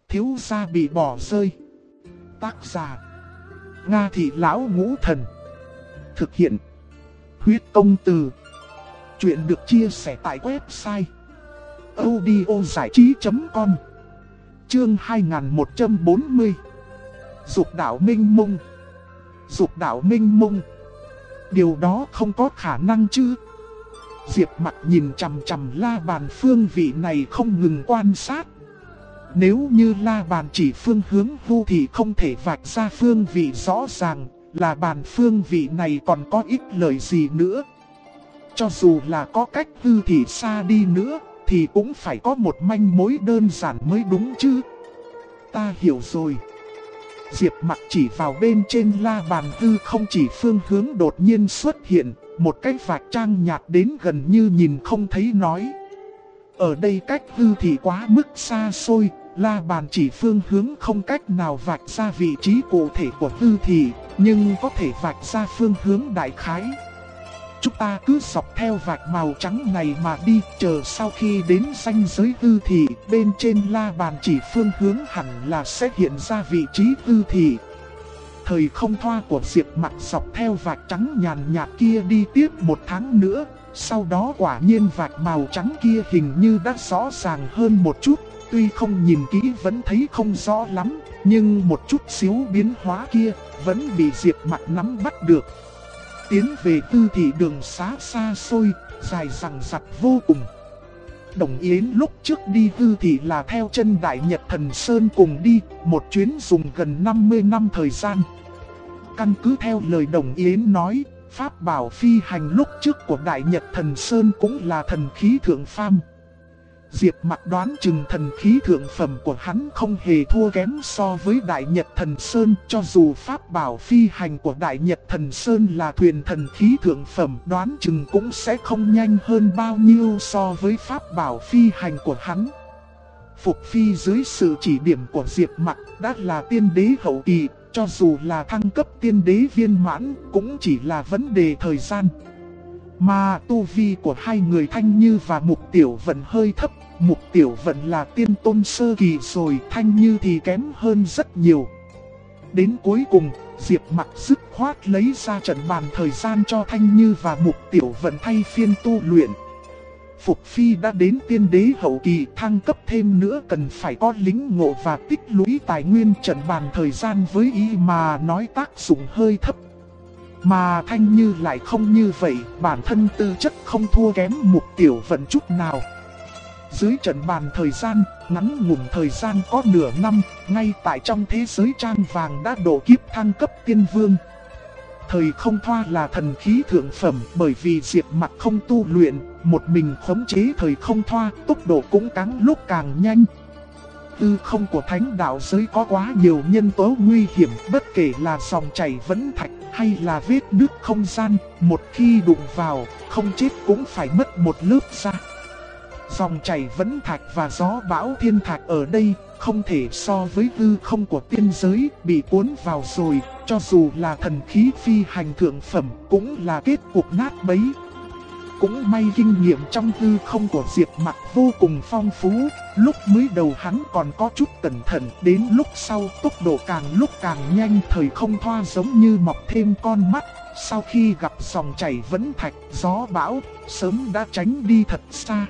thiếu gia bị bỏ rơi. Tác giả Nga Thị Lão Ngũ Thần. Thực hiện Huyết Công Từ. Chuyện được chia sẻ tại website audiozảichí.com. Chương 2140. Dục đạo minh mông. Dục đạo minh mông. Điều đó không có khả năng chứ? Diệp Mặc nhìn chằm chằm La Bàn phương vị này không ngừng quan sát. Nếu như La Bàn chỉ phương hướng vu thì không thể vạch ra phương vị rõ ràng, La Bàn phương vị này còn có ích lợi gì nữa. Cho dù là có cách hư thì xa đi nữa, thì cũng phải có một manh mối đơn giản mới đúng chứ. Ta hiểu rồi. Diệp Mặc chỉ vào bên trên La Bàn hư không chỉ phương hướng đột nhiên xuất hiện, một cái vạch trang nhạt đến gần như nhìn không thấy nói. Ở đây cách hư thì quá mức xa xôi, La Bàn chỉ phương hướng không cách nào vạch ra vị trí cụ thể của hư thì, nhưng có thể vạch ra phương hướng đại khái. Chúng ta cứ dọc theo vạch màu trắng này mà đi, chờ sau khi đến ranh giới hư thì, bên trên La Bàn chỉ phương hướng hẳn là sẽ hiện ra vị trí hư thì. Thời không thoa của Diệp Mặc dọc theo vạch trắng nhàn nhạt kia đi tiếp 1 tháng nữa, sau đó quả nhiên vạch màu trắng kia hình như đã rõ ràng hơn một chút, tuy không nhìn kỹ vẫn thấy không rõ lắm, nhưng một chút xíu biến hóa kia vẫn bị Diệp Mặc nắm bắt được. Tiến về tư thị đường xá xa xôi, dài dằng dặc vô cùng. Đồng Yến lúc trước đi tư thị là theo chân Đại Nhật Thần Sơn cùng đi, một chuyến dùng gần 50 năm thời gian. Căn cứ theo lời Đồng Yến nói, pháp bảo phi hành lúc trước của Đại Nhật Thần Sơn cũng là thần khí thượng phàm. Diệp Mặc đoán chừng thần khí thượng phẩm của hắn không hề thua kém so với Đại Nhật Thần Sơn. Cho dù pháp bảo phi hành của Đại Nhật Thần Sơn là thuyền thần khí thượng phẩm, đoán chừng cũng sẽ không nhanh hơn bao nhiêu so với pháp bảo phi hành của hắn. Phục Phi dưới sự chỉ điểm của Diệp Mặc đã là tiên đế hậu kỳ, cho dù là thăng cấp tiên đế viên mãn cũng chỉ là vấn đề thời gian. Mà tu vi của hai người Thanh Như và Mục Tiểu Vận hơi thấp, Mục Tiểu Vận là tiên tôn sơ kỳ rồi, Thanh Như thì kém hơn rất nhiều. Đến cuối cùng, Diệp Mặc dứt khoát lấy ra trận bàn thời gian cho Thanh Như và Mục Tiểu Vận thay phiên tu luyện. Phục Phi đã đến tiên đế hậu kỳ, thăng cấp thêm nữa cần phải có lính ngộ và tích lũy tài nguyên, trận bàn thời gian với ý mà nói tác dụng hơi thấp. Mà Thanh Như lại không như vậy, bản thân tư chất không thua kém Mục Tiểu Vận chút nào. Dưới trận bàn thời gian, ngắn ngủn thời gian có nửa năm, ngay tại trong thế giới trang vàng đã độ kiếp thăng cấp tiên vương. Thời không thoa là thần khí thượng phẩm, bởi vì Diệp Mặc không tu luyện, một mình khống chế thời không thoa, tốc độ cũng càng lúc càng nhanh. Tư không của thánh đạo giới có quá nhiều nhân tố nguy hiểm, bất kể là dòng chảy vẫn thạch hay là vết nứt không gian, một khi đụng vào, không chết cũng phải mất một lớp da. Dòng chảy vẫn thạch và gió bão thiên thạch ở đây không thể so với tư không của tiên giới, bị cuốn vào rồi, cho dù là thần khí phi hành thượng phẩm cũng là kết cục nát bấy. Cũng may kinh nghiệm trong tư không của Diệp Mặc vô cùng phong phú, lúc mới đầu hắn còn có chút cẩn thận, đến lúc sau tốc độ càng lúc càng nhanh, thời không thoa giống như mọc thêm con mắt, sau khi gặp dòng chảy vẫn thạch, gió bão, sớm đã tránh đi thật xa.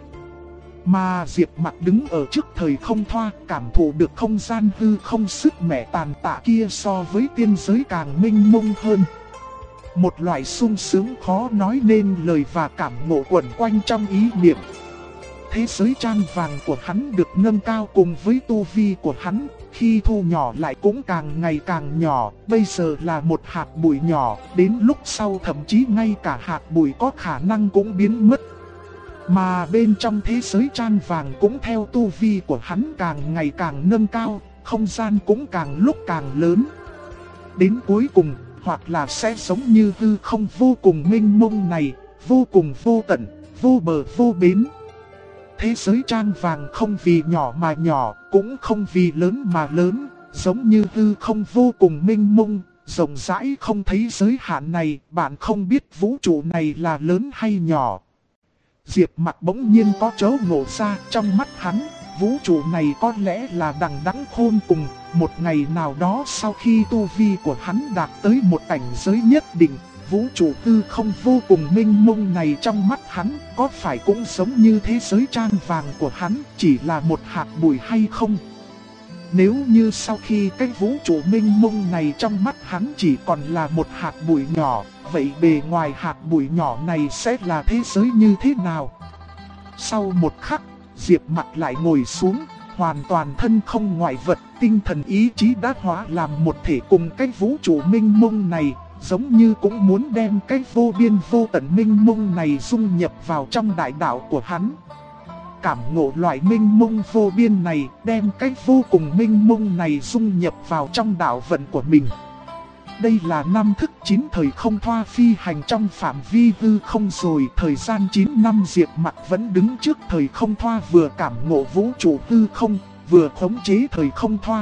Mà Diệp Mặc đứng ở trước thời không thoa, cảm thụ được không gian hư không sức mẻ tàn tạ kia so với tiên giới càng mênh mông hơn. Một loại sung sướng khó nói nên lời và cảm ngộ quẩn quanh trong ý niệm. Thế giới trang vàng của hắn được nâng cao cùng với tu vi của hắn, khi thu nhỏ lại cũng càng ngày càng nhỏ, bây giờ là một hạt bụi nhỏ, đến lúc sau thậm chí ngay cả hạt bụi có khả năng cũng biến mất. Mà bên trong thế giới trang vàng cũng theo tu vi của hắn càng ngày càng nâng cao, không gian cũng càng lúc càng lớn. Đến cuối cùng, hoặc là sẽ giống như hư không vô cùng mênh mông này, vô cùng vô tận, vô bờ vô bến. Thế giới trang vàng không vì nhỏ mà nhỏ, cũng không vì lớn mà lớn, giống như hư không vô cùng mênh mông, rộng rãi không thấy giới hạn này, bạn không biết vũ trụ này là lớn hay nhỏ. Diệp Mặc bỗng nhiên có chỗ ngộ ra, trong mắt hắn, Vũ trụ này có lẽ là đằng đẵng khôn cùng, một ngày nào đó sau khi tu vi của hắn đạt tới một cảnh giới nhất định, vũ trụ hư không vô cùng mênh mông này trong mắt hắn có phải cũng giống như thế giới trang vàng của hắn, chỉ là một hạt bụi hay không? Nếu như sau khi cái vũ trụ mênh mông này trong mắt hắn chỉ còn là một hạt bụi nhỏ, vậy bề ngoài hạt bụi nhỏ này sẽ là thế giới như thế nào? Sau một khắc, Diệp Mặc lại ngồi xuống, hoàn toàn thân không ngoại vật, tinh thần ý chí đã hóa làm một thể cùng cái vũ trụ mênh mông này, giống như cũng muốn đem cái vô biên vô tận mênh mông này dung nhập vào trong đại đạo của hắn. Cảm ngộ loại mênh mông vô biên này, đem cái vô cùng mênh mông này dung nhập vào trong đạo vận của mình. Đây là năm thức 9 thời không thoa phi hành trong phạm vi hư không rồi. Thời gian 9 năm Diệp Mặc vẫn đứng trước thời không thoa, vừa cảm ngộ vũ trụ hư không, vừa khống chế thời không thoa.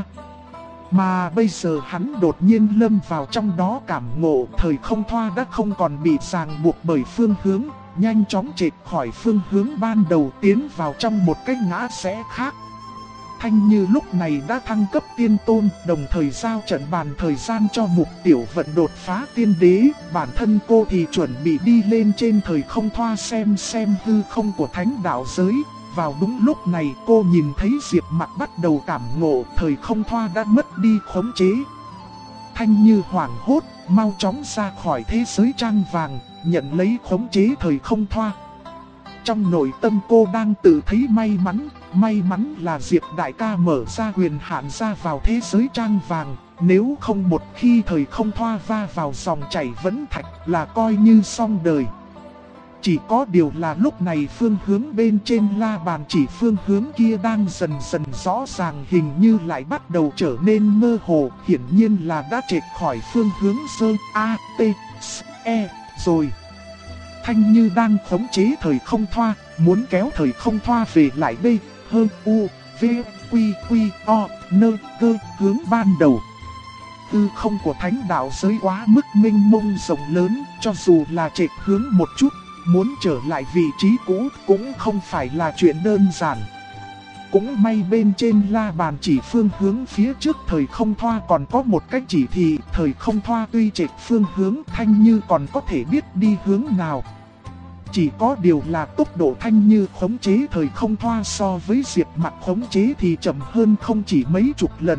Mà bây giờ hắn đột nhiên lâm vào trong đó cảm ngộ, thời không thoa đã không còn bị ràng buộc bởi phương hướng, nhanh chóng chệch khỏi phương hướng ban đầu tiến vào trong một cái ngã rẽ khác. Thanh Như lúc này đã thăng cấp tiên tôn, đồng thời giao trận bàn thời gian cho Mục Tiểu Vận đột phá tiên đế. Bản thân cô thì chuẩn bị đi lên trên thời không thoa xem hư không của thánh đạo giới. Vào đúng lúc này cô nhìn thấy Diệp Mặc bắt đầu cảm ngộ, thời không thoa đã mất đi khống chế. Thanh Như hoảng hốt, mau chóng ra khỏi thế giới trang vàng, nhận lấy khống chế thời không thoa. Trong nội tâm cô đang tự thấy may mắn là Diệp đại ca mở ra quyền hạn ra vào thế giới trang vàng. Nếu không một khi thời không thoa va vào dòng chảy vẫn thạch là coi như xong đời. Chỉ có điều là lúc này phương hướng bên trên la bàn chỉ phương hướng kia đang dần dần rõ ràng, hình như lại bắt đầu trở nên mơ hồ, hiển nhiên là đã chệch khỏi phương hướng sơ A, T, S, E rồi. Thanh Như đang khống chế thời không thoa, muốn kéo thời không thoa về lại B, hơn U, V, Quy, Quy, O, Nơ, Cơ, hướng ban đầu. Hư không của thánh đạo giới quá mức mênh mông rộng lớn, cho dù là chệch hướng một chút, muốn trở lại vị trí cũ cũng không phải là chuyện đơn giản. Cũng may bên trên la bàn chỉ phương hướng phía trước thời không thoa còn có một cách chỉ thị, thời không thoa tuy chệch phương hướng Thanh Như còn có thể biết đi hướng nào. Chỉ có điều là tốc độ Thanh Như khống chế thời không thoa so với Diệp Mặc khống chế thì chậm hơn không chỉ mấy chục lần.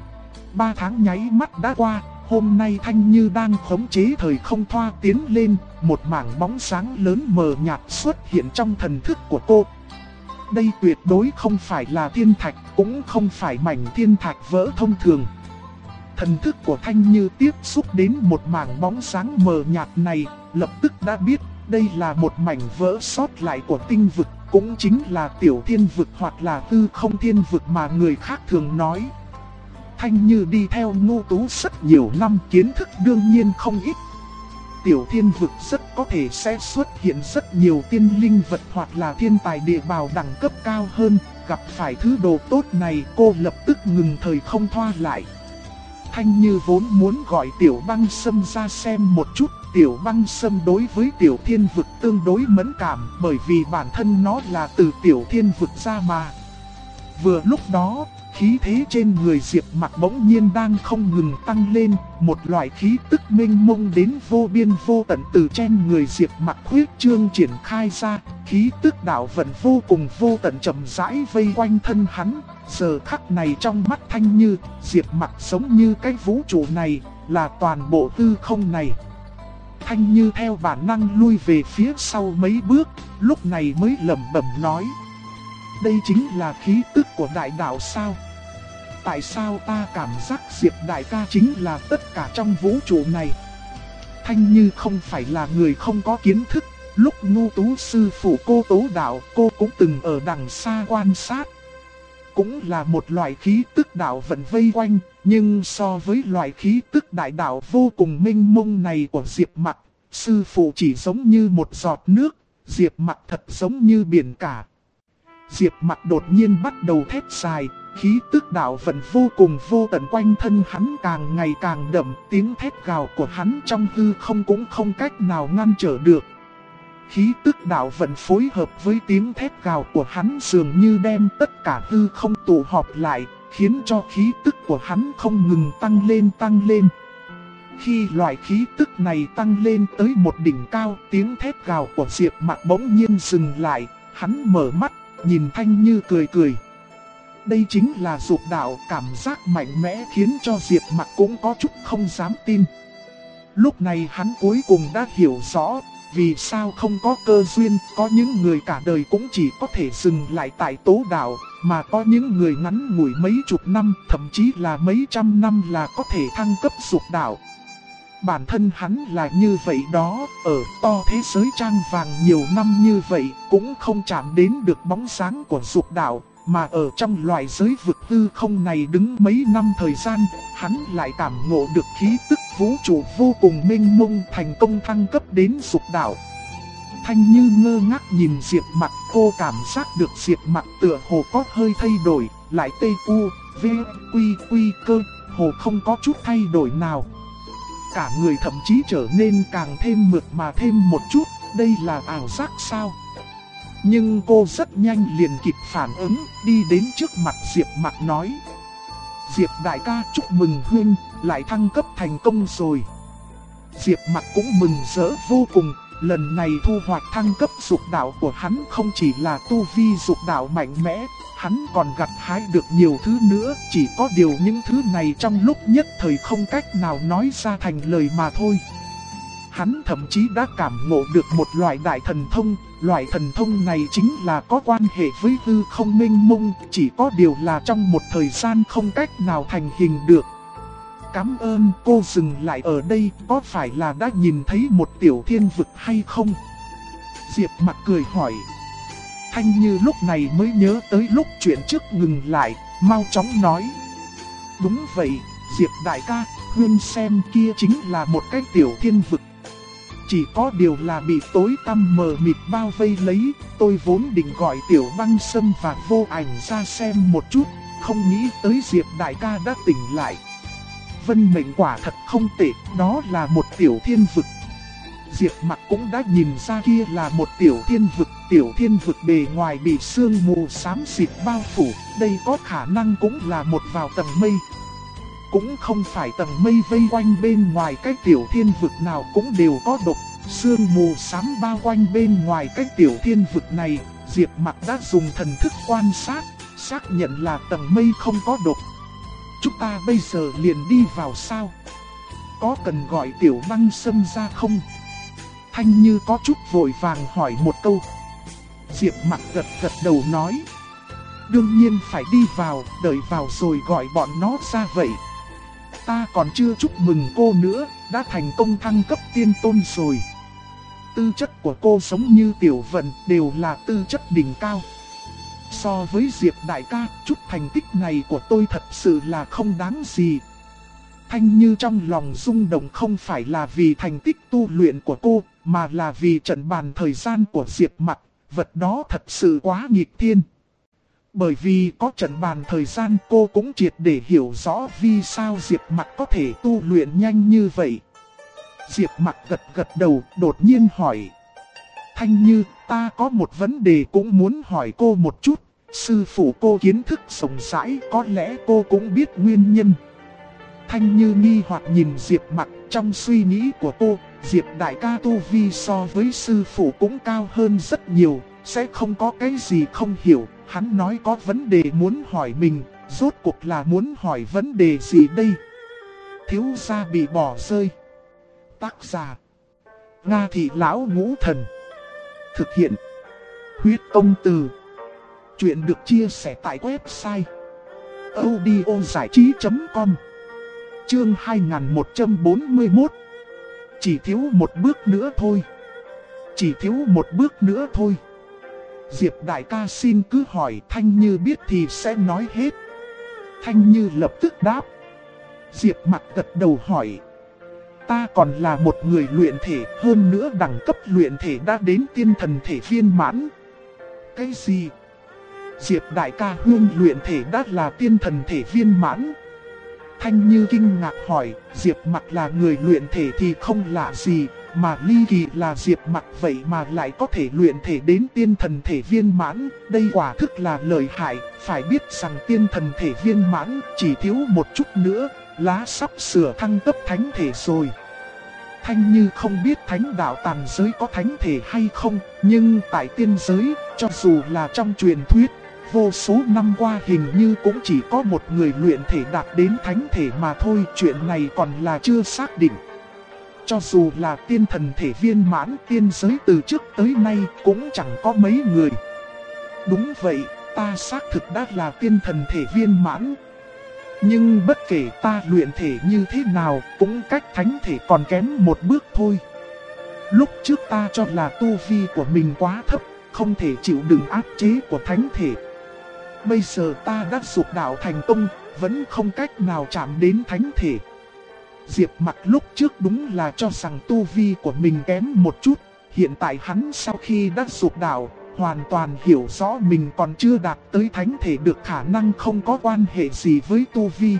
3 tháng nháy mắt đã qua, hôm nay Thanh Như đang khống chế thời không thoa tiến lên, một mảng bóng sáng lớn mờ nhạt xuất hiện trong thần thức của cô. Đây tuyệt đối không phải là thiên thạch, cũng không phải mảnh thiên thạch vỡ thông thường. Thần thức của Thanh Như tiếp xúc đến một mảng bóng sáng mờ nhạt này, lập tức đã biết đây là một mảnh vỡ sót lại của tinh vực, cũng chính là tiểu thiên vực hoặc là tư không thiên vực mà người khác thường nói. Thanh Như đi theo Ngô Tú rất nhiều năm, kiến thức đương nhiên không ít. Tiểu thiên vực rất có thể sẽ xuất hiện rất nhiều tiên linh vật hoặc là thiên tài địa bào đẳng cấp cao hơn. Gặp phải thứ đồ tốt này cô lập tức ngừng thời không thoa lại. Thanh Như vốn muốn gọi Tiểu Băng Sâm ra xem một chút. Tiểu Băng Sâm đối với Tiểu Thiên Vực tương đối mẫn cảm, bởi vì bản thân nó là từ Tiểu Thiên Vực ra mà. Vừa lúc đó, khí thế trên người Diệp Mặc bỗng nhiên đang không ngừng tăng lên, một loại khí tức mênh mông đến vô biên vô tận từ trên người Diệp Mặc huyết trương triển khai ra, khí tức đạo vận vô cùng vô tận chậm rãi vây quanh thân hắn. Giờ khắc này trong mắt Thanh Như, Diệp Mặc giống như cái vũ trụ này, là toàn bộ hư không này. Thanh Như theo bản năng lui về phía sau mấy bước, lúc này mới lẩm bẩm nói: đây chính là khí tức của đại đạo sao? Tại sao ta cảm giác Diệp đại ca chính là tất cả trong vũ trụ này? Thanh Như không phải là người không có kiến thức, lúc Ngô Tú sư phụ cô tố đạo, cô cũng từng ở đằng xa quan sát. Cũng là một loại khí tức đạo vận vây quanh, nhưng so với loại khí tức đại đạo vô cùng mênh mông này của Diệp Mặc, sư phụ chỉ giống như một giọt nước, Diệp Mặc thật giống như biển cả. Diệp Mặc đột nhiên bắt đầu thét dài, khí tức đạo vận vô cùng vô tận quanh thân hắn càng ngày càng đậm, tiếng thét gào của hắn trong hư không cũng không cách nào ngăn trở được. khí tức đạo vận phối hợp với tiếng thét gào của hắn dường như đem tất cả hư không tụ họp lại, khiến cho khí tức của hắn không ngừng tăng lên. Khi loại khí tức này tăng lên tới một đỉnh cao, tiếng thét gào của Diệp Mặc bỗng nhiên dừng lại, hắn mở mắt, nhìn Thanh Như cười cười. Đây chính là dục đạo, cảm giác mạnh mẽ khiến cho Diệp Mặc cũng có chút không dám tin. Lúc này hắn cuối cùng đã hiểu rõ, vì sao không có cơ duyên, có những người cả đời cũng chỉ có thể dừng lại tại tố đạo, mà có những người ngắn ngủi mấy chục năm, thậm chí là mấy trăm năm là có thể thăng cấp dục đạo. Bản thân hắn là như vậy đó, ở to thế giới trang vàng nhiều năm như vậy, cũng không chạm đến được bóng sáng của dục đạo. Mà ở trong loại giới vực hư không này đứng mấy năm thời gian, hắn lại cảm ngộ được khí tức vũ trụ vô cùng mênh mông, thành công thăng cấp đến dục đạo. Thanh Như ngơ ngác nhìn Diệp Mặc, cô cảm giác được Diệp Mặc tựa hồ có hơi thay đổi, lại tê u, v, quy cơ, hồ không có chút thay đổi nào. Cả người thậm chí trở nên càng thêm mượt mà thêm một chút, đây là ảo giác sao? Nhưng cô rất nhanh liền kịp phản ứng, đi đến trước mặt Diệp Mặc nói: Diệp đại ca, chúc mừng huynh, lại thăng cấp thành công rồi. Diệp Mặc cũng mừng rỡ vô cùng, lần này thu hoạch thăng cấp dục đạo của hắn không chỉ là tu vi dục đạo mạnh mẽ, hắn còn gặt hái được nhiều thứ nữa, chỉ có điều những thứ này trong lúc nhất thời không cách nào nói ra thành lời mà thôi. Hắn thậm chí đã cảm ngộ được một loại đại thần thông, loại thần thông này chính là có quan hệ với hư không mênh mông, chỉ có điều là trong một thời gian không cách nào thành hình được. Cảm ơn, cô dừng lại ở đây, có phải là đã nhìn thấy một tiểu thiên vực hay không? Diệp Mặc cười hỏi. Thanh Như lúc này mới nhớ tới lúc chuyện trước ngừng lại, mau chóng nói. Đúng vậy, Diệp đại ca, huynh xem kia chính là một cái tiểu thiên vực. Chỉ có điều là bị tối tăm mờ mịt bao vây lấy, tôi vốn định gọi Tiểu Băng Sâm và Vô Ảnh ra xem một chút, không nghĩ tới Diệp đại ca đã tỉnh lại. Vân mệnh quả thật không tệ, đó là một tiểu thiên vực. Diệp Mặc cũng đã nhìn ra kia là một tiểu thiên vực bề ngoài bị sương mù xám xịt bao phủ, đây có khả năng cũng là một vào tầng mây. Cũng không phải tầng mây vây quanh bên ngoài cái tiểu thiên vực nào cũng đều có độc, sương mù xám bao quanh bên ngoài cái tiểu thiên vực này, Diệp Mặc đã dùng thần thức quan sát, xác nhận là tầng mây không có độc. Chúng ta bây giờ liền đi vào sao? Có cần gọi Tiểu Băng Sâm ra không? Thanh Như có chút vội vàng hỏi một câu. Diệp Mặc gật đầu nói. Đương nhiên phải đi vào, đợi vào rồi gọi bọn nó ra vậy. Ta còn chưa chúc mừng cô nữa, đã thành công thăng cấp tiên tôn rồi. Tư chất của cô giống như Tiểu Vận đều là tư chất đỉnh cao. So với Diệp đại ca, chút thành tích này của tôi thật sự là không đáng gì. Thanh Như trong lòng rung động không phải là vì thành tích tu luyện của cô, mà là vì trận bàn thời gian của Diệp Mặc, vật đó thật sự quá nghịch thiên. Bởi vì có trận bàn thời gian cô cũng triệt để hiểu rõ vì sao Diệp Mặc có thể tu luyện nhanh như vậy. Diệp Mặc gật đầu, đột nhiên hỏi. Thanh Như, ta có một vấn đề cũng muốn hỏi cô một chút. Sư phụ cô kiến thức rộng rãi, có lẽ cô cũng biết nguyên nhân. Thanh Như nghi hoặc nhìn Diệp Mặc, trong suy nghĩ của cô, Diệp đại ca tu vi so với sư phụ cũng cao hơn rất nhiều, sẽ không có cái gì không hiểu. Hắn nói có vấn đề muốn hỏi mình, rốt cuộc là muốn hỏi vấn đề gì đây? Thiếu gia bị bỏ rơi. Tác giả: Nga Thị Lão Ngũ Thần. Thực hiện: Huyết Công Từ. Chuyện được chia sẻ tại website audiozảichí.com. Chương 2141. Chỉ thiếu một bước nữa thôi. Chỉ thiếu một bước nữa thôi. Diệp đại ca xin cứ hỏi, Thanh Như biết thì sẽ nói hết. Thanh Như lập tức đáp. Diệp Mặc gật đầu hỏi. Ta còn là một người luyện thể, hơn nữa đẳng cấp luyện thể đã đến tiên thần thể viên mãn. Cái gì? Diệp đại ca huynh luyện thể đã là tiên thần thể viên mãn. Thanh Như kinh ngạc hỏi, Diệp Mặc là người luyện thể thì không lạ gì, Mà ly kỳ là Diệp Mặc vậy mà lại có thể luyện thể đến tiên thần thể viên mãn, đây quả thực là lợi hại. Phải biết rằng tiên thần thể viên mãn chỉ thiếu một chút nữa, lá sắp sửa thăng cấp thánh thể rồi. Thanh Như không biết thánh đạo tàn giới có thánh thể hay không, nhưng tại tiên giới, cho dù là trong truyền thuyết, vô số năm qua hình như cũng chỉ có một người luyện thể đạt đến thánh thể mà thôi, chuyện này còn là chưa xác định. Cho dù là tiên thần thể viên mãn, tiên giới từ trước tới nay cũng chẳng có mấy người. Đúng vậy, ta xác thực đã là tiên thần thể viên mãn. Nhưng bất kể ta luyện thể như thế nào, cũng cách thánh thể còn kém một bước thôi. Lúc trước ta cho là tu vi của mình quá thấp, không thể chịu đựng áp chế của thánh thể. Bây giờ ta đã dục đạo thành công, vẫn không cách nào chạm đến thánh thể. Diệp Mặc lúc trước đúng là cho rằng tu vi của mình kém một chút. Hiện tại hắn sau khi đã dục đạo, hoàn toàn hiểu rõ mình còn chưa đạt tới thánh thể được, khả năng không có quan hệ gì với tu vi.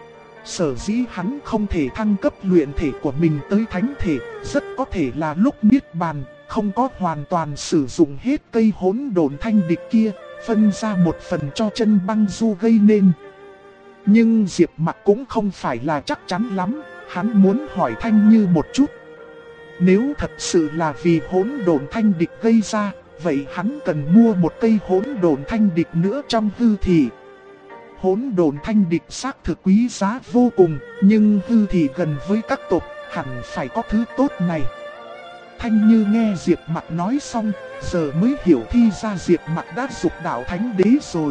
Sở dĩ hắn không thể thăng cấp luyện thể của mình tới thánh thể, rất có thể là lúc niết bàn, không có hoàn toàn sử dụng hết cây hỗn độn thanh địch kia, phân ra một phần cho chân băng du gây nên. Nhưng Diệp Mặc cũng không phải là chắc chắn lắm, hắn muốn hỏi Thanh Như một chút. Nếu thật sự là vì hỗn độn thanh địch gây ra, vậy hắn cần mua một cây hỗn độn thanh địch nữa trong hư thị. Hỗn độn thanh địch xác thực quý giá vô cùng, nhưng hư thị gần với các tộc, hẳn phải có thứ tốt này. Thanh Như nghe Diệp Mặc nói xong, giờ mới hiểu thì ra Diệp Mặc đã dục đạo thánh đế rồi.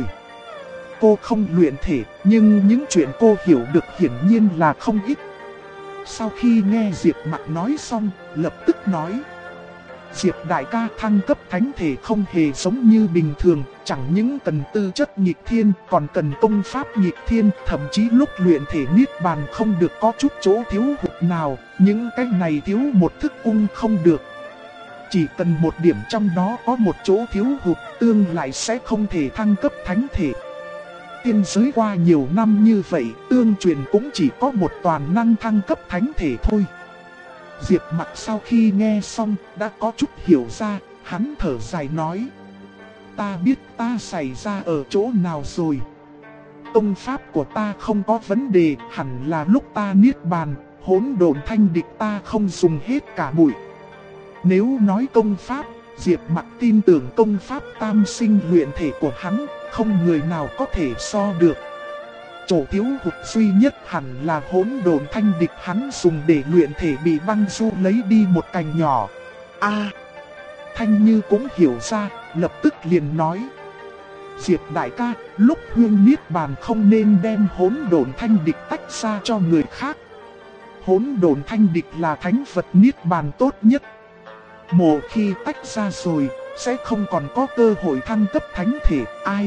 Cô không luyện thể, nhưng những chuyện cô hiểu được hiển nhiên là không ít. Sau khi nghe Diệp Mặc nói xong, lập tức nói: Diệp đại ca, thăng cấp thánh thể không hề giống như bình thường, chẳng những cần tư chất nghịch thiên, còn cần công pháp nghịch thiên, thậm chí lúc luyện thể niết bàn không được có chút chỗ thiếu hụt nào, những cái này thiếu một thức cung không được. Chỉ cần một điểm trong đó có một chỗ thiếu hụt, tương lại sẽ không thể thăng cấp thánh thể. Tiên giới qua nhiều năm như vậy, tương truyền cũng chỉ có một toàn năng thăng cấp thánh thể thôi. Diệp Mặc sau khi nghe xong, đã có chút hiểu ra, hắn thở dài nói: Ta biết ta xảy ra ở chỗ nào rồi. Công pháp của ta không có vấn đề, hẳn là lúc ta niết bàn, hỗn độn thanh địch ta không dùng hết cả bụi. Nếu nói công pháp, Diệp Mặc tin tưởng công pháp tam sinh luyện thể của hắn, không người nào có thể so được. Chỗ thiếu hụt duy nhất hẳn là hỗn độn thanh địch hắn dùng để luyện thể bị băng du lấy đi một cành nhỏ. Thanh Như cũng hiểu ra, lập tức liền nói: Diệp đại ca, lúc huyên niết bàn không nên đem hỗn độn thanh địch tách ra cho người khác. Hỗn độn thanh địch là thánh vật niết bàn tốt nhất. Một khi tách ra rồi, sẽ không còn có cơ hội thăng cấp thánh thể.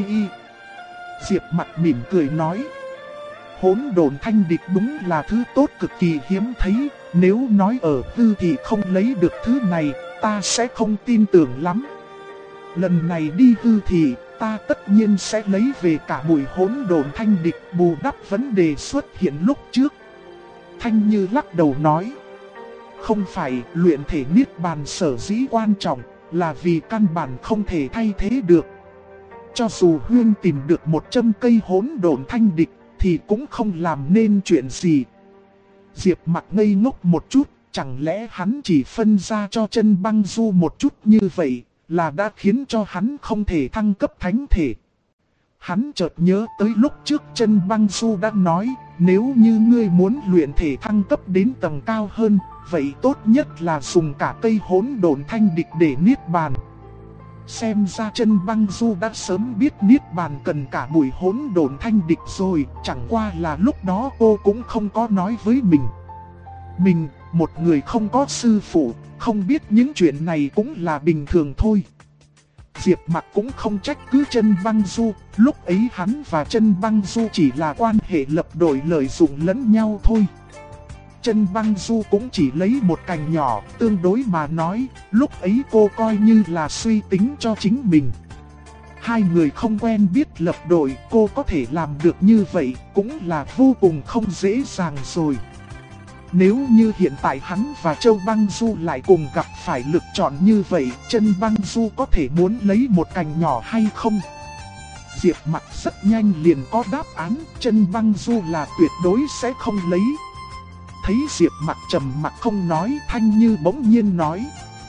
Diệp Mặc mỉm cười nói: Hỗn độn thanh địch đúng là thứ tốt cực kỳ hiếm thấy, nếu nói ở hư thì không lấy được thứ này, ta sẽ không tin tưởng lắm. Lần này đi hư thì, ta tất nhiên sẽ lấy về cả bụi hỗn độn thanh địch, bù đắp vấn đề xuất hiện lúc trước. Thanh Như lắc đầu nói: Không phải, luyện thể niết bàn sở dĩ quan trọng, là vì căn bản không thể thay thế được. Cho dù huyên tìm được 100 cây hỗn độn thanh địch, thì cũng không làm nên chuyện gì. Diệp Mặc ngây ngốc một chút, chẳng lẽ hắn chỉ phân ra cho chân băng du một chút như vậy, là đã khiến cho hắn không thể thăng cấp thánh thể. Hắn chợt nhớ tới lúc trước chân băng du đã nói, nếu như ngươi muốn luyện thể thăng cấp đến tầng cao hơn, vậy tốt nhất là dùng cả cây hỗn độn thanh địch để niết bàn. Xem ra chân băng du đã sớm biết niết bàn cần cả bụi hỗn độn thanh địch rồi, chẳng qua là lúc đó cô cũng không có nói với mình. Mình, một người không có sư phụ, không biết những chuyện này cũng là bình thường thôi. Diệp Mặc cũng không trách cứ chân băng du, lúc ấy hắn và chân băng du chỉ là quan hệ lập đội lợi dụng lẫn nhau thôi. Chân băng du cũng chỉ lấy một cành nhỏ, tương đối mà nói, lúc ấy cô coi như là suy tính cho chính mình. Hai người không quen biết lập đội, cô có thể làm được như vậy, cũng là vô cùng không dễ dàng rồi. Nếu như hiện tại hắn và Châu Băng Du lại cùng gặp phải lựa chọn như vậy, Chân Băng Du có thể muốn lấy một cành nhỏ hay không? Diệp Mặc rất nhanh liền có đáp án, Chân Băng Du là tuyệt đối sẽ không lấy. Thấy Diệp Mặc trầm mặc không nói, Thanh Như bỗng nhiên nói: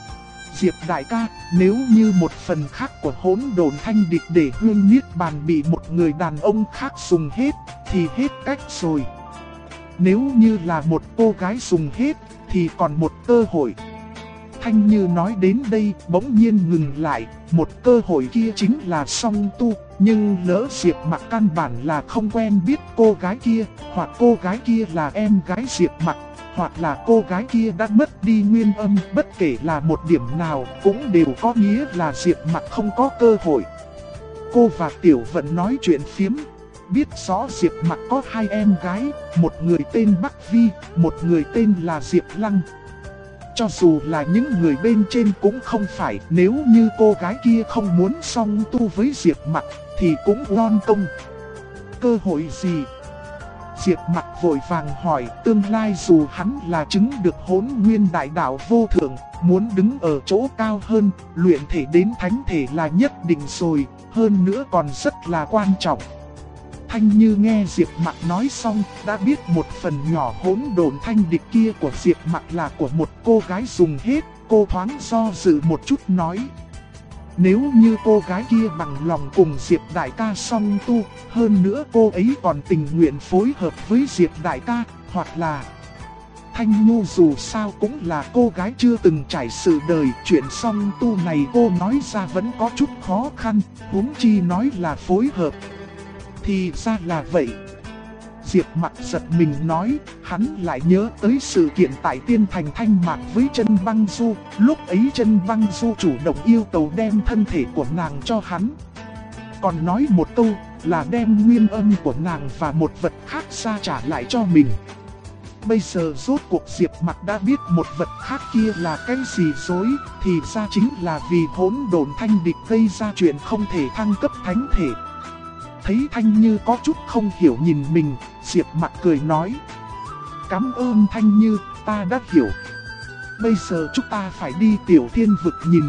Diệp đại ca, nếu như một phần khác của hỗn độn thanh địch để hương niết bàn bị một người đàn ông khác dùng hết, thì hết cách rồi. Nếu như là một cô gái dùng hết, thì còn một cơ hội. Thanh Như nói đến đây, bỗng nhiên ngừng lại, một cơ hội kia chính là song tu. Nhưng lỡ Diệp Mặc căn bản là không quen biết cô gái kia, hoặc cô gái kia là em gái Diệp Mặc, hoặc là cô gái kia đã mất đi nguyên âm, bất kể là một điểm nào cũng đều có nghĩa là Diệp Mặc không có cơ hội. Cô và Tiểu Vận nói chuyện phiếm, biết rõ Diệp Mặc có hai em gái, một người tên Bắc Vi, một người tên là Diệp Lăng. Cho dù là những người bên trên cũng không phải, nếu như cô gái kia không muốn song tu với Diệp Mặc thì cũng ngon công. Cơ hội gì? Diệp Mặc vội vàng hỏi, tương lai dù hắn là chứng được Hỗn Nguyên đại đạo vô thượng, muốn đứng ở chỗ cao hơn, luyện thể đến thánh thể là nhất định rồi, hơn nữa còn rất là quan trọng. Thanh Như nghe Diệp Mặc nói xong, đã biết một phần nhỏ hỗn độn thanh địch kia của Diệp Mặc là của một cô gái dùng hết, cô thoáng do dự một chút nói: nếu như cô gái kia bằng lòng cùng Diệp đại ca song tu, hơn nữa cô ấy còn tình nguyện phối hợp với Diệp đại ca, hoặc là... Thanh Nhu dù sao cũng là cô gái chưa từng trải sự đời, chuyện song tu này cô nói ra vẫn có chút khó khăn, huống chi nói là phối hợp. Thì ra là vậy. Diệp Mặc giật mình nói, hắn lại nhớ tới sự kiện tại Tiên Thành Thanh Mạc với Chân Băng Du. Lúc ấy Chân Băng Du chủ động yêu cầu đem thân thể của nàng cho hắn. Còn nói một câu là đem nguyên âm của nàng và một vật khác ra trả lại cho mình. Bây giờ rốt cuộc Diệp Mặc đã biết một vật khác kia là cái gì rồi, thì ra chính là vì hỗn độn thanh địch gây ra chuyện không thể thăng cấp thánh thể. Thấy Thanh Như có chút không hiểu nhìn mình, Diệp Mặc cười nói: cảm ơn Thanh Như, ta đã hiểu. Bây giờ chúng ta phải đi Tiểu Thiên Vực nhìn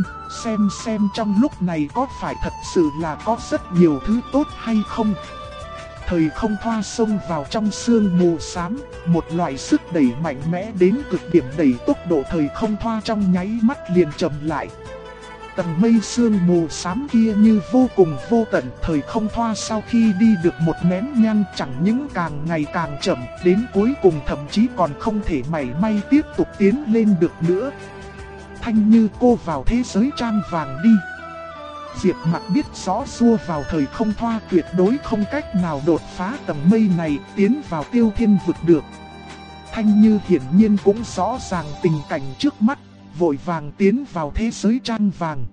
xem trong lúc này có phải thật sự là có rất nhiều thứ tốt hay không. Thời không thoa xông vào trong sương mù xám, một loại sức đẩy mạnh mẽ đến cực điểm, đẩy tốc độ thời không thoa trong nháy mắt liền chậm lại. Tầng mây sương mù xám kia như vô cùng vô tận, thời không thoa sau khi đi được một nén nhang chẳng những càng ngày càng chậm, đến cuối cùng thậm chí còn không thể mảy may tiếp tục tiến lên được nữa. Thanh Như, cô vào thế giới trang vàng đi. Diệp Mặc biết rõ xua vào thời không thoa tuyệt đối không cách nào đột phá tầng mây này tiến vào Tiêu Thiên Vực được. Thanh Như hiển nhiên cũng rõ ràng tình cảnh trước mắt, vội vàng tiến vào thế giới trang vàng.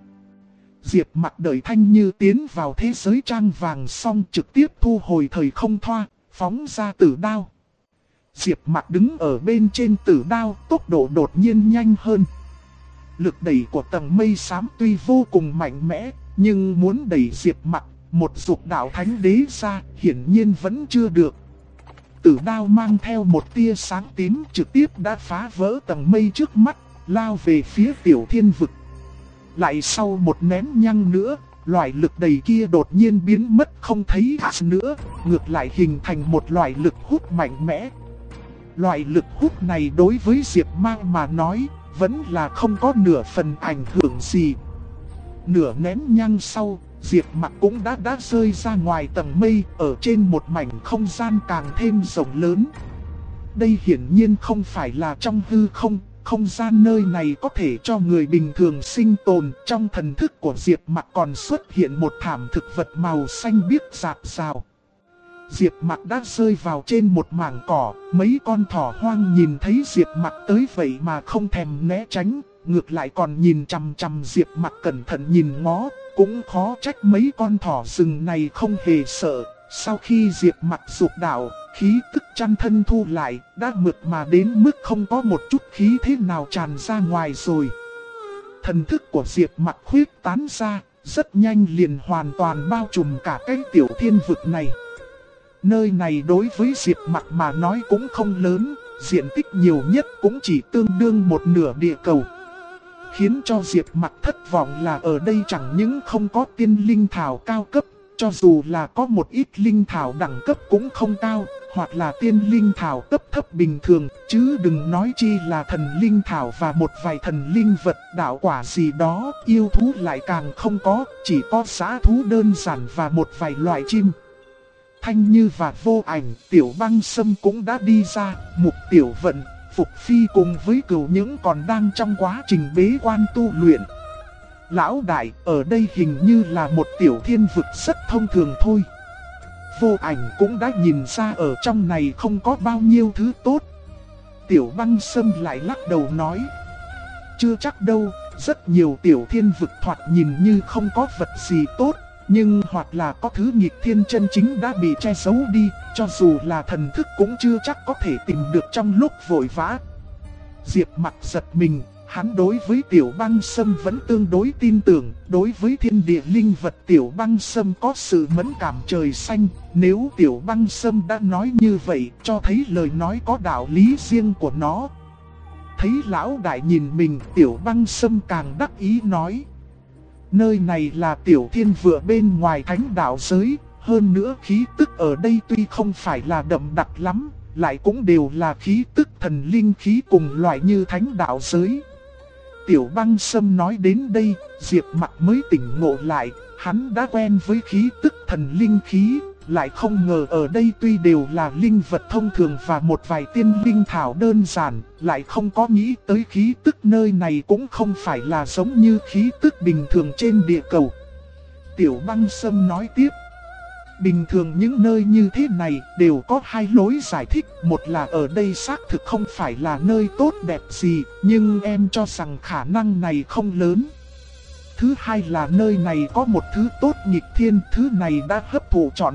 Diệp Mặc đợi Thanh Như tiến vào thế giới trang vàng xong trực tiếp thu hồi thời không thoa, phóng ra tử đao. Diệp Mặc đứng ở bên trên tử đao, tốc độ đột nhiên nhanh hơn. Lực đẩy của tầng mây xám tuy vô cùng mạnh mẽ, nhưng muốn đẩy Diệp Mặc, một dục đạo thánh đế ra, hiển nhiên vẫn chưa được. Tử đao mang theo một tia sáng tím trực tiếp đã phá vỡ tầng mây trước mắt, lao về phía Tiểu Thiên Vực. Lại sau một nén nhang nữa, loại lực đẩy kia đột nhiên biến mất không thấy nữa, ngược lại hình thành một loại lực hút mạnh mẽ. Loại lực hút này đối với Diệp Mang mà nói, vẫn là không có nửa phần ảnh hưởng gì. Nửa nén nhang sau, Diệp Mặc cũng đã rơi ra ngoài tầng mây, ở trên một mảnh không gian càng thêm rộng lớn. Đây hiển nhiên không phải là trong hư không, không gian nơi này có thể cho người bình thường sinh tồn. Trong thần thức của Diệp Mặc còn xuất hiện một thảm thực vật màu xanh biếc rạc rào. Diệp Mặc đã rơi vào trên một mảng cỏ, mấy con thỏ hoang nhìn thấy Diệp Mặc tới vậy mà không thèm né tránh, ngược lại còn nhìn chằm chằm Diệp Mặc cẩn thận nhìn ngó, cũng khó trách mấy con thỏ rừng này không hề sợ. Sau khi Diệp Mặc dục đạo, khí tức chăn thân thu lại, đã mượt mà đến mức không có một chút khí thế nào tràn ra ngoài rồi. Thần thức của Diệp Mặc khuyết tán ra, rất nhanh liền hoàn toàn bao trùm cả cái Tiểu Thiên Vực này. Nơi này đối với Diệp Mặc mà nói cũng không lớn, diện tích nhiều nhất cũng chỉ tương đương một nửa địa cầu. Khiến cho Diệp Mặc thất vọng là ở đây chẳng những không có tiên linh thảo cao cấp, cho dù là có một ít linh thảo đẳng cấp cũng không cao, hoặc là tiên linh thảo cấp thấp bình thường, chứ đừng nói chi là thần linh thảo và một vài thần linh vật đạo quả gì đó, yêu thú lại càng không có, chỉ có dã thú đơn giản và một vài loại chim. Thanh Như và Vô Ảnh, Tiểu Băng Sâm cũng đã đi ra, Mục Tiểu Vận, Phục Phi cùng với Cửu Những còn đang trong quá trình bế quan tu luyện. Lão đại, ở đây hình như là một tiểu thiên vực rất thông thường thôi. Vô Ảnh cũng đã nhìn ra ở trong này không có bao nhiêu thứ tốt. Tiểu Băng Sâm lại lắc đầu nói. Chưa chắc đâu, rất nhiều tiểu thiên vực thoạt nhìn như không có vật gì tốt. Nhưng hoặc là có thứ nghịch thiên chân chính đã bị che giấu đi, cho dù là thần thức cũng chưa chắc có thể tìm được trong lúc vội vã. Diệp Mặc giật mình, hắn đối với Tiểu Băng Sâm vẫn tương đối tin tưởng, đối với thiên địa linh vật Tiểu Băng Sâm có sự mẫn cảm trời xanh. Nếu Tiểu Băng Sâm đã nói như vậy, cho thấy lời nói có đạo lý riêng của nó. Thấy lão đại nhìn mình, Tiểu Băng Sâm càng đắc ý nói. Nơi này là tiểu thiên vựa bên ngoài thánh đạo giới, hơn nữa khí tức ở đây tuy không phải là đậm đặc lắm, lại cũng đều là khí tức thần linh khí cùng loại như thánh đạo giới. Tiểu Băng Sâm nói đến đây, Diệp Mặc mới tỉnh ngộ lại, hắn đã quen với khí tức thần linh khí, lại không ngờ ở đây tuy đều là linh vật thông thường và một vài tiên linh thảo đơn giản, lại không có nghĩ tới khí tức nơi này cũng không phải là giống như khí tức bình thường trên địa cầu. Tiểu Băng Sâm nói tiếp. Bình thường những nơi như thế này đều có hai lối giải thích. Một là ở đây xác thực không phải là nơi tốt đẹp gì, nhưng em cho rằng khả năng này không lớn. Thứ hai là nơi này có một thứ tốt nghịch thiên, thứ này đã hấp thụ trọn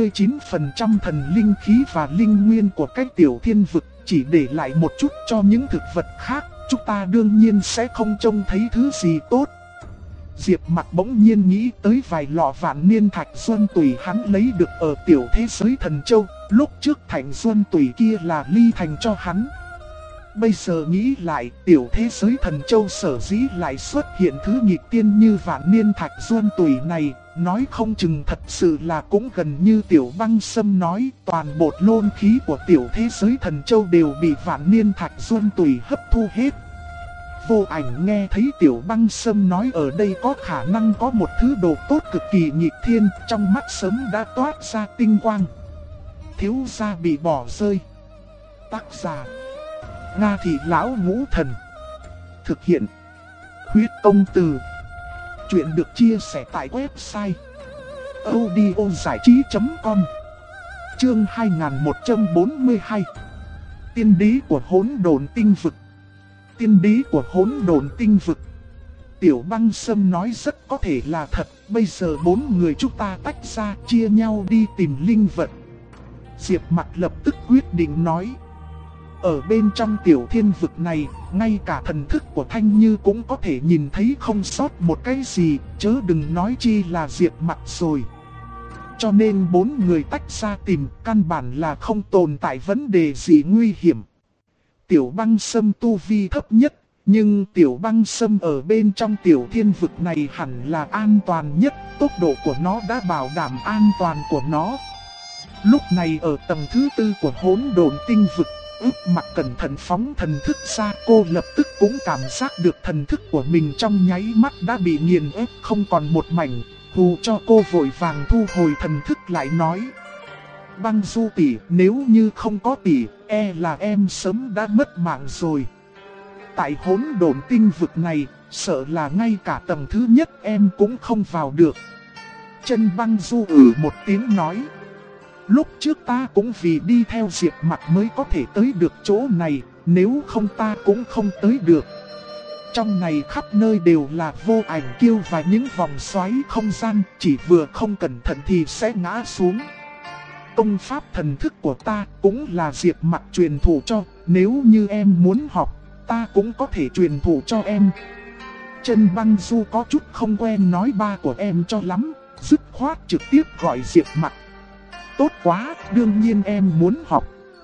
99% thần linh khí và linh nguyên của cái tiểu thiên vực, chỉ để lại một chút cho những thực vật khác, chúng ta đương nhiên sẽ không trông thấy thứ gì tốt. Diệp Mặc bỗng nhiên nghĩ tới vài lọ vạn niên thạch xuân tùy hắn lấy được ở tiểu thế giới thần châu, lúc trước thành xuân tùy kia là ly thành cho hắn. Bây giờ nghĩ lại, tiểu thế giới thần châu sở dĩ lại xuất hiện thứ nghịch tiên như vạn niên thạch xuân tùy này, nói không chừng thật sự là cũng gần như Tiểu Băng Sâm nói, toàn bộ lôn khí của tiểu thế giới thần châu đều bị vạn niên thạch xuân tùy hấp thu hết. Vô Ảnh nghe thấy Tiểu Băng Sâm nói ở đây có khả năng có một thứ đồ tốt cực kỳ nghịch thiên, trong mắt sớm đã toát ra tinh quang. Thiếu gia bị bỏ rơi. Tác giả Nga Thị Lão Ngũ Thần. Thực hiện Huyết Công Từ. Chuyện được chia sẻ tại website audiozảichí.com. Chương 2142. Tiên đế của hỗn độn tinh vực. Tiên đế của hỗn độn tinh vực. Tiểu Băng Sâm nói rất có thể là thật. Bây giờ 4 người chúng ta tách ra, chia nhau đi tìm linh vật. Diệp Mặc lập tức quyết định nói. Ở bên trong tiểu thiên vực này, ngay cả thần thức của Thanh Như cũng có thể nhìn thấy không sót một cái gì, chớ đừng nói chi là Diệp Mặc rồi. Cho nên 4 người tách ra tìm, căn bản là không tồn tại vấn đề gì nguy hiểm. Tiểu Băng Sâm tu vi thấp nhất, nhưng Tiểu Băng Sâm ở bên trong tiểu thiên vực này hẳn là an toàn nhất, tốc độ của nó đã bảo đảm an toàn của nó. Lúc này ở tầng thứ 4 của hỗn độn tinh vực, Ước Mặc cẩn thận phóng thần thức ra, cô lập tức cũng cảm giác được thần thức của mình trong nháy mắt đã bị nghiền ép không còn một mảnh, hù cho cô vội vàng thu hồi thần thức lại nói. Băng Du tỷ, nếu như không có tỷ, e là em sớm đã mất mạng rồi. Tại hỗn độn tinh vực này, sợ là ngay cả tầng thứ nhất em cũng không vào được. Chân Băng Du một tiếng nói. Lúc trước ta cũng vì đi theo Diệp Mặc mới có thể tới được chỗ này, nếu không ta cũng không tới được. Trong này khắp nơi đều là Vô Ảnh Kiêu và những vòng xoáy không gian, chỉ vừa không cẩn thận thì sẽ ngã xuống. Công pháp thần thức của ta cũng là Diệp Mặc truyền thụ cho, nếu như em muốn học, ta cũng có thể truyền thụ cho em. Chân Băng Du có chút không quen nói ba của em cho lắm, dứt khoát trực tiếp gọi Diệp Mặc. Tốt quá, đương nhiên em muốn học.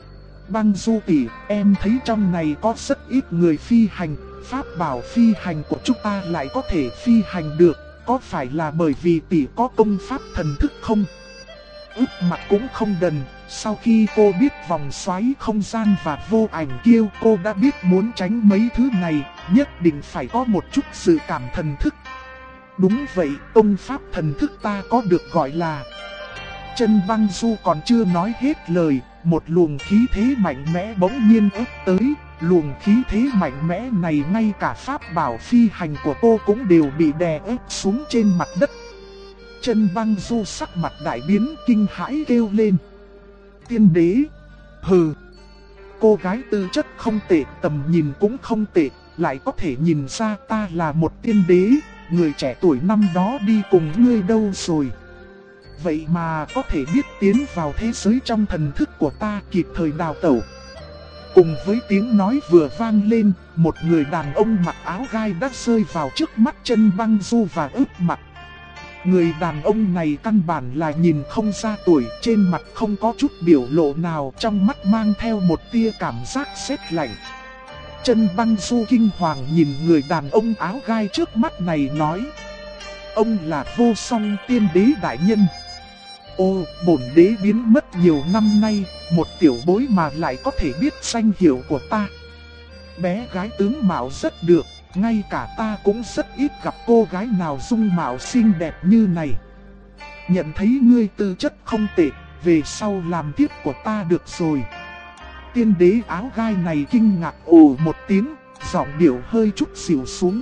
Băng Du tỷ, em thấy trong này có rất ít người phi hành, pháp bảo phi hành của chúng ta lại có thể phi hành được, có phải là bởi vì tỷ có công pháp thần thức không? Ướp mặt cũng không đần, sau khi cô biết vòng xoáy không gian và vô ảnh kiêu, cô đã biết muốn tránh mấy thứ này, nhất định phải có một chút sự cảm thần thức. Đúng vậy, công pháp thần thức ta có được gọi là... Chân Băng Du còn chưa nói hết lời, một luồng khí thế mạnh mẽ bỗng nhiên ấp tới. Luồng khí thế mạnh mẽ này ngay cả pháp bảo phi hành của cô cũng đều bị đè ép xuống trên mặt đất. Chân Băng Du sắc mặt đại biến, kinh hãi kêu lên. Tiên đế, hừ. Cô gái tư chất không tệ, tầm nhìn cũng không tệ, lại có thể nhìn ra ta là một tiên đế. Người trẻ tuổi năm đó đi cùng ngươi đâu rồi? Vậy mà có thể biết tiến vào thế giới trong thần thức của ta, kịp thời đào tẩu. Cùng với tiếng nói vừa vang lên, một người đàn ông mặc áo gai đã rơi vào trước mắt Chân Băng Du và ướp mặt. Người đàn ông này căn bản là nhìn không ra tuổi, trên mặt không có chút biểu lộ nào, trong mắt mang theo một tia cảm giác sét lạnh. Chân Băng Du kinh hoàng nhìn người đàn ông áo gai trước mắt này nói. Ông là Vô Song tiên đế đại nhân. Ô, bổn đế biến mất nhiều năm nay, một tiểu bối mà lại có thể biết danh hiệu của ta. Bé gái tướng mạo rất được, ngay cả ta cũng rất ít gặp cô gái nào dung mạo xinh đẹp như này. Nhận thấy ngươi tư chất không tệ, về sau làm tiếp của ta được rồi. Tiên đế áo gai này kinh ngạc ồ một tiếng, giọng điệu hơi chút xỉu xuống.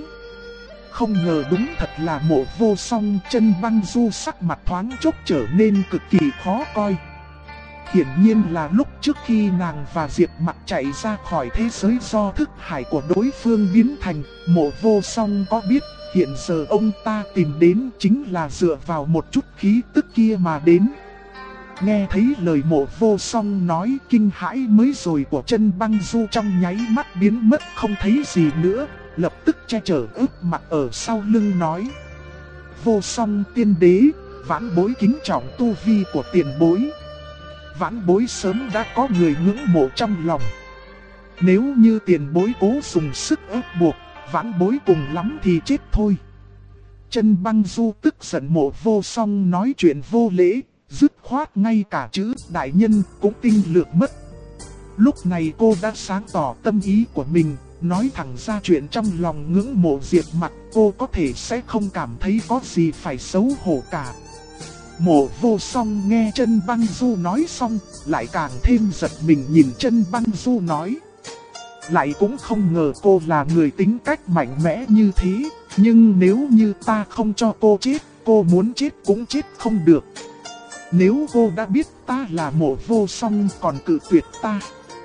Không ngờ đúng thật là Mộ Vô Song. Chân Băng Du sắc mặt thoáng chốc trở nên cực kỳ khó coi. Hiển nhiên là lúc trước khi nàng và Diệp Mặc chạy ra khỏi thế giới do thức hải của đối phương biến thành, Mộ Vô Song có biết hiện giờ ông ta tìm đến chính là dựa vào một chút khí tức kia mà đến. Nghe thấy lời Mộ Vô Song nói, kinh hãi mới rồi của Chân Băng Du trong nháy mắt biến mất không thấy gì nữa, lập tức che chở ướp mặt ở sau lưng nói. Vô Song tiên đế, vãn bối kính trọng tu vi của tiền bối. Vãn bối sớm đã có người ngưỡng mộ trong lòng. Nếu như tiền bối cố dùng sức ép buộc, vãn bối cùng lắm thì chết thôi. Chân Băng Du tức giận Mộ Vô Song nói chuyện vô lễ, dứt khoát ngay cả chữ đại nhân cũng tinh lược mất. Lúc này cô đã sáng tỏ tâm ý của mình, nói thẳng ra chuyện trong lòng ngưỡng mộ Diệp Mặc, cô có thể sẽ không cảm thấy có gì phải xấu hổ cả. Mộ Vô Song nghe Chân Băng Du nói xong, lại càng thêm giật mình nhìn Chân Băng Du nói. Lại cũng không ngờ cô là người tính cách mạnh mẽ như thế, nhưng nếu như ta không cho cô chết, cô muốn chết cũng chết không được. Nếu cô đã biết ta là Mộ Vô Song còn cự tuyệt ta,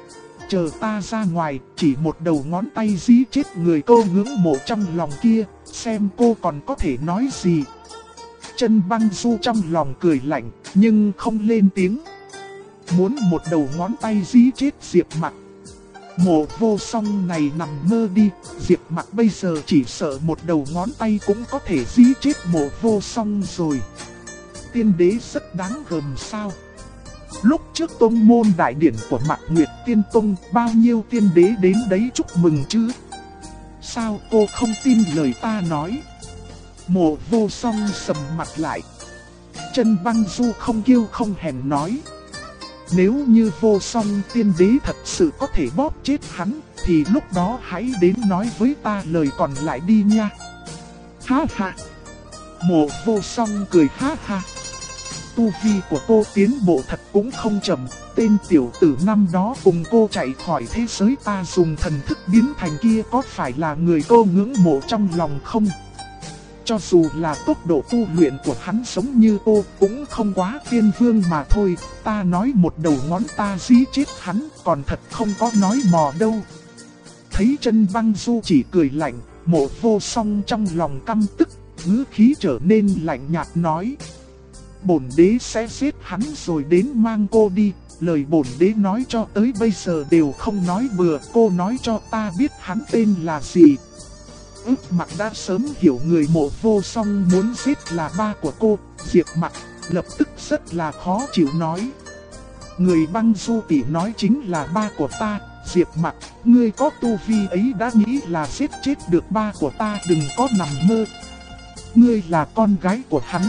chờ ta ra ngoài, chỉ một đầu ngón tay dí chết người cô ngưỡng mộ trong lòng kia, xem cô còn có thể nói gì. Chân Băng Du trong lòng cười lạnh, nhưng không lên tiếng. Muốn một đầu ngón tay dí chết Diệp Mặc. Mộ Vô Song này nằm mơ đi, Diệp Mặc bây giờ chỉ sợ một đầu ngón tay cũng có thể dí chết Mộ Vô Song rồi. Tiên đế rất đáng gờm sao. Lúc trước tông môn đại điển của Mạc Nguyệt Tiên Tông, bao nhiêu tiên đế đến đấy chúc mừng chứ. Sao cô không tin lời ta nói? Mộ Vô Song sầm mặt lại. Chân Băng Du không kiêu không hèn nói. Nếu như Vô Song tiên đế thật sự có thể bóp chết hắn, thì lúc đó hãy đến nói với ta lời còn lại đi nha. Ha ha. Mộ Vô Song cười ha ha. Tu vi của cô tiến bộ thật cũng không chậm, tên tiểu tử năm đó cùng cô chạy khỏi thế giới ta dùng thần thức biến thành kia có phải là người cô ngưỡng mộ trong lòng không? Cho dù là tốc độ tu luyện của hắn giống như cô cũng không quá tiên vương mà thôi, ta nói một đầu ngón ta dí chết hắn còn thật không có nói mò đâu. Thấy Chân Băng Du chỉ cười lạnh, Mộ Vô Song trong lòng căm tức, ngữ khí trở nên lạnh nhạt nói. Bổn đế sẽ giết hắn rồi đến mang cô đi, lời bổn đế nói cho tới bây giờ đều không nói bừa, cô nói cho ta biết hắn tên là gì. Ước Mặc đã sớm hiểu người Mộ Vô Song muốn giết là ba của cô, Diệp Mặc, lập tức rất là khó chịu nói. Người băng du tỷ nói chính là ba của ta, Diệp Mặc. Ngươi có tu vi ấy đã nghĩ là giết chết được ba của ta, đừng có nằm mơ. Ngươi là con gái của hắn.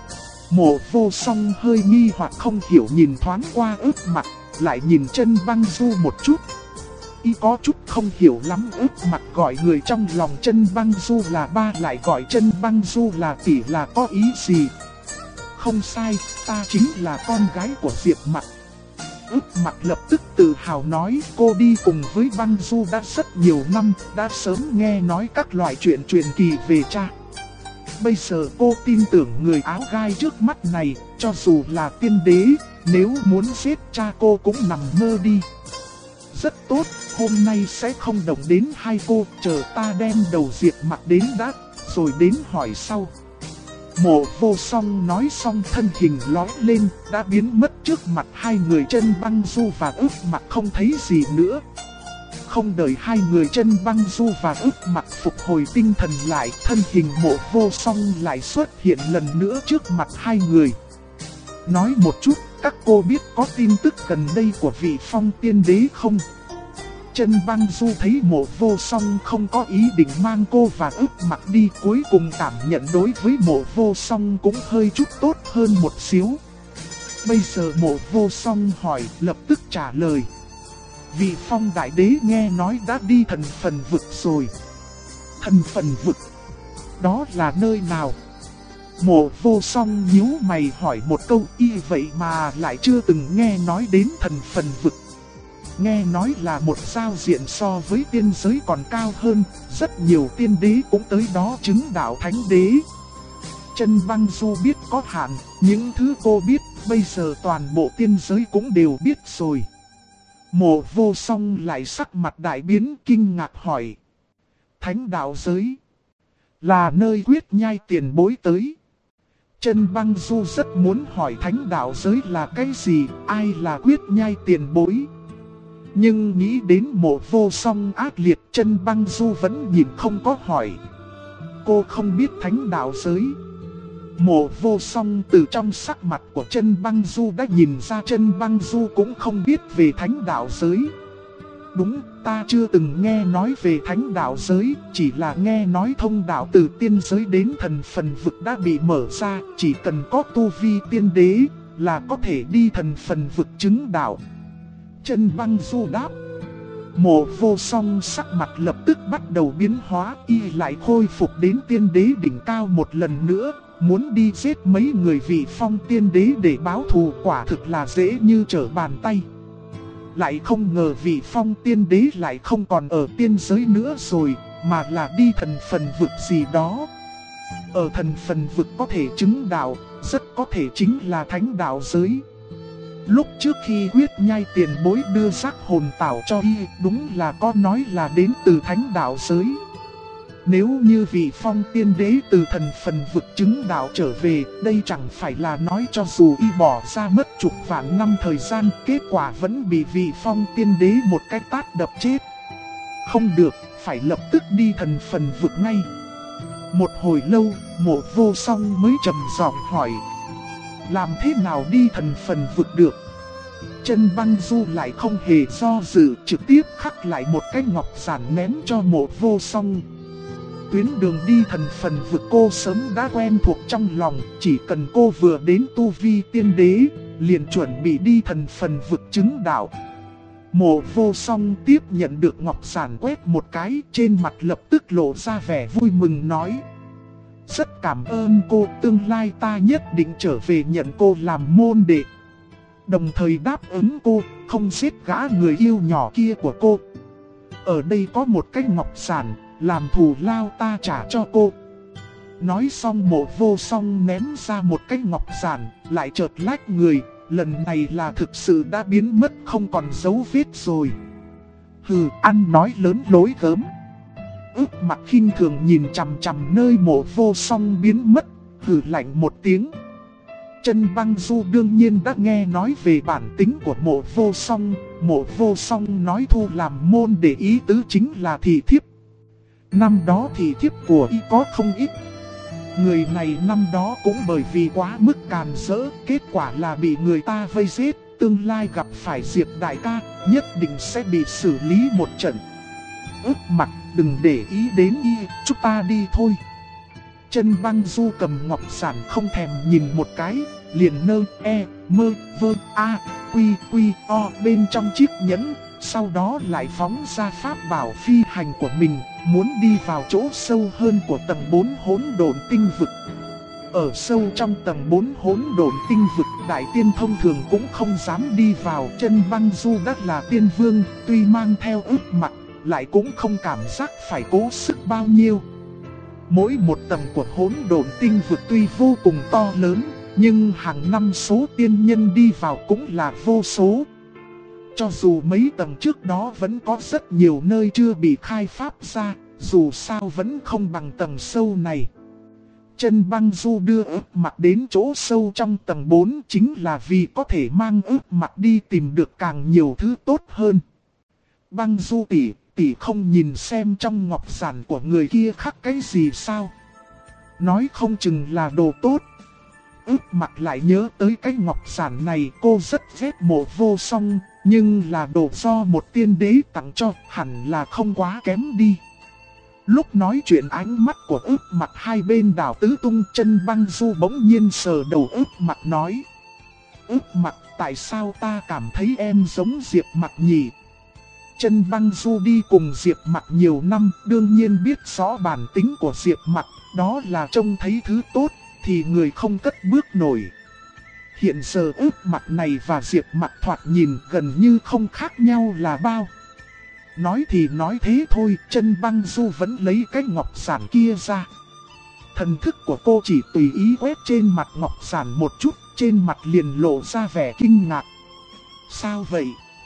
Mộ Vô Song hơi nghi hoặc không hiểu nhìn thoáng qua Ước Mặc, lại nhìn Chân Băng Du một chút. Y có chút không hiểu lắm, Ước Mặc gọi người trong lòng Chân Băng Du là ba, lại gọi Chân Băng Du là tỷ là có ý gì? Không sai, ta chính là con gái của Diệp Mặc. Ước Mặc lập tức tự hào nói, cô đi cùng với Băng Du đã rất nhiều năm, đã sớm nghe nói các loại chuyện truyền kỳ về cha. Bây giờ cô tin tưởng người áo gai trước mắt này, cho dù là tiên đế, nếu muốn giết cha cô cũng nằm mơ đi. Rất tốt, hôm nay sẽ không động đến hai cô, chờ ta đem đầu Diệp Mặc đến đã, rồi đến hỏi sau. Mộ Vô Song nói xong thân hình lói lên, đã biến mất trước mặt hai người Chân Băng Du và Ước Mặc không thấy gì nữa. Không đợi hai người Chân Băng Du và Ước Mặc phục hồi tinh thần lại, thân hình Mộ Vô Song lại xuất hiện lần nữa trước mặt hai người. Nói một chút, các cô biết có tin tức gần đây của vị Phong Tiên Đế không? Chân Băng Du thấy Mộ Vô Song không có ý định mang cô và Ước Mặc đi, cuối cùng cảm nhận đối với Mộ Vô Song cũng hơi chút tốt hơn một xíu. Bây giờ Mộ Vô Song hỏi, lập tức trả lời. Vị Phong Đại Đế nghe nói đã đi Thần Phần Vực rồi. Thần Phần Vực? Đó là nơi nào? Mộ Vô Song nhíu mày hỏi một câu, y vậy mà lại chưa từng nghe nói đến Thần Phần Vực. Nghe nói là một giao diện so với tiên giới còn cao hơn, rất nhiều tiên đế cũng tới đó chứng đạo thánh đế. Chân Băng Du biết có hạn, những thứ cô biết, bây giờ toàn bộ tiên giới cũng đều biết rồi. Mộ Vô Song lại sắc mặt đại biến, kinh ngạc hỏi. Thánh đạo giới là nơi Quyết Nhai tiền bối tới. Chân Băng Du rất muốn hỏi thánh đạo giới là cái gì, ai là Quyết Nhai tiền bối. Nhưng nghĩ đến Mộ Vô Song ác liệt, Chân Băng Du vẫn nhìn không có hỏi. Cô không biết thánh đạo giới. Mộ Vô Song từ trong sắc mặt của Chân Băng Du đã nhìn ra Chân Băng Du cũng không biết về thánh đạo giới. Đúng, ta chưa từng nghe nói về thánh đạo giới, chỉ là nghe nói thông đạo từ tiên giới đến Thần Phần Vực đã bị mở ra, chỉ cần có tu vi tiên đế là có thể đi Thần Phần Vực chứng đạo. Chân Băng Du đáp. Mộ Vô Song sắc mặt lập tức bắt đầu biến hóa, y lại khôi phục đến tiên đế đỉnh cao một lần nữa, muốn đi giết mấy người vị Phong Tiên Đế để báo thù quả thực là dễ như trở bàn tay. Lại không ngờ vị Phong Tiên Đế lại không còn ở tiên giới nữa rồi, mà là đi Thần Phần Vực gì đó. Ở Thần Phần Vực có thể chứng đạo, rất có thể chính là thánh đạo giới. Lúc trước khi Quyết Nhai tiền bối đưa xác hồn tảo cho y, đúng là có nói là đến từ thánh đạo giới. Nếu như vị Phong Tiên Đế từ Thần Phần Vực chứng đạo trở về, đây chẳng phải là nói cho dù y bỏ ra mất chục vạn năm thời gian, kết quả vẫn bị vị Phong Tiên Đế một cái tát đập chết. Không được, phải lập tức đi Thần Phần Vực ngay. Một hồi lâu, Mộ Vô Song mới trầm giọng hỏi. Làm thế nào đi Thần Phần Vực được? Chân Băng Du lại không hề do dự, trực tiếp khắc lại một cái ngọc giản ném cho Mộ Vô Song. Tuyến đường đi Thần Phần Vực cô sớm đã quen thuộc trong lòng, chỉ cần cô vừa đến tu vi tiên đế, liền chuẩn bị đi Thần Phần Vực chứng đạo. Mộ Vô Song tiếp nhận được ngọc giản quét một cái, trên mặt lập tức lộ ra vẻ vui mừng nói. Rất cảm ơn cô, tương lai ta nhất định trở về nhận cô làm môn đệ. Đồng thời đáp ứng cô, không giết gã người yêu nhỏ kia của cô. Ở đây có một cái ngọc giản, làm thù lao ta trả cho cô. Nói xong Mộ Vô Song ném ra một cái ngọc giản, lại chợt lách người, lần này là thực sự đã biến mất không còn dấu vết rồi. Hừ, ăn nói lớn lối gớm. Ước Mặc khinh thường nhìn chằm chằm nơi Mộ Vô Song biến mất, hừ lạnh một tiếng. Chân Băng Du đương nhiên đã nghe nói về bản tính của Mộ Vô Song. Mộ Vô Song nói thu làm môn để ý tứ chính là thị thiếp. Năm đó thị thiếp của y có không ít. Người này năm đó cũng bởi vì quá mức càn rỡ, kết quả là bị người ta vây giết, tương lai gặp phải Diệp đại ca, nhất định sẽ bị xử lý một trận. Ước Mặc, đừng để ý đến y, chúng ta đi thôi. Chân Băng Du cầm ngọc giản không thèm nhìn một cái, liền nơ, mơ, vơ, quy, o bên trong chiếc nhẫn. Sau đó lại phóng ra pháp bảo phi hành của mình, muốn đi vào chỗ sâu hơn của tầng 4 hỗn độn tinh vực. Ở sâu trong tầng 4 hỗn độn tinh vực, đại tiên thông thường cũng không dám đi vào. Chân Băng Du đã là tiên vương, tuy mang theo Ước Mặc, lại cũng không cảm giác phải cố sức bao nhiêu. Mỗi một tầng của hỗn độn tinh vực tuy vô cùng to lớn, nhưng hàng năm số tiên nhân đi vào cũng là vô số. Cho dù mấy tầng trước đó vẫn có rất nhiều nơi chưa bị khai pháp ra, dù sao vẫn không bằng tầng sâu này. Chân Băng Du đưa Ước Mặc đến chỗ sâu trong tầng 4 chính là vì có thể mang Ước Mặc đi tìm được càng nhiều thứ tốt hơn. Băng Du tỷ không nhìn xem trong ngọc giản của người kia khắc cái gì sao? Nói không chừng là đồ tốt. Ước Mặc lại nhớ tới cái ngọc giản này, cô rất ghét Mộ Vô Song, nhưng là đồ do một tiên đế tặng cho, hẳn là không quá kém đi. Lúc nói chuyện ánh mắt của Ước Mặc hai bên đảo tứ tung. Chân Băng Du bỗng nhiên sờ đầu Ước Mặc nói: Ước Mặc, tại sao ta cảm thấy em giống Diệp Mặc nhỉ? Chân Băng Du đi cùng Diệp Mặc nhiều năm, đương nhiên biết rõ bản tính của Diệp Mặc, đó là trông thấy thứ tốt thì người không cất bước nổi. Hiện giờ Ước Mặc này và Diệp Mặc thoạt nhìn gần như không khác nhau là bao. Nói thì nói thế thôi, Chân Băng Du vẫn lấy cái ngọc giản kia ra. Thần thức của cô chỉ tùy ý quét trên mặt ngọc giản một chút, trên mặt liền lộ ra vẻ kinh ngạc. Sao vậy?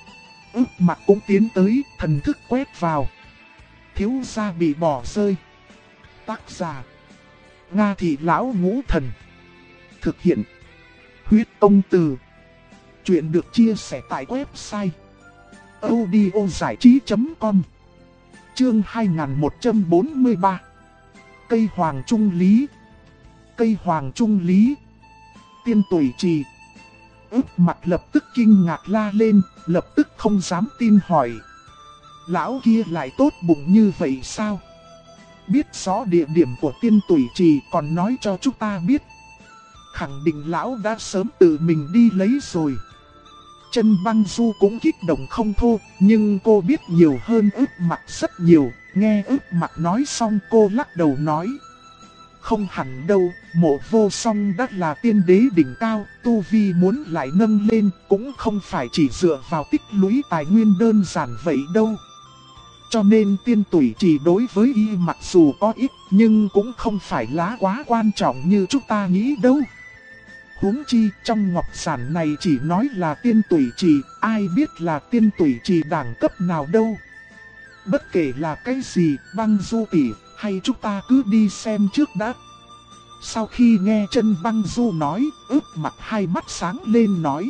Ước Mặc cũng tiến tới, thần thức quét vào. Thiếu gia bị bỏ rơi. Tác giả: Nga Thị Lão Ngũ Thần. Thực hiện: Huyết Tông Từ. Chuyện được chia sẻ tại website audiozảichí.com. Chương 2143. Cây Hoàng Trung Lý. Cây Hoàng Trung Lý. Tiên Tủy Trì. Ước Mặc lập tức kinh ngạc la lên, lập tức không dám tin hỏi: lão kia lại tốt bụng như vậy sao? Biết rõ địa điểm của Tiên Tủy Trì còn nói cho chúng ta biết. Khẳng định lão đã sớm tự mình đi lấy rồi. Chân Băng Du cũng kích động không thô, nhưng cô biết nhiều hơn Ước Mặc rất nhiều. Nghe Ước Mặc nói xong cô lắc đầu nói: không hẳn đâu, Mộ Vô Song đã là tiên đế đỉnh cao, tu vi muốn lại nâng lên cũng không phải chỉ dựa vào tích lũy tài nguyên đơn giản vậy đâu. Cho nên Tiên Tủy Trì đối với y mặc dù có ít, nhưng cũng không phải lá quá quan trọng như chúng ta nghĩ đâu. Huống chi trong ngọc giản này chỉ nói là Tiên Tủy Trì, ai biết là Tiên Tủy Trì đẳng cấp nào đâu. Bất kể là cái gì, Băng Du tỷ, hay chúng ta cứ đi xem trước đã. Sau khi nghe Chân Băng Du nói, Ước Mặc hai mắt sáng lên nói.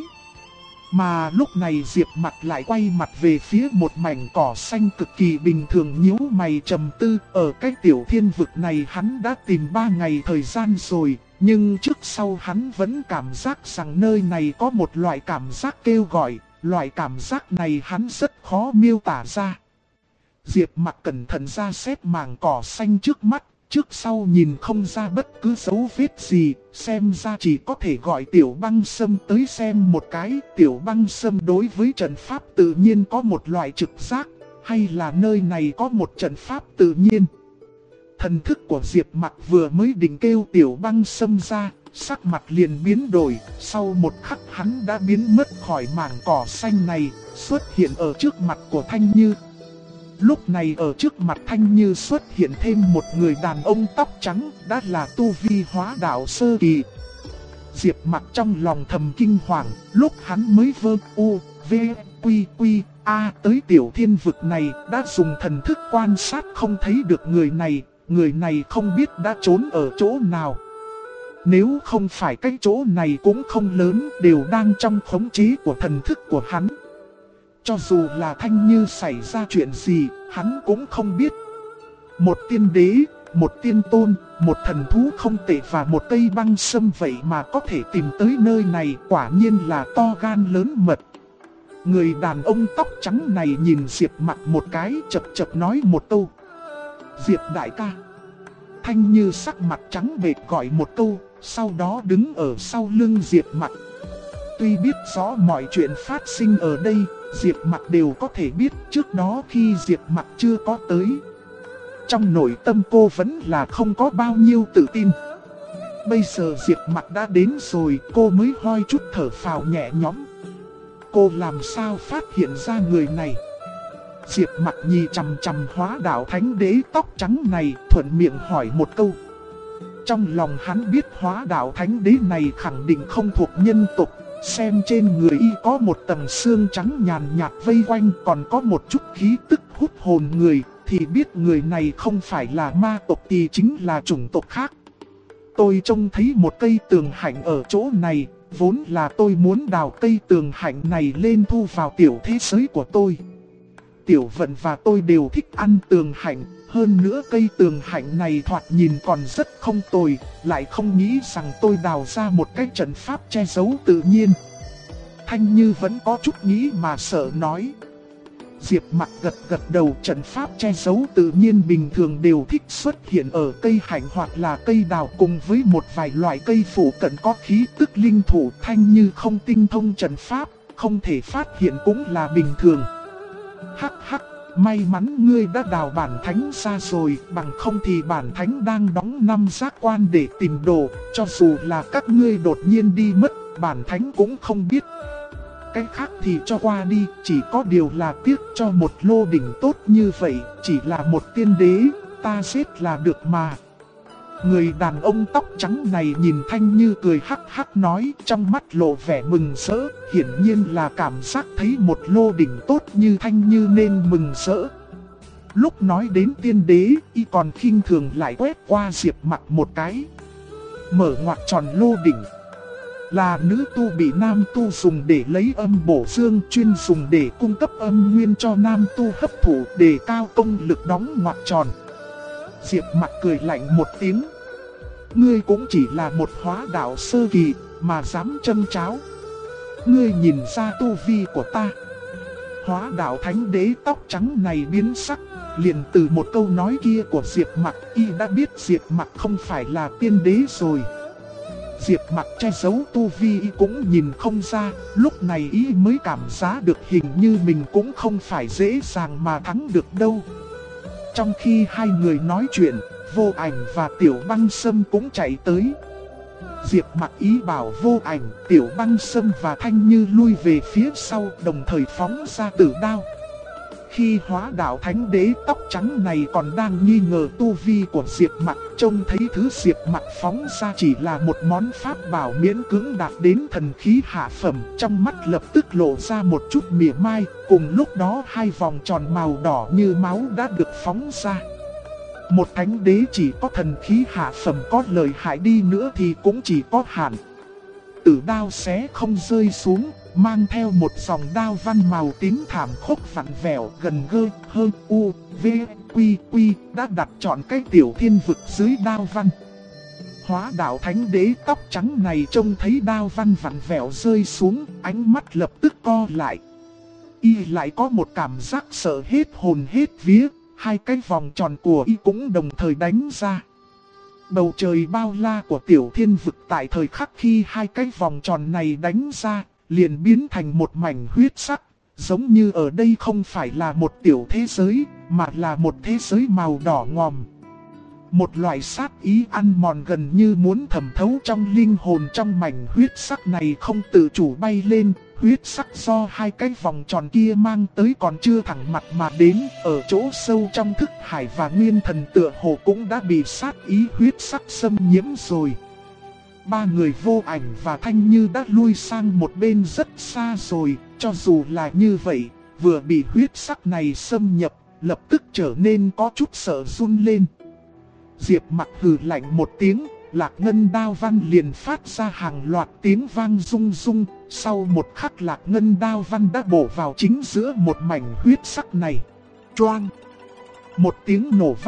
Mà lúc này Diệp Mặc lại quay mặt về phía một mảnh cỏ xanh cực kỳ bình thường, nhíu mày trầm tư. Ở cái tiểu thiên vực này hắn đã tìm 3 ngày thời gian rồi, nhưng trước sau hắn vẫn cảm giác rằng nơi này có một loại cảm giác kêu gọi. Loại cảm giác này hắn rất khó miêu tả ra. Diệp Mặc cẩn thận ra xét mảng cỏ xanh trước mắt, trước sau nhìn không ra bất cứ dấu vết gì, xem ra chỉ có thể gọi Tiểu Băng Sâm tới xem một cái. Tiểu Băng Sâm đối với trận pháp tự nhiên có một loại trực giác, hay là nơi này có một trận pháp tự nhiên. Thần thức của Diệp Mặc vừa mới định kêu Tiểu Băng Sâm ra, sắc mặt liền biến đổi, sau một khắc hắn đã biến mất khỏi mảng cỏ xanh này, xuất hiện ở trước mặt của Thanh Như. Lúc này ở trước mặt Thanh Như xuất hiện thêm một người đàn ông tóc trắng, đã là tu vi hóa đạo sơ kỳ. Diệp Mặc trong lòng thầm kinh hoàng, lúc hắn mới vơ u, v, quy, a tới tiểu thiên vực này, đã dùng thần thức quan sát không thấy được người này không biết đã trốn ở chỗ nào. Nếu không phải cái chỗ này cũng không lớn, đều đang trong khống chế của thần thức của hắn. Cho dù là Thanh Như xảy ra chuyện gì, hắn cũng không biết. Một tiên đế, một tiên tôn, một thần thú không tệ và một cây băng sâm vậy mà có thể tìm tới nơi này, quả nhiên là to gan lớn mật. Người đàn ông tóc trắng này nhìn Diệp Mặc một cái, chập chập nói một câu. Diệp đại ca. Thanh Như sắc mặt trắng bệch gọi một câu, sau đó đứng ở sau lưng Diệp Mặc. Tuy biết rõ mọi chuyện phát sinh ở đây, Diệp Mặc đều có thể biết trước đó khi Diệp Mặc chưa có tới. Trong nội tâm cô vẫn là không có bao nhiêu tự tin. Bây giờ Diệp Mặc đã đến rồi, cô mới hoi chút thở phào nhẹ nhõm. Cô làm sao phát hiện ra người này? Diệp Mặc nhìn chằm chằm Hóa Đạo Thánh Đế tóc trắng này, thuận miệng hỏi một câu. Trong lòng hắn biết Hóa Đạo Thánh Đế này khẳng định không thuộc nhân tộc, xem trên người y có một tầng xương trắng nhàn nhạt vây quanh, còn có một chút khí tức hút hồn người, thì biết người này không phải là ma tộc thì chính là chủng tộc khác. Tôi trông thấy một cây tường hạnh ở chỗ này, vốn là tôi muốn đào cây tường hạnh này lên thu vào tiểu thế giới của tôi. Tiểu Vận và tôi đều thích ăn tường hạnh, hơn nữa cây tường hạnh này thoạt nhìn còn rất không tồi, lại không nghĩ rằng tôi đào ra một cái trận pháp che giấu tự nhiên. Thanh Như vẫn có chút nghĩ mà sợ nói. Diệp Mặc gật gật đầu, trận pháp che giấu tự nhiên bình thường đều thích xuất hiện ở cây hạnh hoặc là cây đào cùng với một vài loại cây phủ cận có khí tức linh thủ. Thanh Như không tinh thông trận pháp, không thể phát hiện cũng là bình thường. Hắc hắc, may mắn ngươi đã đào bản thánh ra rồi, bằng không thì bản thánh đang đóng 5 giác quan để tìm đồ, cho dù là các ngươi đột nhiên đi mất, bản thánh cũng không biết. Cái khác thì cho qua đi, chỉ có điều là tiếc cho một lô đỉnh tốt như vậy, chỉ là một tiên đế, ta giết là được mà. Người đàn ông tóc trắng này nhìn Thanh Như cười hắc hắc nói, trong mắt lộ vẻ mừng rỡ, hiển nhiên là cảm giác thấy một lô đỉnh tốt như Thanh Như nên mừng rỡ. Lúc nói đến tiên đế, y còn khinh thường lại quét qua Diệp Mặc một cái. Mở ngoặc tròn lô đỉnh. Là nữ tu bị nam tu dùng để lấy âm bổ dương, chuyên dùng để cung cấp âm nguyên cho nam tu hấp thụ, đề cao công lực đóng ngoặc tròn. Diệp Mặc cười lạnh một tiếng. Ngươi cũng chỉ là một hóa đạo sơ kỳ, mà dám châm cháo. Ngươi nhìn ra tu vi của ta. Hóa đạo thánh đế tóc trắng này biến sắc, liền từ một câu nói kia của Diệp Mặc, y đã biết Diệp Mặc không phải là tiên đế rồi. Diệp Mặc che giấu tu vi y cũng nhìn không ra, lúc này y mới cảm giác được hình như mình cũng không phải dễ dàng mà thắng được đâu. Trong khi hai người nói chuyện, Vô Ảnh và Tiểu Băng Sâm cũng chạy tới. Diệp Mặc ý bảo Vô Ảnh, Tiểu Băng Sâm và Thanh Như lui về phía sau, đồng thời phóng ra tử đao. Khi Hóa Đạo Thánh Đế tóc trắng này còn đang nghi ngờ tu vi của Diệp Mặc, trông thấy thứ Diệp Mặc phóng ra chỉ là một món pháp bảo miễn cưỡng đạt đến thần khí hạ phẩm, trong mắt lập tức lộ ra một chút mỉa mai, cùng lúc đó hai vòng tròn màu đỏ như máu đã được phóng ra. Một thánh đế chỉ có thần khí hạ phẩm có lợi hại đi nữa thì cũng chỉ có hạn. Tử đao xé không rơi xuống, mang theo một dòng đao văn màu tím thảm khốc vặn vẹo gần gơ, hơn u, v, quy, quy, đã đặt trọn cái tiểu thiên vực dưới đao văn. Hóa đạo thánh đế tóc trắng này trông thấy đao văn vặn vẹo rơi xuống, ánh mắt lập tức co lại. Y lại có một cảm giác sợ hết hồn hết vía, hai cái vòng tròn của y cũng đồng thời đánh ra. Bầu trời bao la của tiểu thiên vực tại thời khắc khi hai cái vòng tròn này đánh ra, liền biến thành một mảnh huyết sắc, giống như ở đây không phải là một tiểu thế giới, mà là một thế giới màu đỏ ngòm. Một loại sát ý ăn mòn gần như muốn thẩm thấu trong linh hồn trong mảnh huyết sắc này không tự chủ bay lên, huyết sắc do hai cái vòng tròn kia mang tới còn chưa thẳng mặt mà đến, ở chỗ sâu trong thức hải và nguyên thần tựa hồ cũng đã bị sát ý huyết sắc xâm nhiễm rồi. Ba người Vô Ảnh và Thanh Như đã lui sang một bên rất xa rồi, cho dù là như vậy, vừa bị huyết sắc này xâm nhập, lập tức trở nên có chút sợ run lên. Diệp Mặc hừ lạnh một tiếng, Lạc Ngân đao văn liền phát ra hàng loạt tiếng vang rung rung, sau một khắc Lạc Ngân đao văn đã bổ vào chính giữa một mảnh huyết sắc này. Choang! Một tiếng nổ vang,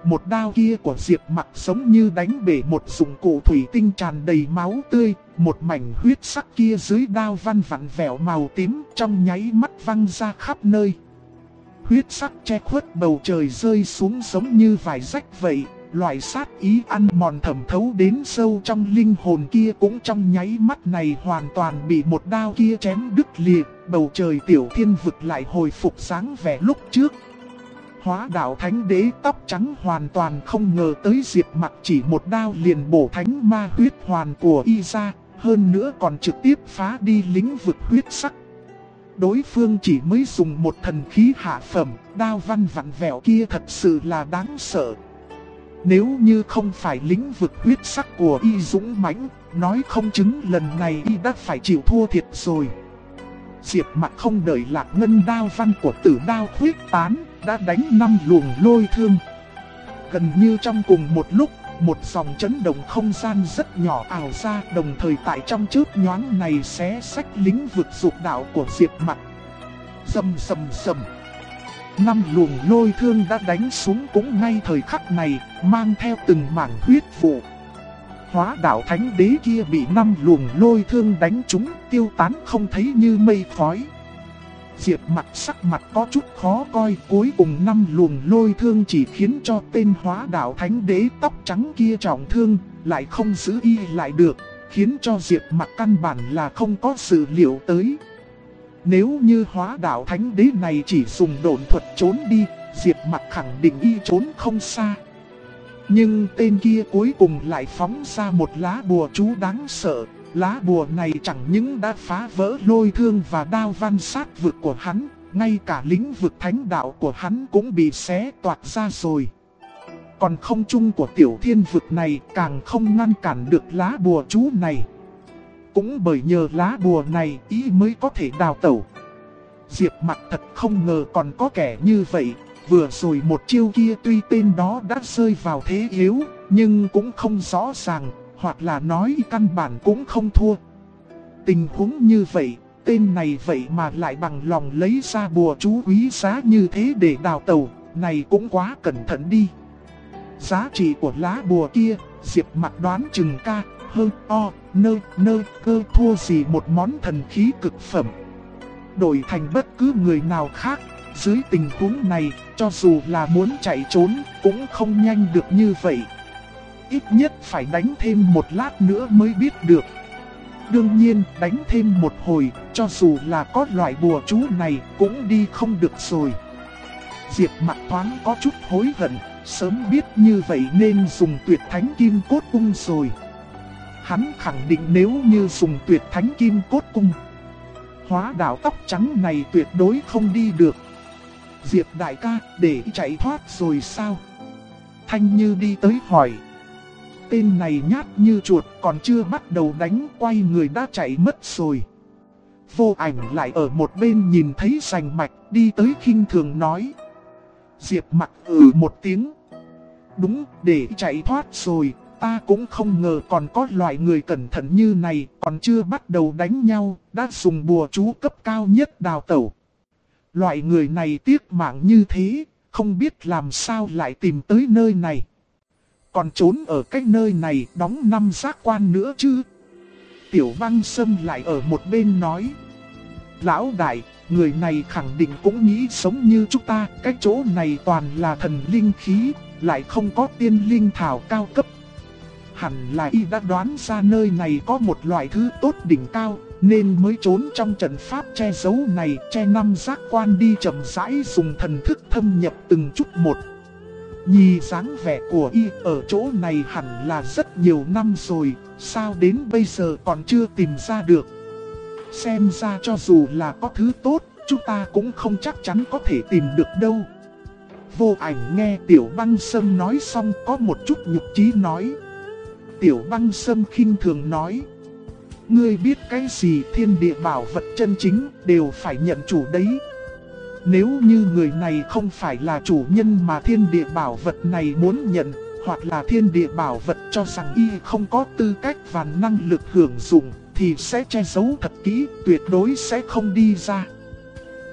một đao kia của Diệp Mặc giống như đánh bể một dụng cụ thủy tinh tràn đầy máu tươi, một mảnh huyết sắc kia dưới đao văn vặn vẹo màu tím trong nháy mắt văng ra khắp nơi. Huyết sắc che khuất bầu trời rơi xuống giống như vải rách vậy, loại sát ý ăn mòn thẩm thấu đến sâu trong linh hồn kia cũng trong nháy mắt này hoàn toàn bị một đao kia chém đứt lìa, bầu trời tiểu thiên vực lại hồi phục dáng vẻ lúc trước. Hóa đạo thánh đế tóc trắng hoàn toàn không ngờ tới Diệp Mặc chỉ một đao liền bổ thánh ma huyết hoàn của y ra, hơn nữa còn trực tiếp phá đi lĩnh vực huyết sắc. Đối phương chỉ mới dùng một thần khí hạ phẩm, đao văn vặn vẹo kia thật sự là đáng sợ. Nếu như không phải lĩnh vực huyết sắc của y dũng mãnh, nói không chứng lần này y đã phải chịu thua thiệt rồi. Diệp Mặc không đợi Lạc Ngân đao văn của Tử đao khuyết tán, đã đánh 5 luồng lôi thương. Gần như trong cùng một lúc, một dòng chấn động không gian rất nhỏ ảo ra, đồng thời tại trong chớp nhoáng này xé xách lĩnh vực dục đạo của Diệp Mặc. Rầm rầm rầm. 5 luồng lôi thương đã đánh xuống cũng ngay thời khắc này, mang theo từng mảng huyết vụ. Hóa đạo thánh đế kia bị 5 luồng lôi thương đánh trúng, tiêu tán không thấy như mây khói. Diệp Mặc sắc mặt có chút khó coi, cuối cùng 5 luồng lôi thương chỉ khiến cho tên hóa đạo thánh đế tóc trắng kia trọng thương, lại không giữ y lại được, khiến cho Diệp Mặc căn bản là không có sự liệu tới. Nếu như hóa đạo thánh đế này chỉ dùng độn thuật trốn đi, Diệp Mặc khẳng định y trốn không xa. Nhưng tên kia cuối cùng lại phóng ra một lá bùa chú đáng sợ. Lá bùa này chẳng những đã phá vỡ lôi thương và đao văn sát vực của hắn, ngay cả lĩnh vực thánh đạo của hắn cũng bị xé toạc ra rồi. Còn không trung của tiểu thiên vực này càng không ngăn cản được lá bùa chú này. Cũng bởi nhờ lá bùa này ý mới có thể đào tẩu. Diệp Mặc thật không ngờ còn có kẻ như vậy. Vừa rồi một chiêu kia tuy tên đó đã rơi vào thế yếu, nhưng cũng không rõ ràng, hoặc là nói căn bản cũng không thua. Tình huống như vậy, tên này vậy mà lại bằng lòng lấy ra bùa chú quý giá như thế để đào tẩu, này cũng quá cẩn thận đi. Giá trị của lá bùa kia, Diệp Mặc đoán chừng ca, hơn o, nơ cơ thua gì một món thần khí cực phẩm. Đổi thành bất cứ người nào khác, dưới tình huống này, cho dù là muốn chạy trốn, cũng không nhanh được như vậy. Ít nhất phải đánh thêm một lát nữa mới biết được. Đương nhiên, đánh thêm một hồi, cho dù là có loại bùa chú này, cũng đi không được rồi. Diệp Mặc thoáng có chút hối hận, sớm biết như vậy nên dùng tuyệt thánh kim cốt cung rồi. Hắn khẳng định nếu như dùng tuyệt thánh kim cốt cung, hóa đạo tóc trắng này tuyệt đối không đi được. Diệp đại ca, để chạy thoát rồi sao? Thanh Như đi tới hỏi. Tên này nhát như chuột, còn chưa bắt đầu đánh, quay người đã chạy mất rồi. Vô Ảnh lại ở một bên nhìn thấy rành mạch, đi tới khinh thường nói. Diệp Mặc một tiếng. Đúng, để chạy thoát rồi, ta cũng không ngờ còn có loại người cẩn thận như này, còn chưa bắt đầu đánh nhau, đã dùng bùa chú cấp cao nhất đào tẩu. Loại người này tiếc mạng như thế, không biết làm sao lại tìm tới nơi này. Còn trốn ở cái nơi này đóng 5 giác quan nữa chứ. Tiểu Băng Sâm lại ở một bên nói. Lão đại, người này khẳng định cũng nghĩ sống như chúng ta, cái chỗ này toàn là thần linh khí, lại không có tiên linh thảo cao cấp. Hẳn là y đã đoán ra nơi này có một loại thứ tốt đỉnh cao, nên mới trốn trong trận pháp che giấu này, che 5 giác quan đi chậm rãi dùng thần thức thâm nhập từng chút một. Nhìn dáng vẻ của y ở chỗ này hẳn là rất nhiều năm rồi, sao đến bây giờ còn chưa tìm ra được. Xem ra cho dù là có thứ tốt, chúng ta cũng không chắc chắn có thể tìm được đâu. Vô Ảnh nghe Tiểu Băng Sâm nói xong có một chút nhục chí nói. Tiểu Băng Sâm khinh thường nói. Ngươi biết cái gì thiên địa bảo vật chân chính đều phải nhận chủ đấy. Nếu như người này không phải là chủ nhân mà thiên địa bảo vật này muốn nhận, hoặc là thiên địa bảo vật cho rằng y không có tư cách và năng lực hưởng dụng, thì sẽ che giấu thật kỹ, tuyệt đối sẽ không đi ra.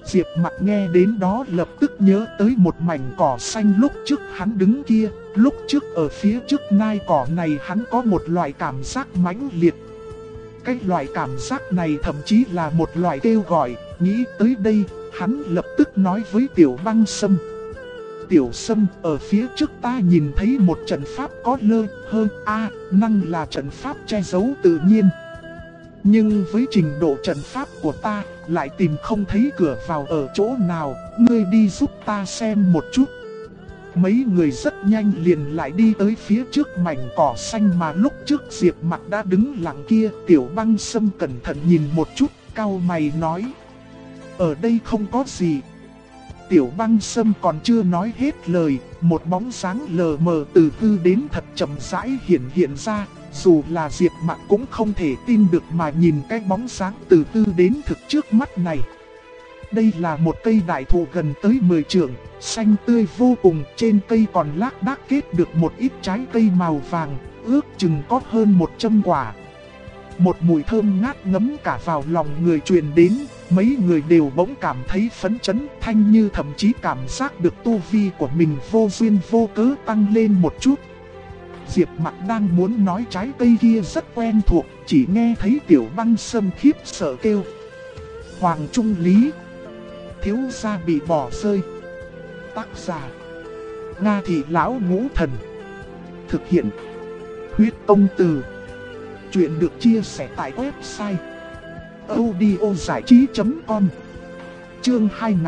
Diệp Mặc nghe đến đó lập tức nhớ tới một mảnh cỏ xanh lúc trước hắn đứng kia. Lúc trước ở phía trước nai cỏ này hắn có một loại cảm giác mãnh liệt. Cái loại cảm giác này thậm chí là một loại kêu gọi. Nghĩ tới đây, hắn lập tức nói với Tiểu Băng Sâm. Tiểu Sâm, ở phía trước ta nhìn thấy một trận pháp có lơ, hơn, năng là trận pháp che giấu tự nhiên. Nhưng với trình độ trận pháp của ta, lại tìm không thấy cửa vào ở chỗ nào, ngươi đi giúp ta xem một chút. Mấy người rất nhanh liền lại đi tới phía trước mảnh cỏ xanh mà lúc trước Diệp Mặc đã đứng lặng kia. Tiểu Băng Sâm cẩn thận nhìn một chút, cau mày nói. Ở đây không có gì. Tiểu Băng Sâm còn chưa nói hết lời, một bóng sáng lờ mờ từ hư đến thật chậm rãi hiện ra. Dù là Diệp Mặc cũng không thể tin được mà nhìn cái bóng sáng từ từ đến thực trước mắt này. Đây là một cây đại thụ gần tới 10 trượng, xanh tươi vô cùng, trên cây còn lác đác kết được một ít trái cây màu vàng, ước chừng có hơn 100 quả. Một mùi thơm ngát ngấm cả vào lòng người truyền đến, mấy người đều bỗng cảm thấy phấn chấn. Thanh Như thậm chí cảm giác được tu vi của mình vô duyên vô cớ tăng lên một chút. Diệp Mặc đang muốn nói trái cây kia rất quen thuộc, chỉ nghe thấy Tiểu Băng Sâm khiếp sợ kêu. Hoàng Trung Lý, thiếu gia bị bỏ rơi. Tác giả: Nga Thị Lão Ngũ Thần. Thực hiện: Huyết Tông Từ. Chuyện được chia sẻ tại website audiozảichí.com. Chương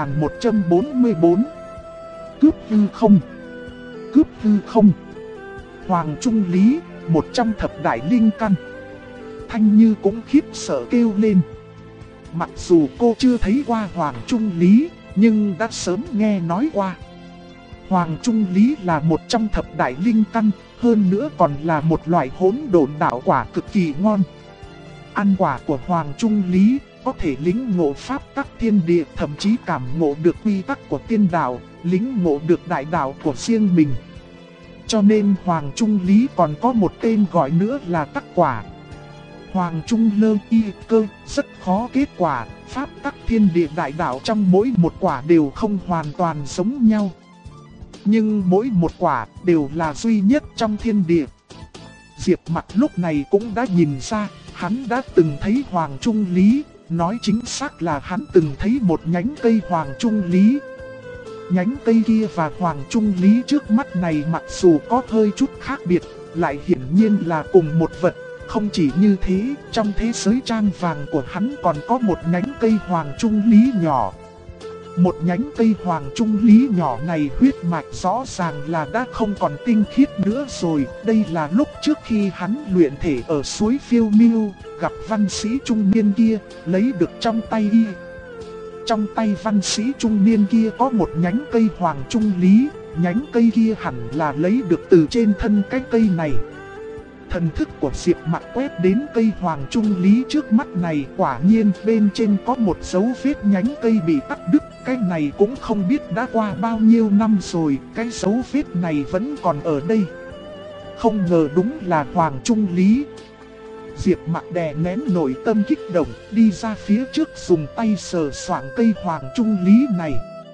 2144. Cướp hư không. Cướp hư không. Hoàng Trung Lý, 100 thập đại linh căn. Thanh Như cũng khiếp sợ kêu lên. Mặc dù cô chưa thấy qua Hoàng Trung Lý, nhưng đã sớm nghe nói qua. Hoàng Trung Lý là 100 thập đại linh căn, hơn nữa còn là một loại hỗn độn đạo quả cực kỳ ngon. Ăn quả của Hoàng Trung Lý có thể lĩnh ngộ pháp tắc thiên địa, thậm chí cảm ngộ được quy tắc của tiên đạo, lĩnh ngộ được đại đạo của riêng mình. Cho nên Hoàng Trung Lý còn có một tên gọi nữa là tắc quả. Hoàng Trung Lơ Y Cơ rất khó kết quả, pháp tắc thiên địa đại đạo trong mỗi một quả đều không hoàn toàn giống nhau. Nhưng mỗi một quả đều là duy nhất trong thiên địa. Diệp Mặc lúc này cũng đã nhìn ra, hắn đã từng thấy Hoàng Trung Lý, nói chính xác là hắn từng thấy một nhánh cây Hoàng Trung Lý. Nhánh cây kia và Hoàng Trung Lý trước mắt này mặc dù có hơi chút khác biệt, lại hiển nhiên là cùng một vật. Không chỉ như thế, trong thế giới trang vàng của hắn còn có một nhánh cây Hoàng Trung Lý nhỏ. Một nhánh cây Hoàng Trung Lý nhỏ này huyết mạch rõ ràng là đã không còn tinh khiết nữa rồi. Đây là lúc trước khi hắn luyện thể ở suối Phiêu Miêu, gặp văn sĩ trung niên kia, lấy được trong tay y. Trong tay văn sĩ trung niên kia có một nhánh cây Hoàng Trung Lý, nhánh cây kia hẳn là lấy được từ trên thân cái cây này. Thần thức của Diệp Mặc quét đến cây Hoàng Trung Lý trước mắt này, quả nhiên bên trên có một dấu vết nhánh cây bị cắt đứt. Cái này cũng không biết đã qua bao nhiêu năm rồi, cái dấu vết này vẫn còn ở đây. Không ngờ đúng là Hoàng Trung Lý. Diệp Mặc đè nén nội tâm kích động, đi ra phía trước dùng tay sờ soạng cây Hoàng Trung Lý này.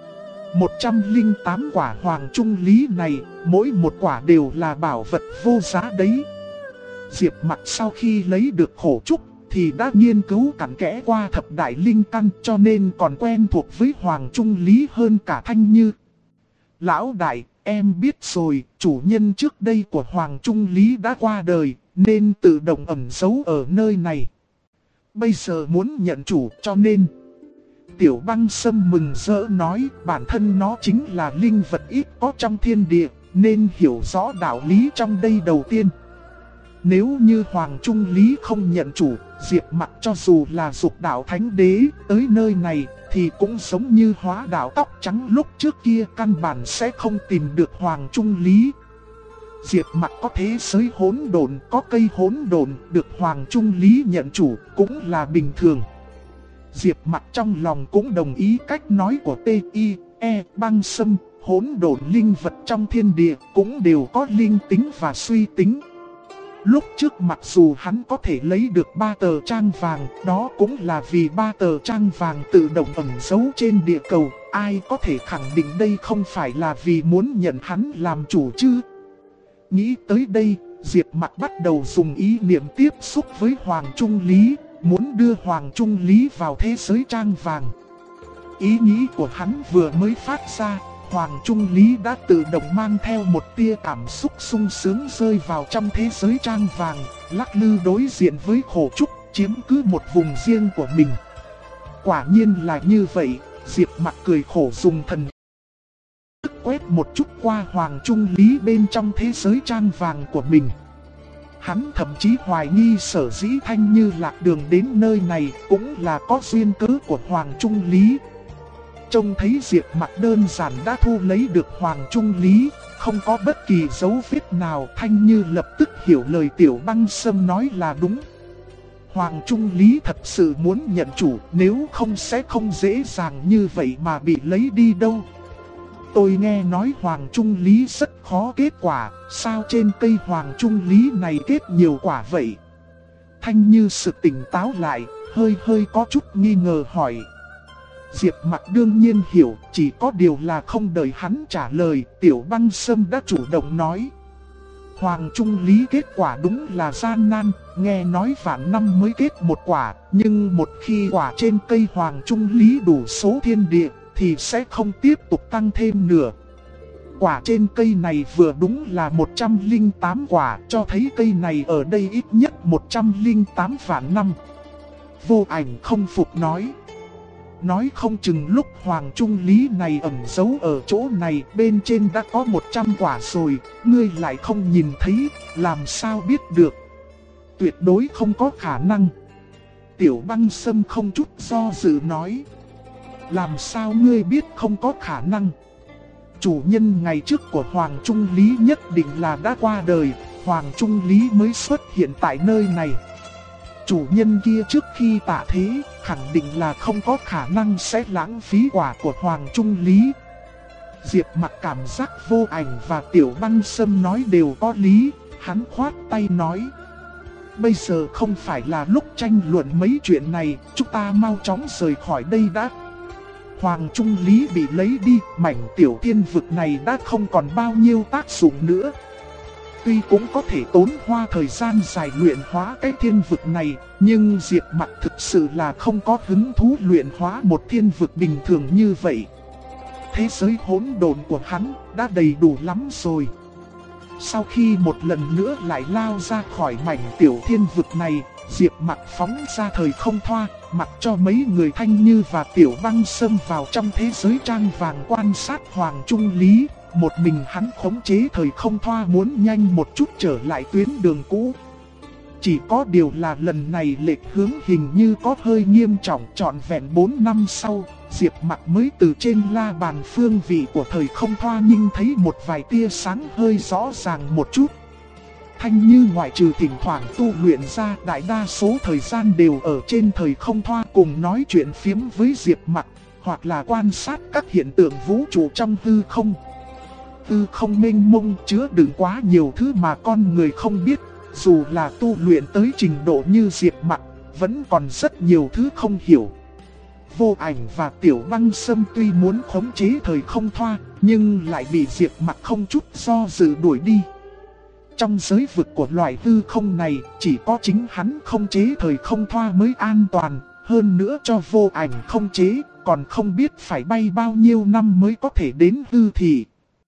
108 quả Hoàng Trung Lý này, mỗi một quả đều là bảo vật vô giá đấy. Diệp Mặc sau khi lấy được khổ trúc thì đã nghiên cứu cặn kẽ qua thập đại linh căn, cho nên còn quen thuộc với Hoàng Trung Lý hơn cả Thanh Như. Lão đại, em biết rồi, chủ nhân trước đây của Hoàng Trung Lý đã qua đời, nên tự động ẩn giấu ở nơi này. Bây giờ muốn nhận chủ cho nên. Tiểu Băng Sâm mừng rỡ nói, bản thân nó chính là linh vật ít có trong thiên địa, nên hiểu rõ đạo lý trong đây đầu tiên. Nếu như Hoàng Trung Lý không nhận chủ, Diệp Mặc cho dù là Dục Đạo Thánh Đế tới nơi này thì cũng giống như Hóa Đạo tóc trắng lúc trước kia, căn bản sẽ không tìm được Hoàng Trung Lý. Diệp Mặc có thế giới hỗn độn, có cây hỗn độn, được Hoàng Trung Lý nhận chủ cũng là bình thường. Diệp Mặc trong lòng cũng đồng ý cách nói của T.I.E. Băng Sâm, hỗn độn linh vật trong thiên địa cũng đều có linh tính và suy tính. Lúc trước mặc dù hắn có thể lấy được 3 tờ trang vàng, đó cũng là vì 3 tờ trang vàng tự động ẩn giấu trên địa cầu. Ai có thể khẳng định đây không phải là vì muốn nhận hắn làm chủ chứ? Nghĩ tới đây, Diệp Mặc bắt đầu dùng ý niệm tiếp xúc với Hoàng Trung Lý, muốn đưa Hoàng Trung Lý vào thế giới trang vàng. Ý nghĩ của hắn vừa mới phát ra, Hoàng Trung Lý đã tự động mang theo một tia cảm xúc sung sướng rơi vào trong thế giới trang vàng, lắc lư đối diện với Khổ Trúc, chiếm cứ một vùng riêng của mình. Quả nhiên là như vậy, Diệp Mặc cười khổ dùng thần thức quét một chút qua Hoàng Trung Lý bên trong thế giới trang vàng của mình. Hắn thậm chí hoài nghi Sở Dĩ Thanh Như lạc đường đến nơi này cũng là có duyên cớ của Hoàng Trung Lý. Trông thấy Diệp Mặc đơn giản đã thu lấy được Hoàng Trung Lý, không có bất kỳ dấu vết nào, Thanh Như lập tức hiểu lời Tiểu Băng Sâm nói là đúng. Hoàng Trung Lý thật sự muốn nhận chủ, nếu không sẽ không dễ dàng như vậy mà bị lấy đi đâu. Tôi nghe nói Hoàng Trung Lý rất khó kết quả, sao trên cây Hoàng Trung Lý này kết nhiều quả vậy? Thanh Như sự tỉnh táo lại, hơi có chút nghi ngờ hỏi. Diệp Mặc đương nhiên hiểu, chỉ có điều là không đợi hắn trả lời, Tiểu Băng Sâm đã chủ động nói. Hoàng Trung Lý kết quả đúng là gian nan, nghe nói vạn năm mới kết một quả, nhưng một khi quả trên cây Hoàng Trung Lý đủ số thiên địa, thì sẽ không tiếp tục tăng thêm nữa. Quả trên cây này vừa đúng là 108 quả, cho thấy cây này ở đây ít nhất 108 vạn năm. Vô Ảnh không phục nói. Nói không chừng lúc Hoàng Trung Lý này ẩn giấu ở chỗ này bên trên đã có 100 quả rồi, ngươi lại không nhìn thấy, làm sao biết được? Tuyệt đối không có khả năng. Tiểu Băng Sâm không chút do dự nói. Làm sao ngươi biết không có khả năng? Chủ nhân ngày trước của Hoàng Trung Lý nhất định là đã qua đời, Hoàng Trung Lý mới xuất hiện tại nơi này. Chủ nhân kia trước khi tạ thế, khẳng định là không có khả năng sẽ lãng phí quả của Hoàng Trung Lý. Diệp Mặc cảm giác Vô Ảnh và Tiểu Băng Sâm nói đều có lý, hắn khoát tay nói. Bây giờ không phải là lúc tranh luận mấy chuyện này, chúng ta mau chóng rời khỏi đây đã. Hoàng Trung Lý bị lấy đi, mảnh tiểu thiên vực này đã không còn bao nhiêu tác dụng nữa. Tuy cũng có thể tốn hoa thời gian dài luyện hóa cái thiên vực này, nhưng Diệp Mặc thực sự là không có hứng thú luyện hóa một thiên vực bình thường như vậy. Thế giới hỗn độn của hắn đã đầy đủ lắm rồi. Sau khi một lần nữa lại lao ra khỏi mảnh tiểu thiên vực này, Diệp Mặc phóng ra thời không thoa, mặc cho mấy người Thanh Như và Tiểu Băng Sâm vào trong thế giới trang vàng quan sát Hoàng Trung Lý. Một mình hắn khống chế thời không thoa muốn nhanh một chút trở lại tuyến đường cũ. Chỉ có điều là lần này lệch hướng hình như có hơi nghiêm trọng, trọn vẹn 4 năm sau, Diệp Mặc mới từ trên la bàn phương vị của thời không thoa nhìn thấy một vài tia sáng hơi rõ ràng một chút. Thanh Như ngoại trừ thỉnh thoảng tu luyện ra, đại đa số thời gian đều ở trên thời không thoa cùng nói chuyện phiếm với Diệp Mặc, hoặc là quan sát các hiện tượng vũ trụ trong hư không. Hư không mênh mông chứa đựng quá nhiều thứ mà con người không biết, dù là tu luyện tới trình độ như Diệp Mặc, vẫn còn rất nhiều thứ không hiểu. Vô Ảnh và Tiểu Băng Sâm tuy muốn khống chế thời không thoa, nhưng lại bị Diệp Mặc không chút do dự đuổi đi. Trong giới vực của loại hư không này, chỉ có chính hắn khống chế thời không thoa mới an toàn, hơn nữa cho Vô Ảnh khống chế, còn không biết phải bay bao nhiêu năm mới có thể đến hư thị.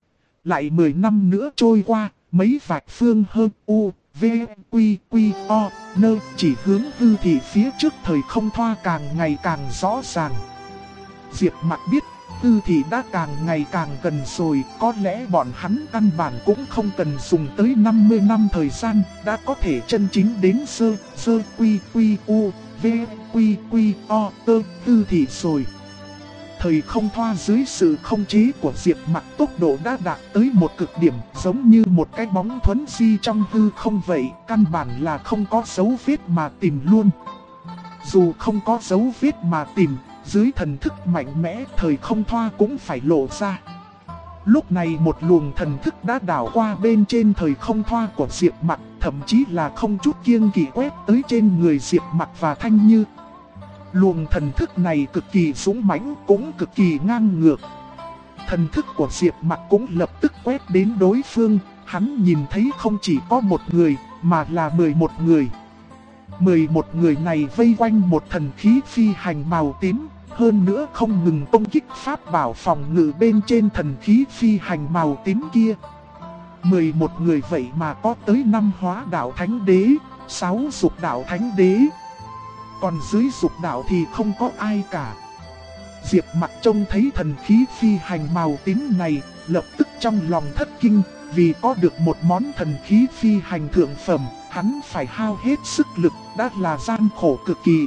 Lại 10 năm nữa trôi qua, mấy vạch phương hơn U, V, Quy, Quy, O, Nơ chỉ hướng hư thị phía trước thời không thoa càng ngày càng rõ ràng. Diệp Mặc biết hư thị đã càng ngày càng gần rồi, có lẽ bọn hắn căn bản cũng không cần dùng tới 50 năm thời gian, đã có thể chân chính đến sơ quy quy u, v quy quy o tơ hư thị rồi. Thời không thoa dưới sự không chế của Diệp Mặc tốc độ đã đạt tới một cực điểm, giống như một cái bóng thuấn di trong hư không vậy, căn bản là không có dấu vết mà tìm luôn. Dù không có dấu vết mà tìm, dưới thần thức mạnh mẽ thời không thoa cũng phải lộ ra. Lúc này một luồng thần thức đã đảo qua bên trên thời không thoa của Diệp Mặc, thậm chí là không chút kiêng kỵ quét tới trên người Diệp Mặc và Thanh Như. Luồng thần thức này cực kỳ dũng mãnh, cũng cực kỳ ngang ngược. Thần thức của Diệp Mặc cũng lập tức quét đến đối phương, hắn nhìn thấy không chỉ có một người, mà là 11 người. 11 người này vây quanh một thần khí phi hành màu tím, hơn nữa không ngừng công kích pháp bảo phòng ngự bên trên thần khí phi hành màu tím kia. 11 người vậy mà có tới 5 hóa đạo thánh đế, 6 dục đạo thánh đế. Còn dưới dục đạo thì không có ai cả. Diệp Mặc trông thấy thần khí phi hành màu tím này, lập tức trong lòng thất kinh, vì có được một món thần khí phi hành thượng phẩm, hắn phải hao hết sức lực, đã là gian khổ cực kỳ.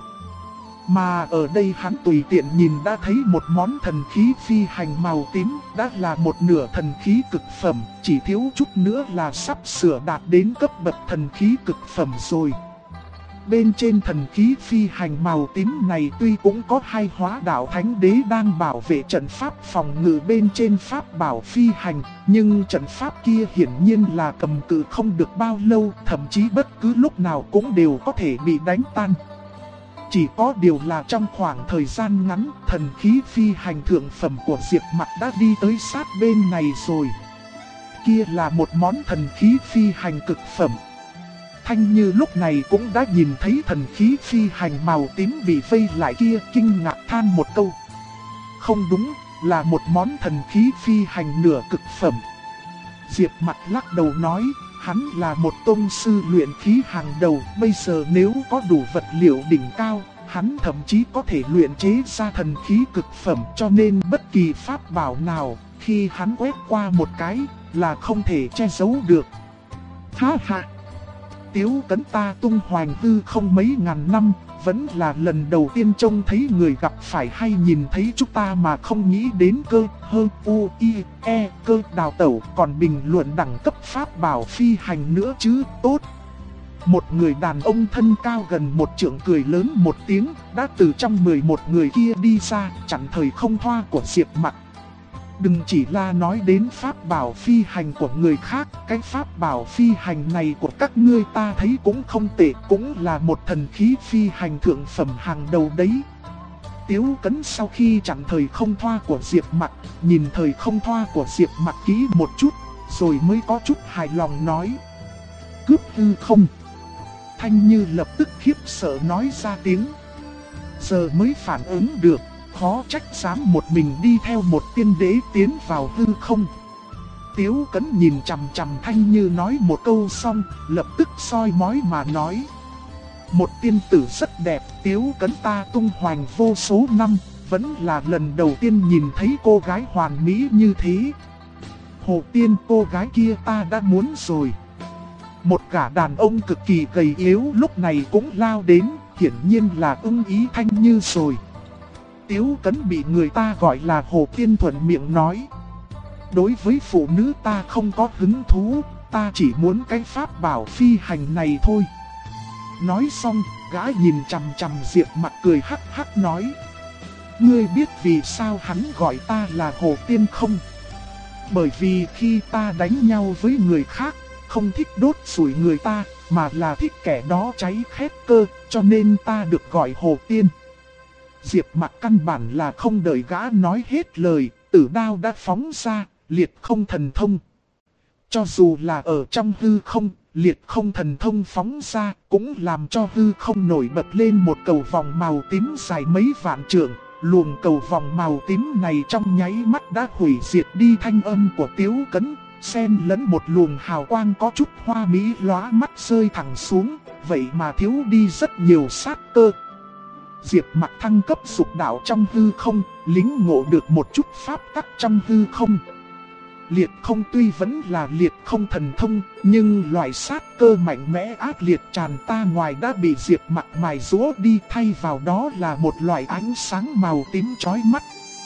Mà ở đây hắn tùy tiện nhìn đã thấy một món thần khí phi hành màu tím, đã là một nửa thần khí cực phẩm, chỉ thiếu chút nữa là sắp sửa đạt đến cấp bậc thần khí cực phẩm rồi. Bên trên thần khí phi hành màu tím này tuy cũng có 2 hóa đạo thánh đế đang bảo vệ trận pháp phòng ngự bên trên pháp bảo phi hành, nhưng trận pháp kia hiển nhiên là cầm cự không được bao lâu, thậm chí bất cứ lúc nào cũng đều có thể bị đánh tan. Chỉ có điều là trong khoảng thời gian ngắn, thần khí phi hành thượng phẩm của Diệp Mặc đã đi tới sát bên này rồi. Kia là một món thần khí phi hành cực phẩm. Thanh Như lúc này cũng đã nhìn thấy thần khí phi hành màu tím bị vây lại kia, kinh ngạc than một câu. Không đúng, là một món thần khí phi hành nửa cực phẩm. Diệp Mặc lắc đầu nói, hắn là một tôn sư luyện khí hàng đầu, bây giờ nếu có đủ vật liệu đỉnh cao, hắn thậm chí có thể luyện chế ra thần khí cực phẩm, cho nên bất kỳ pháp bảo nào, khi hắn quét qua một cái, là không thể che giấu được. Ha ha! Tiếu Cấn ta tung hoành hư không mấy ngàn năm, vẫn là lần đầu tiên trông thấy người gặp phải hay nhìn thấy chúng ta mà không nghĩ đến cơ hơn cơ đào tẩu, còn bình luận đẳng cấp pháp bảo phi hành nữa chứ, tốt. Một người đàn ông thân cao gần 1 trượng cười lớn một tiếng, đã từ trong 11 người kia đi ra, chặn thời không thoa của Diệp Mặc. Đừng chỉ là nói đến pháp bảo phi hành của người khác, cái pháp bảo phi hành này của các ngươi ta thấy cũng không tệ, cũng là một thần khí phi hành thượng phẩm hàng đầu đấy. Tiếu Cấn sau khi chặn thời không thoa của Diệp Mặc, nhìn thời không thoa của Diệp Mặc kỹ một chút, rồi mới có chút hài lòng nói. Cướp hư không? Thanh Như lập tức khiếp sợ nói ra tiếng. Giờ mới phản ứng được. Khó trách dám một mình đi theo một tiên đế tiến vào hư không. Tiếu Cấn nhìn chằm chằm Thanh Như nói một câu xong, lập tức soi mói mà nói. Một tiên tử rất đẹp, Tiếu Cấn ta tung hoành vô số năm, vẫn là lần đầu tiên nhìn thấy cô gái hoàn mỹ như thế. Hồ tiên, cô gái kia ta đã muốn rồi. Một gã đàn ông cực kỳ gầy yếu lúc này cũng lao đến, hiển nhiên là ưng ý Thanh Như rồi. Tiếu Cấn bị người ta gọi là Hồ Tiên thuận miệng nói. Đối với phụ nữ ta không có hứng thú, ta chỉ muốn cái pháp bảo phi hành này thôi. Nói xong, gã nhìn chằm chằm Diệp Mặc cười hắc hắc nói. Ngươi biết vì sao hắn gọi ta là Hồ Tiên không? Bởi vì khi ta đánh nhau với người khác, không thích đốt sủi người ta, mà là thích kẻ đó cháy khét cơ, cho nên ta được gọi Hồ Tiên. Diệp Mặc căn bản là không đợi gã nói hết lời, tử đao đã phóng ra, liệt không thần thông. Cho dù là ở trong hư không, liệt không thần thông phóng ra, cũng làm cho hư không nổi bật lên một cầu vòng màu tím dài mấy vạn trượng. Luồng cầu vòng màu tím này trong nháy mắt đã hủy diệt đi thanh âm của Tiếu Cấn, xen lẫn một luồng hào quang có chút hoa mỹ lóa mắt rơi thẳng xuống, vậy mà thiếu đi rất nhiều sát cơ. Diệp Mặc thăng cấp dục đạo trong hư không, lính ngộ được một chút pháp tắc trong hư không. Liệt không tuy vẫn là liệt không thần thông, nhưng loại sát cơ mạnh mẽ ác liệt tràn ta ngoài đã bị Diệp Mặc mài rũa đi, thay vào đó là một loại ánh sáng màu tím chói mắt.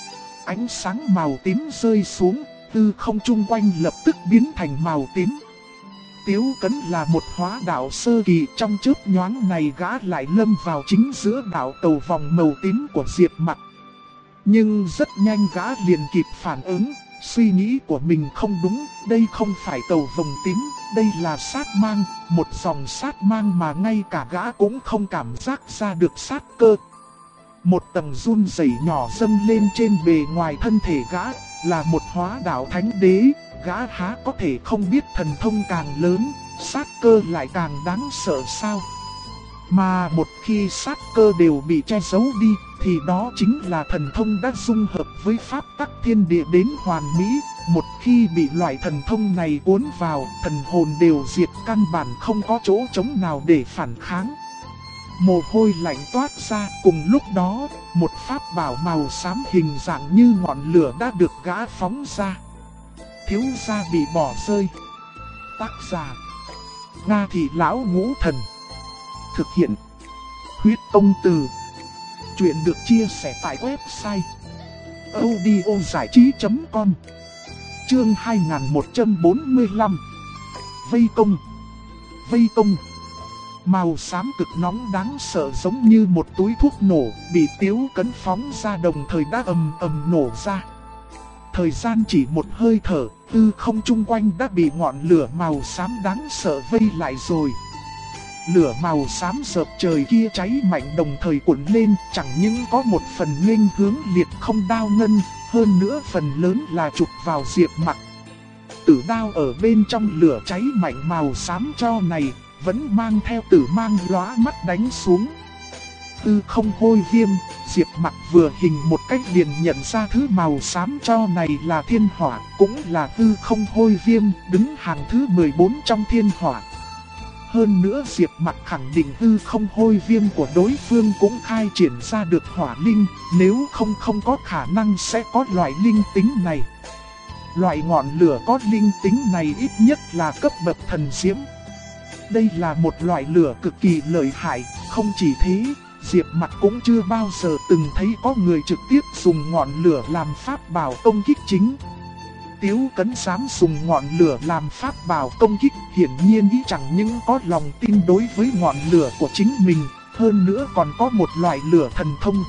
Ánh sáng màu tím rơi xuống, hư không chung quanh lập tức biến thành màu tím. Tiếu Cấn là một hóa đạo sơ kỳ, trong chớp nhoáng này gã lại lâm vào chính giữa đạo cầu vòng màu tím của Diệp Mặc. Nhưng rất nhanh gã liền kịp phản ứng, Suy nghĩ của mình không đúng, đây không phải tàu vồng tím, đây là sát mang, một dòng sát mang mà ngay cả gã cũng không cảm giác ra được sát cơ. Một tầng run rẩy nhỏ dâng lên trên bề ngoài thân thể gã, là một hóa đạo thánh đế, gã há có thể không biết thần thông càng lớn, sát cơ lại càng đáng sợ sao? Mà một khi sát cơ đều bị che giấu đi, thì đó chính là thần thông đã dung hợp với pháp tắc thiên địa đến hoàn mỹ. Một khi bị loại thần thông này cuốn vào, thần hồn đều diệt, căn bản không có chỗ trống nào để phản kháng. Mồ hôi lạnh toát ra, cùng lúc đó, một pháp bảo màu xám hình dạng như ngọn lửa đã được gã phóng ra. Thiếu gia bị bỏ rơi. Tác giả: Nga Thị Lão Ngũ Thần. Thực hiện: Huyết Công Từ. Chuyện được chia sẻ tại website audiozảichí.com. Chương 2145. Vây công. Vây công. Màu xám cực nóng đáng sợ giống như một túi thuốc nổ, bị Tiếu Cấn phóng ra đồng thời đã ầm ầm nổ ra. Thời gian chỉ một hơi thở, tư không chung quanh đã bị ngọn lửa màu xám đáng sợ vây lại rồi. Lửa màu xám rợp trời kia cháy mạnh đồng thời cuộn lên, chẳng những có một phần nghênh hướng liệt không đao ngân, hơn nữa phần lớn là chụp vào Diệp Mặc. Tử đao ở bên trong lửa cháy mạnh màu xám cho này, vẫn mang theo tử mang lóa mắt đánh xuống. Tư không hôi viêm, Diệp Mặc vừa hình một cách liền nhận ra thứ màu xám cho này là thiên hỏa, cũng là tư không hôi viêm, đứng hàng thứ 14 trong thiên hỏa. Hơn nữa Diệp Mặc khẳng định tư không hôi viêm của đối phương cũng khai triển ra được hỏa linh, nếu không có khả năng sẽ có loại linh tính này. Loại ngọn lửa có linh tính này ít nhất là cấp bậc thần diễm. Đây là một loại lửa cực kỳ lợi hại, không chỉ thế, Diệp Mặc cũng chưa bao giờ từng thấy có người trực tiếp dùng ngọn lửa làm pháp bảo công kích chính. Tiếu Cấn dám dùng ngọn lửa làm pháp bảo công kích, hiển nhiên ý chẳng những có lòng tin đối với ngọn lửa của chính mình, hơn nữa còn có một loại lửa thần thông.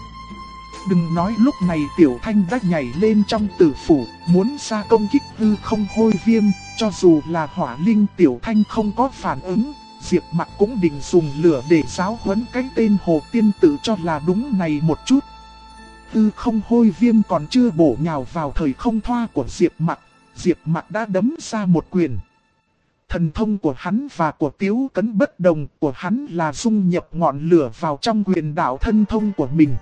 Đừng nói lúc này Tiểu Thanh đã nhảy lên trong tử phủ, muốn ra công kích hư không hôi viêm, cho dù là hỏa linh Tiểu Thanh không có phản ứng, Diệp Mặc cũng định dùng lửa để giáo huấn cái tên Hồ Tiên Tử cho là đúng này một chút. Hư không hôi viêm còn chưa bổ nhào vào thời không thoa của Diệp Mặc đã đấm ra một quyền. Thần thông của hắn và của Tiếu Cấn bất đồng, của hắn là dung nhập ngọn lửa vào trong quyền đạo thân thông của mình.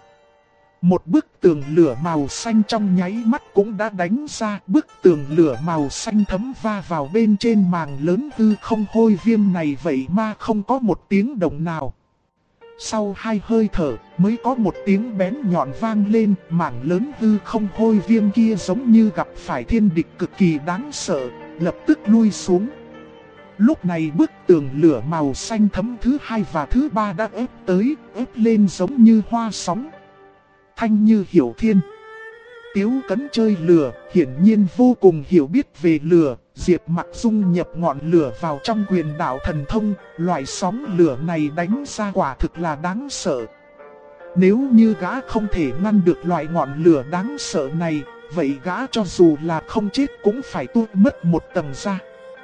Một bức tường lửa màu xanh trong nháy mắt cũng đã đánh ra, bức tường lửa màu xanh thấm va vào bên trên màng lớn hư không hôi viêm này, vậy mà không có một tiếng động nào. Sau 2 hơi thở mới có một tiếng bén nhọn vang lên, mảng lớn hư không hôi viêm kia giống như gặp phải thiên địch cực kỳ đáng sợ, lập tức lui xuống. Lúc này bức tường lửa màu xanh thấm thứ 2 và thứ 3 đã ép lên giống như hoa sóng. Thanh Như hiểu thiên. Tiếu Cấn chơi lửa, hiển nhiên vô cùng hiểu biết về lửa. Diệp Mặc dung nhập ngọn lửa vào trong quyền đạo thần thông, loại sóng lửa này đánh ra quả thực là đáng sợ. Nếu như gã không thể ngăn được loại ngọn lửa đáng sợ này, vậy gã cho dù là không chết cũng phải tuột mất một tầng da.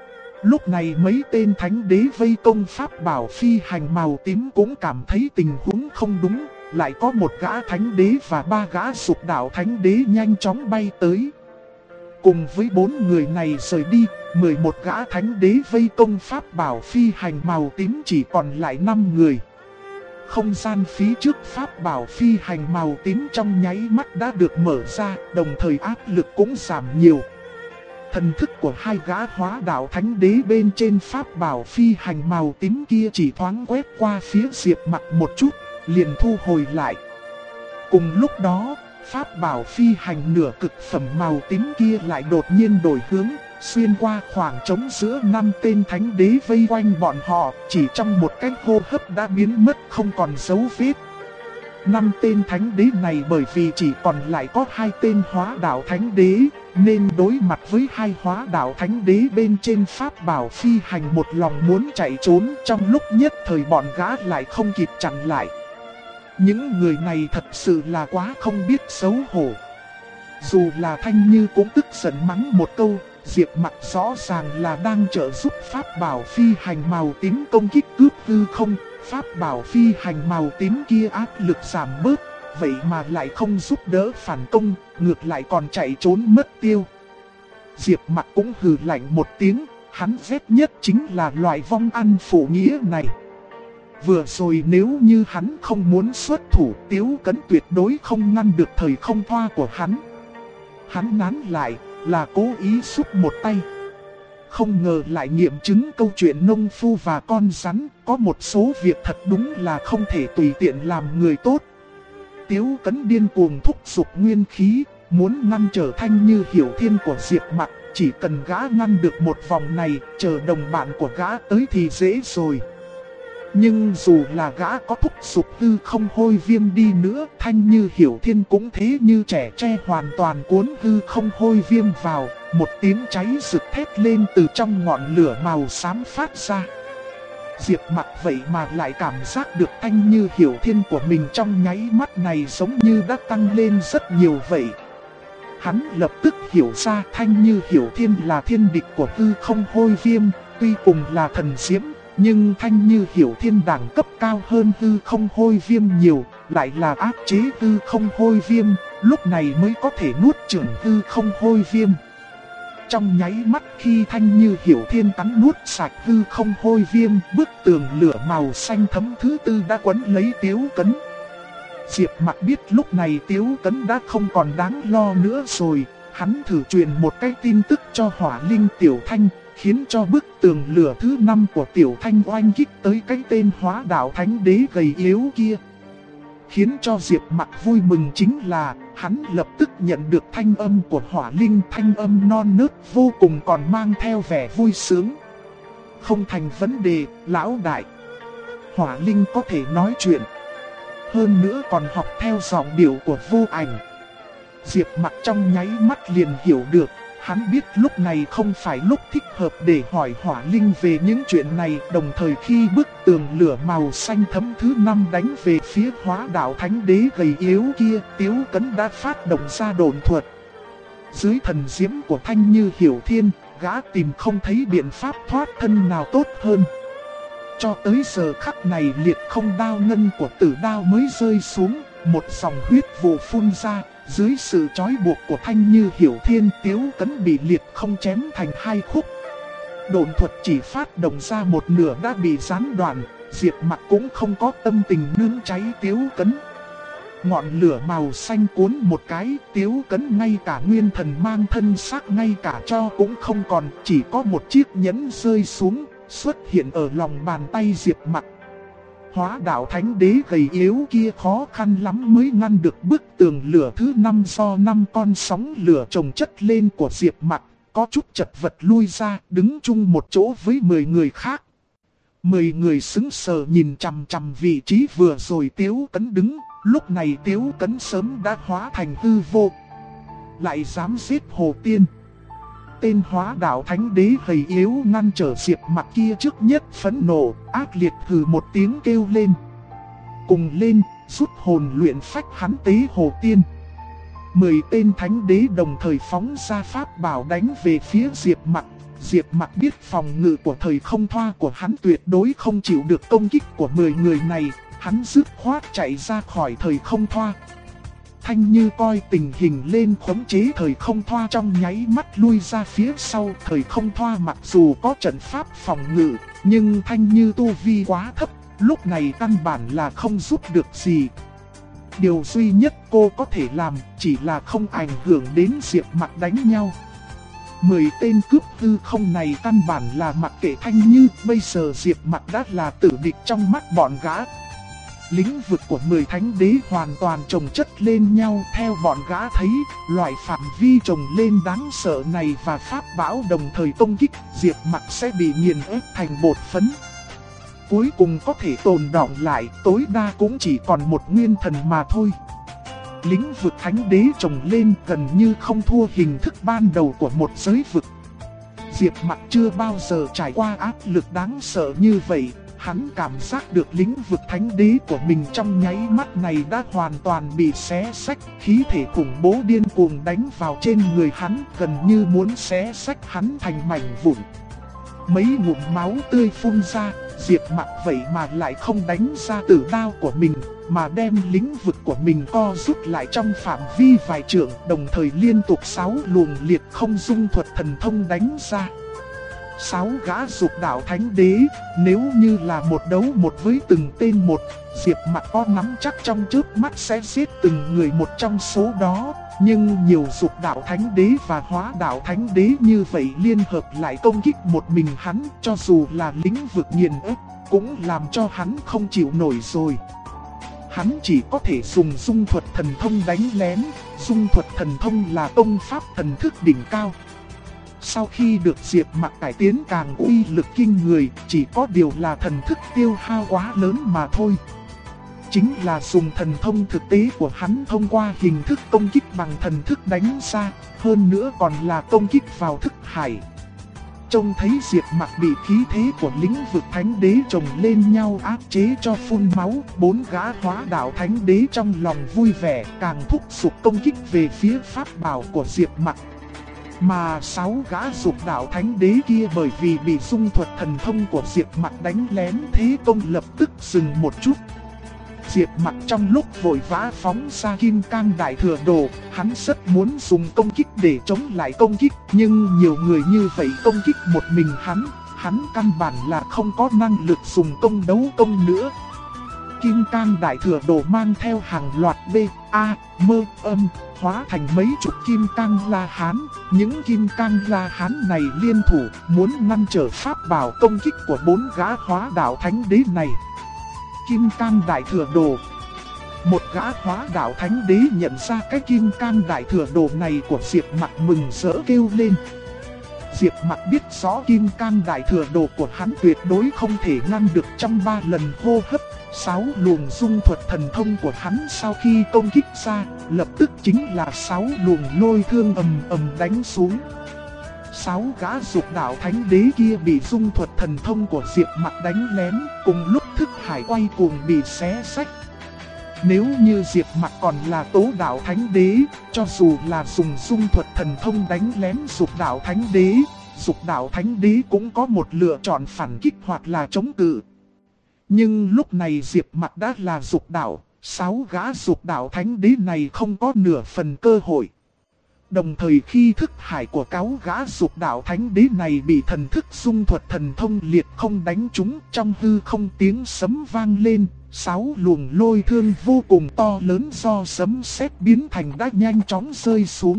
Lúc này mấy tên thánh đế vây công pháp bảo phi hành màu tím cũng cảm thấy tình huống không đúng. Lại có một gã thánh đế và 3 gã dục đạo thánh đế nhanh chóng bay tới. Cùng với 4 người này rời đi, 11 gã thánh đế vây công pháp bảo phi hành màu tím chỉ còn lại 5 người. Không gian phía trước pháp bảo phi hành màu tím trong nháy mắt đã được mở ra, đồng thời áp lực cũng giảm nhiều. Thần thức của 2 gã hóa đạo thánh đế bên trên pháp bảo phi hành màu tím kia chỉ thoáng quét qua phía Diệp Mặc một chút, liền thu hồi lại. Cùng lúc đó, pháp bảo phi hành nửa cực phẩm màu tím kia lại đột nhiên đổi hướng, xuyên qua khoảng trống giữa 5 tên thánh đế vây quanh bọn họ, chỉ trong một cái hô hấp đã biến mất không còn dấu vết. 5 tên thánh đế này bởi vì chỉ còn lại có 2 tên hóa đạo thánh đế, nên đối mặt với 2 hóa đạo thánh đế bên trên pháp bảo phi hành một lòng muốn chạy trốn, trong lúc nhất thời bọn gã lại không kịp chặn lại. Những người này thật sự là quá không biết xấu hổ. Dù là Thanh Như cũng tức giận mắng một câu, Diệp Mặc rõ ràng là đang trợ giúp pháp bảo phi hành màu tím công kích cướp hư không. Pháp bảo phi hành màu tím kia áp lực giảm bớt, vậy mà lại không giúp đỡ phản công, ngược lại còn chạy trốn mất tiêu. Diệp Mặc cũng hừ lạnh một tiếng, hắn ghét nhất chính là loại vong ăn phụ nghĩa này. Vừa rồi nếu như hắn không muốn xuất thủ, Tiếu Cấn tuyệt đối không ngăn được thời không thoa của hắn. Hắn nán lại, là cố ý giúp một tay. Không ngờ lại nghiệm chứng câu chuyện nông phu và con rắn, có một số việc thật đúng là không thể tùy tiện làm người tốt. Tiếu Cấn điên cuồng thúc giục nguyên khí, muốn ngăn trở Thanh Như Hiểu Thiên của Diệp Mặc, chỉ cần gã ngăn được một vòng này, chờ đồng bạn của gã tới thì dễ rồi. Nhưng dù là gã có thúc giục hư không hôi viêm đi nữa, Thanh Như Hiểu Thiên cũng thế như trẻ tre hoàn toàn cuốn hư không hôi viêm vào, một tiếng cháy rực thét lên từ trong ngọn lửa màu xám phát ra. Diệp Mặc vậy mà lại cảm giác được Thanh Như Hiểu Thiên của mình trong nháy mắt này giống như đã tăng lên rất nhiều vậy. Hắn lập tức hiểu ra Thanh Như Hiểu Thiên là thiên địch của hư không hôi viêm, tuy cùng là thần diễm, nhưng Thanh Như Hiểu Thiên đẳng cấp cao hơn hư không hôi viêm nhiều, lại là áp chế hư không hôi viêm, lúc này mới có thể nuốt chửng hư không hôi viêm. Trong nháy mắt khi Thanh Như Hiểu Thiên cắn nuốt sạch hư không hôi viêm, bức tường lửa màu xanh thẫm thứ tư đã quấn lấy Tiếu Cấn. Diệp Mặc biết lúc này Tiếu Cấn đã không còn đáng lo nữa rồi, hắn thử truyền một cái tin tức cho Hỏa Linh Tiểu Thanh, khiến cho bức tường lửa thứ 5 của Tiểu Thanh oanh kích tới cái tên Hóa Đạo Thánh Đế gầy yếu kia. Khiến cho Diệp Mặc vui mừng chính là, hắn lập tức nhận được thanh âm của Hỏa Linh, thanh âm non nớt vô cùng còn mang theo vẻ vui sướng. Không thành vấn đề, lão đại. Hỏa Linh có thể nói chuyện. Hơn nữa còn học theo giọng điệu của Vô Ảnh. Diệp Mặc trong nháy mắt liền hiểu được, hắn biết lúc này không phải lúc thích hợp để hỏi Hỏa Linh về những chuyện này. Đồng thời khi bức tường lửa màu xanh thẫm thứ 5 đánh về phía Hóa Đạo Thánh Đế gầy yếu kia, Tiếu Cấn đã phát động ra độn thuật. Dưới thần diễm của Thanh Như Hiểu Thiên, gã tìm không thấy biện pháp thoát thân nào tốt hơn. Cho tới giờ khắc này liệt không đao ngân của Tử Đao mới rơi xuống, một dòng huyết vụ phun ra. Dưới sự trói buộc của Thanh Như Hiểu Thiên, Tiếu Cấn bị liệt không chém thành hai khúc. Độn thuật chỉ phát động ra một nửa đã bị gián đoạn, Diệp Mặc cũng không có tâm tình nướng cháy Tiếu Cấn. Ngọn lửa màu xanh cuốn một cái, Tiếu Cấn ngay cả nguyên thần mang thân xác ngay cả cho cũng không còn, chỉ có một chiếc nhẫn rơi xuống, xuất hiện ở lòng bàn tay Diệp Mặc. Hóa Đạo Thánh Đế gầy yếu kia khó khăn lắm mới ngăn được bức tường lửa thứ 5 do 5 con sóng lửa chồng chất lên của Diệp Mặc, có chút chật vật lui ra, đứng chung một chỗ với 10 người khác. 10 người sững sờ nhìn chằm chằm vị trí vừa rồi Tiếu Cấn đứng, lúc này Tiếu Cấn sớm đã hóa thành hư vô. Lại dám giết Hồ Tiên. Tên Hóa Đạo Thánh Đế gầy yếu ngăn trở Diệp Mặc kia trước nhất phẫn nộ, ác liệt hừ một tiếng kêu lên. Cùng lên, rút hồn luyện phách hắn tế Hồ Tiên. 10 tên Thánh Đế đồng thời phóng ra pháp bảo đánh về phía Diệp Mặc. Diệp Mặc biết phòng ngự của thời không thoa của hắn tuyệt đối không chịu được công kích của 10 người này, hắn dứt khoát chạy ra khỏi thời không thoa. Thanh Như coi tình hình lên khống chế thời không thoa trong nháy mắt lui ra phía sau. Thời không thoa mặc dù có trận pháp phòng ngự, nhưng Thanh Như tu vi quá thấp, lúc này căn bản là không giúp được gì. Điều duy nhất cô có thể làm chỉ là không ảnh hưởng đến Diệp Mặc đánh nhau. 10 tên cướp hư không này căn bản là mặc kệ Thanh Như, bây giờ Diệp Mặc đã là tử địch trong mắt bọn gã. Lĩnh vực của 10 thánh đế hoàn toàn chồng chất lên nhau. Theo bọn gã thấy, loại phạm vi chồng lên đáng sợ này và pháp bảo đồng thời công kích, Diệp Mặc sẽ bị nghiền ép thành bột phấn. Cuối cùng có thể tồn đọng lại, tối đa cũng chỉ còn một nguyên thần mà thôi. Lĩnh vực thánh đế chồng lên gần như không thua hình thức ban đầu của một giới vực. Diệp Mặc chưa bao giờ trải qua áp lực đáng sợ như vậy. Hắn cảm giác được lĩnh vực thánh đế của mình trong nháy mắt này đã hoàn toàn bị xé xách, khí thể khủng bố điên cuồng đánh vào trên người hắn, gần như muốn xé xách hắn thành mảnh vụn. Mấy ngụm máu tươi phun ra, Diệp Mặc vậy mà lại không đánh ra tử đao của mình, mà đem lĩnh vực của mình co rút lại trong phạm vi vài trượng, đồng thời liên tục 6 luồng liệt không dung thuật thần thông đánh ra. 6 gã dục đạo thánh đế, nếu như là một đấu một với từng tên một, Diệp Mặc có nắm chắc trong chớp mắt sẽ giết từng người một trong số đó. Nhưng nhiều dục đạo thánh đế và hóa đạo thánh đế như vậy liên hợp lại công kích một mình hắn, cho dù là lĩnh vực nghiền ép, cũng làm cho hắn không chịu nổi rồi. Hắn chỉ có thể dùng dung thuật thần thông đánh lén. Dung thuật thần thông là công pháp thần thức đỉnh cao. Sau khi được Diệp Mặc cải tiến càng uy lực kinh người, chỉ có điều là thần thức tiêu hao quá lớn mà thôi. Chính là dùng thần thông thực tế của hắn thông qua hình thức công kích bằng thần thức đánh ra, hơn nữa còn là công kích vào thức hải. Trông thấy Diệp Mặc bị khí thế của lĩnh vực thánh đế chồng lên nhau áp chế cho phun máu, 4 gã hóa đạo thánh đế trong lòng vui vẻ càng thúc giục công kích về phía pháp bảo của Diệp Mặc. Mà 6 gã dục đạo thánh đế kia bởi vì bị dung thuật thần thông của Diệp Mặc đánh lén, thế công lập tức dừng một chút. Diệp Mặc trong lúc vội vã phóng ra kim cang đại thừa đồ, hắn rất muốn dùng công kích để chống lại công kích, nhưng nhiều người như vậy công kích một mình hắn căn bản là không có năng lực dùng công đấu công nữa. Kim cang đại thừa đồ mang theo hàng loạt B, A, mơ, âm, hóa thành mấy chục kim cang la hán. Những kim cang la hán này liên thủ muốn ngăn trở pháp bảo công kích của 4 gã hóa đạo thánh đế này. Kim cang đại thừa đồ. Một gã hóa đạo thánh đế nhận ra cái kim cang đại thừa đồ này của Diệp Mặc mừng rỡ kêu lên. Diệp Mặc biết rõ kim cang đại thừa đồ của hắn tuyệt đối không thể ngăn được trong 3 lần hô hấp. 6 luồng dung thuật thần thông của hắn sau khi công kích ra, lập tức chính là 6 luồng lôi thương ầm ầm đánh xuống. 6 gã dục đạo thánh đế kia bị dung thuật thần thông của Diệp Mặc đánh lén, cùng lúc thức hải quay cuồng bị xé xách. Nếu như Diệp Mặc còn là tố đạo thánh đế, cho dù là dùng dung thuật thần thông đánh lén dục đạo thánh đế cũng có một lựa chọn phản kích hoặc là chống cự. Nhưng lúc này Diệp Mặc đã là dục đạo, 6 gã dục đạo thánh đế này không có nửa phần cơ hội. Đồng thời khi thức hải của 6 gã dục đạo thánh đế này bị thần thức dung thuật thần thông liệt không đánh trúng, trong hư không tiếng sấm vang lên, 6 luồng lôi thương vô cùng to lớn do sấm sét biến thành đã nhanh chóng rơi xuống.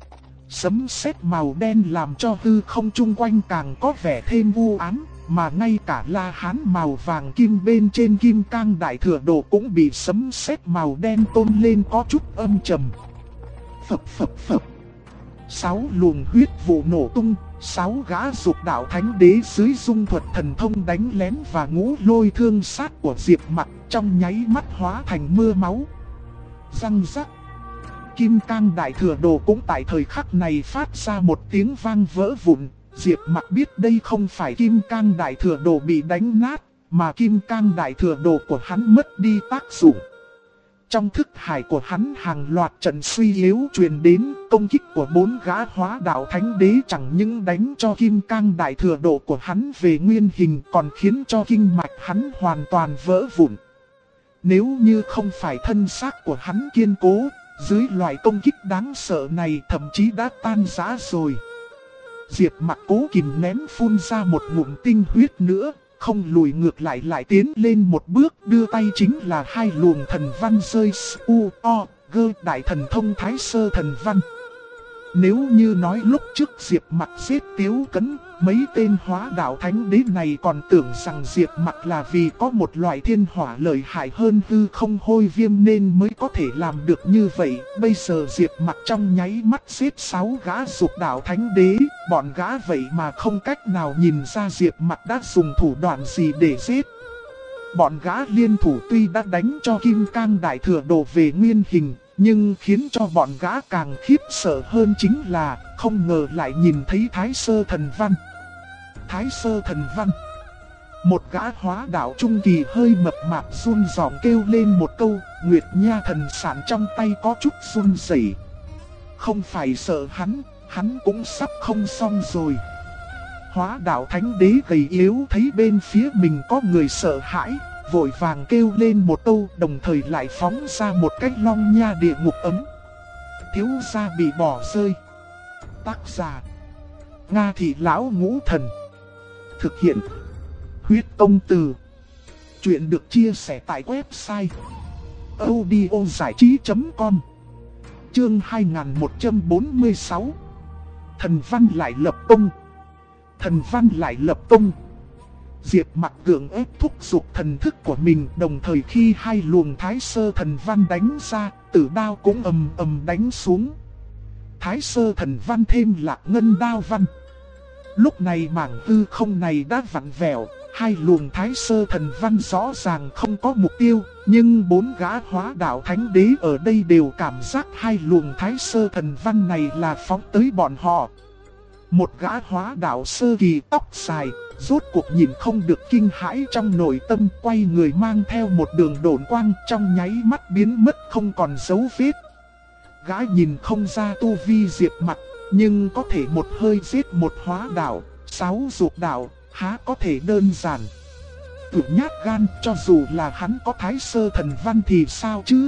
Sấm sét màu đen làm cho hư không chung quanh càng có vẻ thêm u ám, mà ngay cả la hán màu vàng kim bên trên kim cang đại thừa đồ cũng bị sấm sét màu đen tôn lên có chút âm trầm. Phập phập phập. 6 luồng huyết vụ nổ tung, 6 gã dục đạo thánh đế dưới dung thuật thần thông đánh lén và ngũ lôi thương sát của Diệp Mặc trong nháy mắt hóa thành mưa máu. Răng rắc. Kim cang đại thừa đồ cũng tại thời khắc này phát ra một tiếng vang vỡ vụn. Diệp Mặc biết đây không phải kim cang đại thừa đồ bị đánh nát, mà kim cang đại thừa đồ của hắn mất đi tác dụng. Trong thức hải của hắn hàng loạt trận suy yếu truyền đến, công kích của 4 gã hóa đạo thánh đế chẳng những đánh cho kim cang đại thừa độ của hắn về nguyên hình, còn khiến cho kinh mạch hắn hoàn toàn vỡ vụn. Nếu như không phải thân xác của hắn kiên cố, dưới loại công kích đáng sợ này thậm chí đã tan rã rồi. Diệp Mặc cố kìm nén phun ra một ngụm tinh huyết nữa, không lùi ngược lại tiến lên một bước, đưa tay chính là 2 luồng thần văn rơi S.U.O.G. đại thần thông Thái Sơ thần văn. Nếu như nói lúc trước Diệp Mặc giết Tiếu Cấn, mấy tên hóa đạo thánh đế này còn tưởng rằng Diệp Mặc là vì có một loại thiên hỏa lợi hại hơn hư không hôi viêm nên mới có thể làm được như vậy. Bây giờ Diệp Mặc trong nháy mắt giết 6 gã dục đạo thánh đế, bọn gã vậy mà không cách nào nhìn ra Diệp Mặc đã dùng thủ đoạn gì để giết. Bọn gã liên thủ tuy đã đánh cho kim cang đại thừa đồ về nguyên hình, nhưng khiến cho bọn gã càng khiếp sợ hơn chính là không ngờ lại nhìn thấy Thái Sơ thần văn. Thái Sơ thần văn. Một gã hóa đạo trung kỳ hơi mập mạp run giọng kêu lên một câu, Nguyệt Nha thần sản trong tay có chút run rẩy. Không phải sợ hắn cũng sắp không xong rồi. Hóa đạo thánh đế gầy yếu thấy bên phía mình có người sợ hãi, vội vàng kêu lên một câu, đồng thời lại phóng ra một cái long nha địa ngục ấm. Thiếu gia bị bỏ rơi. Tác giả: Nga Thị Lão Ngũ Thần. Thực hiện: Huyết Công Từ. Chuyện được chia sẻ tại website audiozảichí.com. Chương 2146. Thần văn lại lập công. Thần văn lại lập công. Diệp Mặc gượng ép thúc giục thần thức của mình, đồng thời khi hai luồng Thái Sơ thần văn đánh ra, tử đao cũng ầm ầm đánh xuống. Thái Sơ thần văn thêm Lạc Ngân đao văn. Lúc này mảng hư không này đã vặn vẹo, hai luồng Thái Sơ thần văn rõ ràng không có mục tiêu, nhưng bốn gã hóa đạo thánh đế ở đây đều cảm giác hai luồng Thái Sơ thần văn này là phóng tới bọn họ. Một gã hóa đạo sơ kỳ tóc dài, rốt cuộc nhìn không được kinh hãi trong nội tâm, quay người mang theo một đường độn quang, trong nháy mắt biến mất không còn dấu vết. Gã nhìn không ra tu vi Diệp Mặc, nhưng có thể một hơi giết một hóa đạo, 6 dục đạo, há có thể đơn giản. Tự nhát gan, cho dù là hắn có Thái Sơ thần văn thì sao chứ?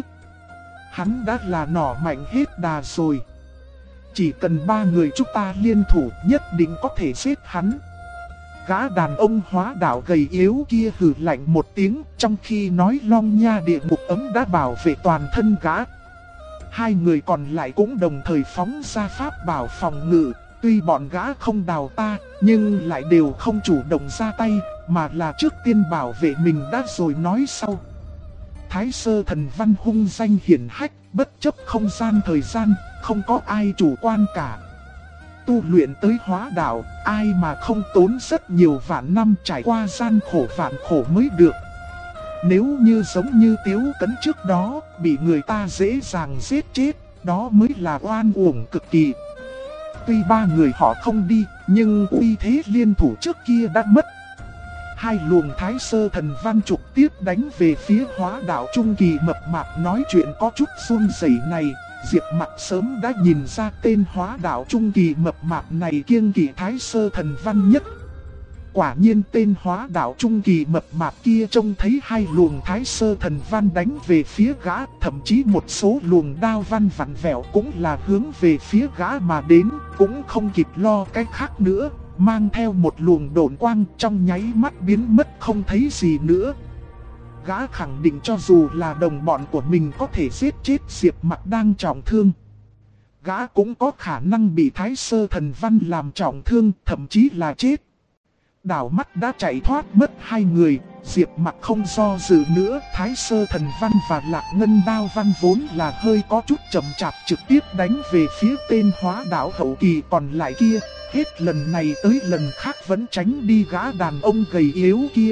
Hắn đã là nỏ mạnh hết đà rồi. Chỉ cần 3 người chúng ta liên thủ nhất định có thể giết hắn. Gã đàn ông hóa đạo gầy yếu kia hừ lạnh một tiếng, trong khi nói long nha địa ngục ấm đã bảo vệ toàn thân gã. Hai người còn lại cũng đồng thời phóng ra pháp bảo phòng ngự. Tuy bọn gã không đào ta, nhưng lại đều không chủ động ra tay, mà là trước tiên bảo vệ mình đã rồi nói sau. Thái Sơ thần văn hung danh hiển hách, bất chấp không gian thời gian, không có ai chủ quan cả. Tu luyện tới hóa đạo, ai mà không tốn rất nhiều vạn năm trải qua gian khổ vạn khổ mới được. Nếu như giống như Tiếu Cấn trước đó, bị người ta dễ dàng giết chết, đó mới là oan uổng cực kỳ. Tuy 3 người họ không đi, nhưng uy thế liên thủ trước kia đã mất. Hai luồng Thái Sơ thần văn trực tiếp đánh về phía hóa đạo trung kỳ mập mạp nói chuyện có chút run rẩy này. Diệp Mặc sớm đã nhìn ra tên hóa đạo trung kỳ mập mạp này kiêng kỵ Thái Sơ thần văn nhất. Quả nhiên tên hóa đạo trung kỳ mập mạp kia trông thấy hai luồng Thái Sơ thần văn đánh về phía gã, thậm chí một số luồng đao văn vặn vẹo cũng là hướng về phía gã mà đến, cũng không kịp lo cái khác nữa, mang theo một luồng độn quang trong nháy mắt biến mất không thấy gì nữa. Gã khẳng định cho dù là đồng bọn của mình có thể giết chết Diệp Mặc đang trọng thương, gã cũng có khả năng bị Thái Sơ thần văn làm trọng thương, thậm chí là chết. Đảo mắt đã chạy thoát mất hai người, Diệp Mặc không do dự nữa. Thái Sơ thần văn và Lạc Ngân đao văn vốn là hơi có chút chậm chạp, trực tiếp đánh về phía tên hóa đạo hậu kỳ còn lại kia. Hết lần này tới lần khác vẫn tránh đi gã đàn ông gầy yếu kia.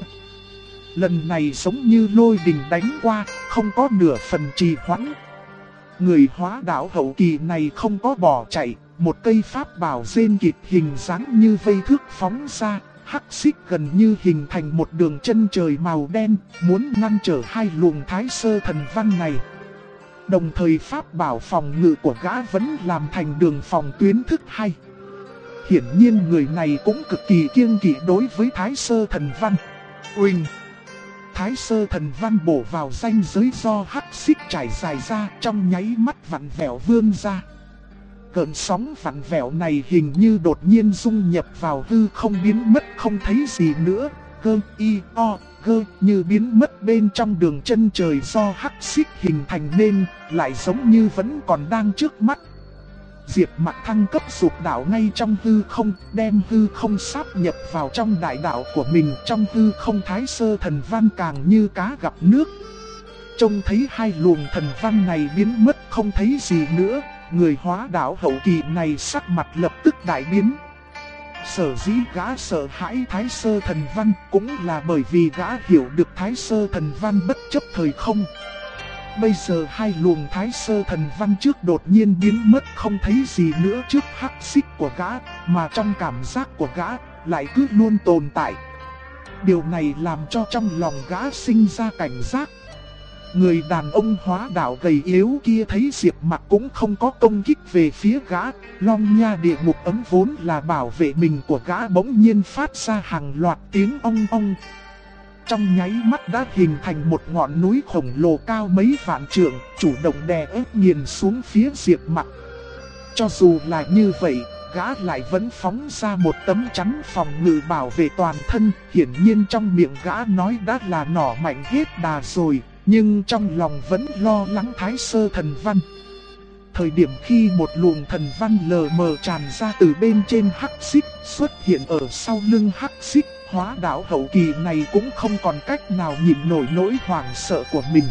Lần này giống như lôi đình đánh qua, không có nửa phần trì hoãn. Người hóa đạo hậu kỳ này không có bỏ chạy, một cây pháp bảo rên kịt hình dáng như vây thước phóng ra. Hắc xích gần như hình thành một đường chân trời màu đen, muốn ngăn trở hai luồng Thái Sơ thần văn này. Đồng thời pháp bảo phòng ngự của gã vẫn làm thành đường phòng tuyến thức hay. Hiển nhiên người này cũng cực kỳ kiêng kỵ đối với Thái Sơ thần văn. Uỳnh! Thái Sơ thần văn bổ vào ranh giới do hắc xích trải dài ra, trong nháy mắt vặn vẹo vươn ra. Cơn sóng vặn vẹo này hình như đột nhiên dung nhập vào hư không biến mất không thấy gì nữa. Cơ y o gơ như biến mất bên trong đường chân trời do hắc xích hình thành nên, lại giống như vẫn còn đang trước mắt. Diệp Mặc thăng cấp dục đạo ngay trong hư không, đem hư không sáp nhập vào trong đại đạo của mình. Trong hư không Thái Sơ thần văn càng như cá gặp nước. Trông thấy hai luồng thần văn này biến mất không thấy gì nữa, người hóa đạo hậu kỳ này sắc mặt lập tức đại biến. Sở dĩ gã sợ hãi Thái Sơ thần văn cũng là bởi vì gã hiểu được Thái Sơ thần văn bất chấp thời không. Bây giờ hai luồng Thái Sơ thần văn trước đột nhiên biến mất không thấy gì nữa trước hắc xích của gã, mà trong cảm giác của gã lại cứ luôn tồn tại. Điều này làm cho trong lòng gã sinh ra cảnh giác. Người đàn ông hóa đạo gầy yếu kia thấy Diệp Mặc cũng không có công kích về phía gã, Long Nha địa ngục ấm vốn là bảo vệ mình của gã bỗng nhiên phát ra hàng loạt tiếng ong ong. Trong nháy mắt đã hình thành một ngọn núi khổng lồ cao mấy vạn trượng, chủ động đè ép nghiền xuống phía Diệp Mặc. Cho dù là như vậy, gã lại vẫn phóng ra một tấm chắn phòng ngự bảo vệ toàn thân. Hiển nhiên trong miệng gã nói đã là nỏ mạnh hết đà rồi, nhưng trong lòng vẫn lo lắng Thái Sơ Thần Văn. Thời điểm khi một luồng thần văn lờ mờ tràn ra từ bên trên hắc xích xuất hiện ở sau lưng hắc xích, hóa đạo hậu kỳ này cũng không còn cách nào nhịn nổi nỗi hoảng sợ của mình.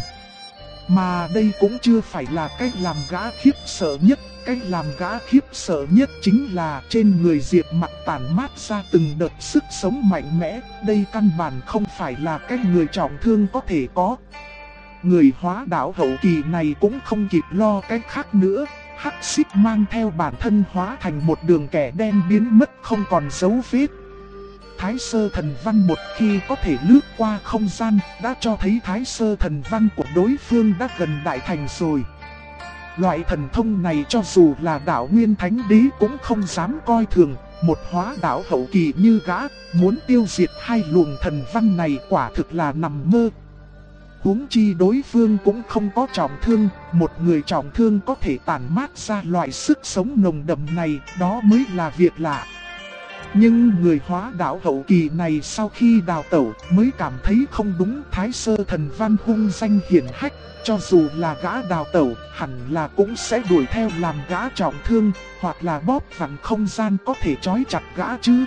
Mà đây cũng chưa phải là cách làm gã khiếp sợ nhất. Cách làm gã khiếp sợ nhất chính là trên người Diệp Mặc tản mát ra từng đợt sức sống mạnh mẽ. Đây căn bản không phải là cách người trọng thương có thể có. Người hóa đạo hậu kỳ này cũng không kịp lo cách khác nữa. Hắc xích mang theo bản thân hóa thành một đường kẻ đen biến mất không còn dấu vết. Thái Sơ Thần Văn một khi có thể lướt qua không gian, đã cho thấy Thái Sơ Thần Văn của đối phương đã gần đại thành rồi. Loại thần thông này cho dù là đạo Nguyên Thánh Đế cũng không dám coi thường. Một hóa đạo hậu kỳ như gã, muốn tiêu diệt hai luồng thần văn này quả thực là nằm mơ. Huống chi đối phương cũng không có trọng thương, một người trọng thương có thể tản mát ra loại sức sống nồng đậm này, đó mới là việc lạ. Nhưng người hóa đạo hậu kỳ này sau khi đào tẩu mới cảm thấy không đúng. Thái Sơ Thần Văn hung danh hiển hách, cho dù là gã đào tẩu hẳn là cũng sẽ đuổi theo làm gã trọng thương, hoặc là bóp vặn không gian có thể trói chặt gã chứ.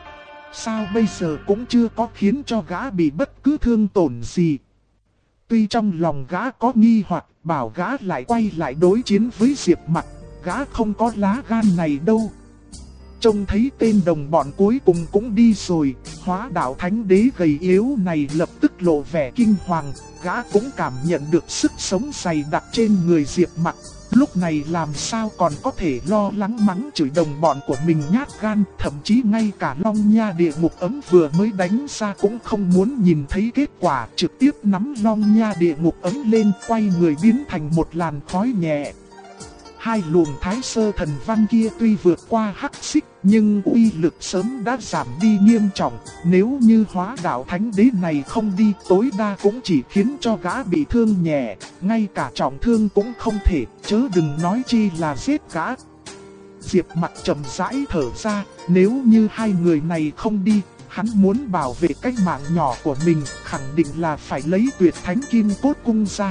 Sao bây giờ cũng chưa có khiến cho gã bị bất cứ thương tổn gì. Tuy trong lòng gã có nghi hoặc bảo gã lại quay lại đối chiến với Diệp Mặc, gã không có lá gan này đâu. Trông thấy tên đồng bọn cuối cùng cũng đi rồi, hóa đạo thánh đế gầy yếu này lập tức lộ vẻ kinh hoàng. Gã cũng cảm nhận được sức sống dày đặc trên người Diệp Mặc. Lúc này làm sao còn có thể lo lắng mắng chửi đồng bọn của mình nhát gan. Thậm chí ngay cả Long Nha địa ngục ấm vừa mới đánh ra cũng không muốn nhìn thấy kết quả. Trực tiếp nắm Long Nha địa ngục ấm lên, quay người biến thành một làn khói nhẹ. Hai luồng Thái Sơ Thần Văn kia tuy vượt qua hắc xích, nhưng uy lực sớm đã giảm đi nghiêm trọng. Nếu như hóa đạo thánh đế này không đi, tối đa cũng chỉ khiến cho gã bị thương nhẹ, ngay cả trọng thương cũng không thể, chớ đừng nói chi là giết gã. Diệp Mặc chậm rãi thở ra, nếu như hai người này không đi, hắn muốn bảo vệ cái mạng nhỏ của mình, khẳng định là phải lấy Tuyệt Thánh Kim Cốt Cung ra.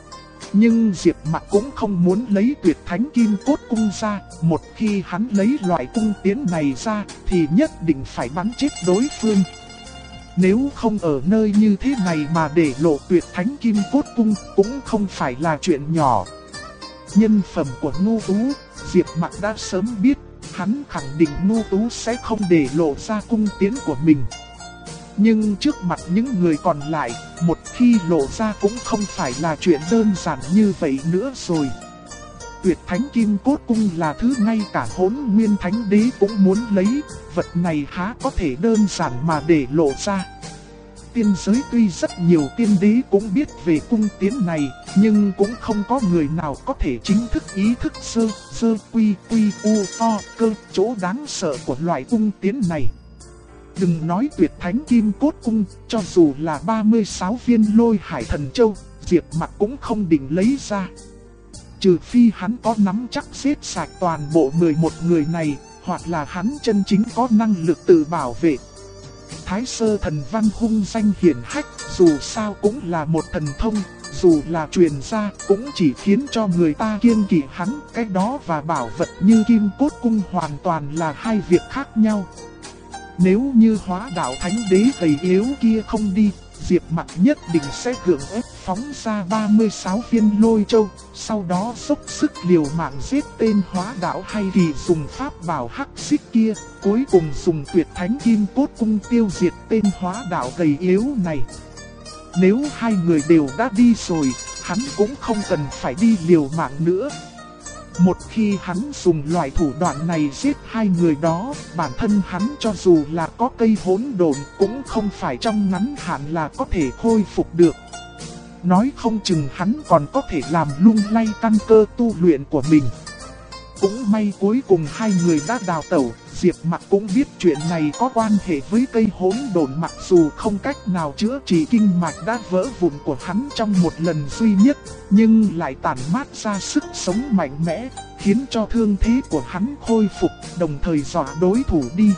Nhưng Diệp Mặc cũng không muốn lấy Tuyệt Thánh Kim Cốt Cung ra. Một khi hắn lấy loại cung tiến này ra thì nhất định phải bắn chết đối phương. Nếu không ở nơi như thế này mà để lộ Tuyệt Thánh Kim Cốt Cung cũng không phải là chuyện nhỏ. Nhân phẩm của Ngô Tú, Diệp Mặc đã sớm biết. Hắn khẳng định Ngô Tú sẽ không để lộ ra cung tiến của mình. Nhưng trước mặt những người còn lại, một khi lộ ra cũng không phải là chuyện đơn giản như vậy nữa rồi. Tuyệt Thánh Kim Cốt Cung là thứ ngay cả Hỗn Nguyên Thánh Đế cũng muốn lấy, vật này há có thể đơn giản mà để lộ ra. Tiên giới tuy rất nhiều tiên đế cũng biết về cung tiến này, nhưng cũng không có người nào có thể chính thức ý thức sơ quy u to cơ chỗ đáng sợ của loại cung tiến này. Đừng nói Tuyệt Thánh Kim Cốt Cung, cho dù là 36 viên Lôi Hải Thần Châu, Diệp Mặc cũng không định lấy ra. Trừ phi hắn có nắm chắc giết sạch toàn bộ 11 người này, hoặc là hắn chân chính có năng lực tự bảo vệ. Thái Sơ Thần Văn hung danh hiển hách, dù sao cũng là một thần thông, dù là truyền ra cũng chỉ khiến cho người ta kiêng kỵ hắn. Cái đó và bảo vật như Kim Cốt Cung hoàn toàn là hai việc khác nhau. Nếu như hóa đạo thánh đế gầy yếu kia không đi, Diệp Mặc nhất định sẽ gượng ép phóng ra 36 viên Lôi Châu, sau đó dốc sức liều mạng giết tên hóa đạo hay thì dùng pháp bảo hắc xích kia, cuối cùng dùng Tuyệt Thánh Kim Cốt Cung tiêu diệt tên hóa đạo gầy yếu này. Nếu hai người đều đã đi rồi, hắn cũng không cần phải đi liều mạng nữa. Một khi hắn dùng loại thủ đoạn này giết hai người đó, bản thân hắn cho dù là có cây hỗn độn cũng không phải trong ngắn hạn là có thể khôi phục được. Nói không chừng hắn còn có thể làm lung lay căn cơ tu luyện của mình. Cũng may cuối cùng hai người đã đào tẩu. Diệp Mặc cũng biết chuyện này có quan hệ với cây hỗn độn, mặc dù không cách nào chữa trị kinh mạch đã vỡ vụn của hắn trong một lần duy nhất, nhưng lại tản mát ra sức sống mạnh mẽ, khiến cho thương thế của hắn khôi phục, đồng thời dọa đối thủ đi.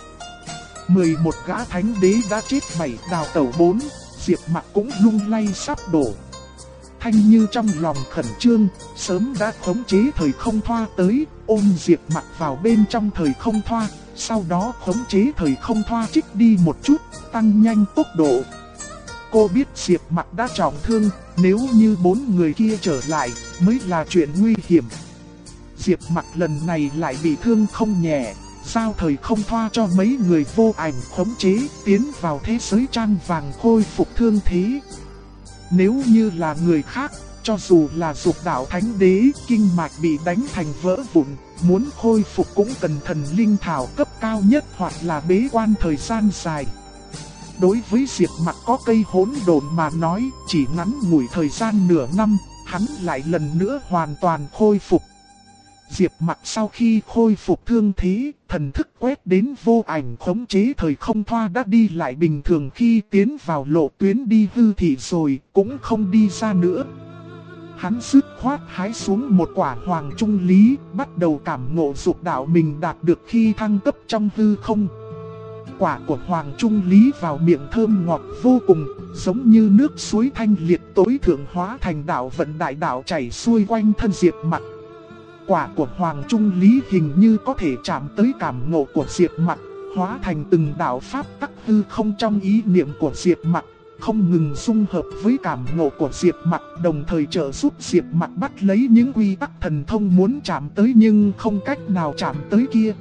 11 gã thánh đế đã chết 7, đào tẩu 4, Diệp Mặc cũng lung lay sắp đổ. Thanh Như trong lòng khẩn trương, sớm đã khống chế thời không thoa tới, ôm Diệp Mặc vào bên trong thời không thoa, sau đó khống chế thời không thoa trích đi một chút, tăng nhanh tốc độ. Cô biết Diệp Mặc đã trọng thương, nếu như 4 người kia trở lại mới là chuyện nguy hiểm. Diệp Mặc lần này lại bị thương không nhẹ, giao thời không thoa cho mấy người vô ảnh khống chế, tiến vào thế giới trang vàng khôi phục thương thế. Nếu như là người khác, cho dù là Dục Đạo Thánh Đế, kinh mạch bị đánh thành vỡ vụn, muốn khôi phục cũng cần thần linh thảo cấp cao nhất hoặc là bế quan thời gian dài. Đối với Diệp Mặc có cây hỗn độn mà nói, chỉ ngắn ngủi thời gian nửa năm, hắn lại lần nữa hoàn toàn khôi phục. Diệp Mặc sau khi khôi phục thương thế, thần thức quét đến vô ảnh khống chế thời không thoa đã đi lại bình thường, khi tiến vào lộ tuyến đi hư thị rồi, cũng không đi ra nữa. Hắn dứt khoát hái xuống một quả hoàng trung lý, bắt đầu cảm ngộ dục đạo mình đạt được khi thăng cấp trong hư không. Quả của hoàng trung lý vào miệng thơm ngọt vô cùng, giống như nước suối thanh liệt tối thượng hóa thành đạo vận đại đạo chảy xuôi quanh thân Diệp Mặc. Quả của hoàng trung lý hình như có thể chạm tới cảm ngộ của Diệp Mặc, hóa thành từng đạo pháp tắc hư không trong ý niệm của Diệp Mặc, không ngừng dung hợp với cảm ngộ của Diệp Mặc, đồng thời trợ giúp Diệp Mặc bắt lấy những quy tắc thần thông muốn chạm tới nhưng không cách nào chạm tới kia.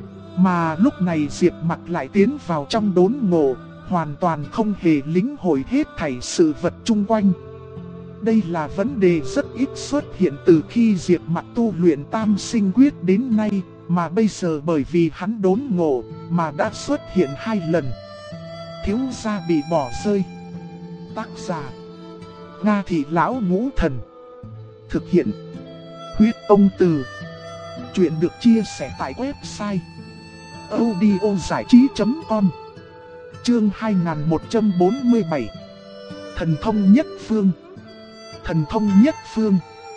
Mà lúc này Diệp Mặc lại tiến vào trong đốn ngộ, hoàn toàn không hề lĩnh hội hết thảy sự vật chung quanh. Đây là vấn đề rất ít xuất hiện từ khi Diệp Mặc tu luyện Tam Sinh Quyết đến nay, mà bây giờ bởi vì hắn đốn ngộ mà đã xuất hiện 2 lần. Thiếu gia bị bỏ rơi. Tác giả: Nga Thị Lão Ngũ Thần. Thực hiện: Huyết Ông Từ. Chuyện được chia sẻ tại website audiozảichí.com. Chương 2147. Thần thông nhất phương. Thần thông nhất phương.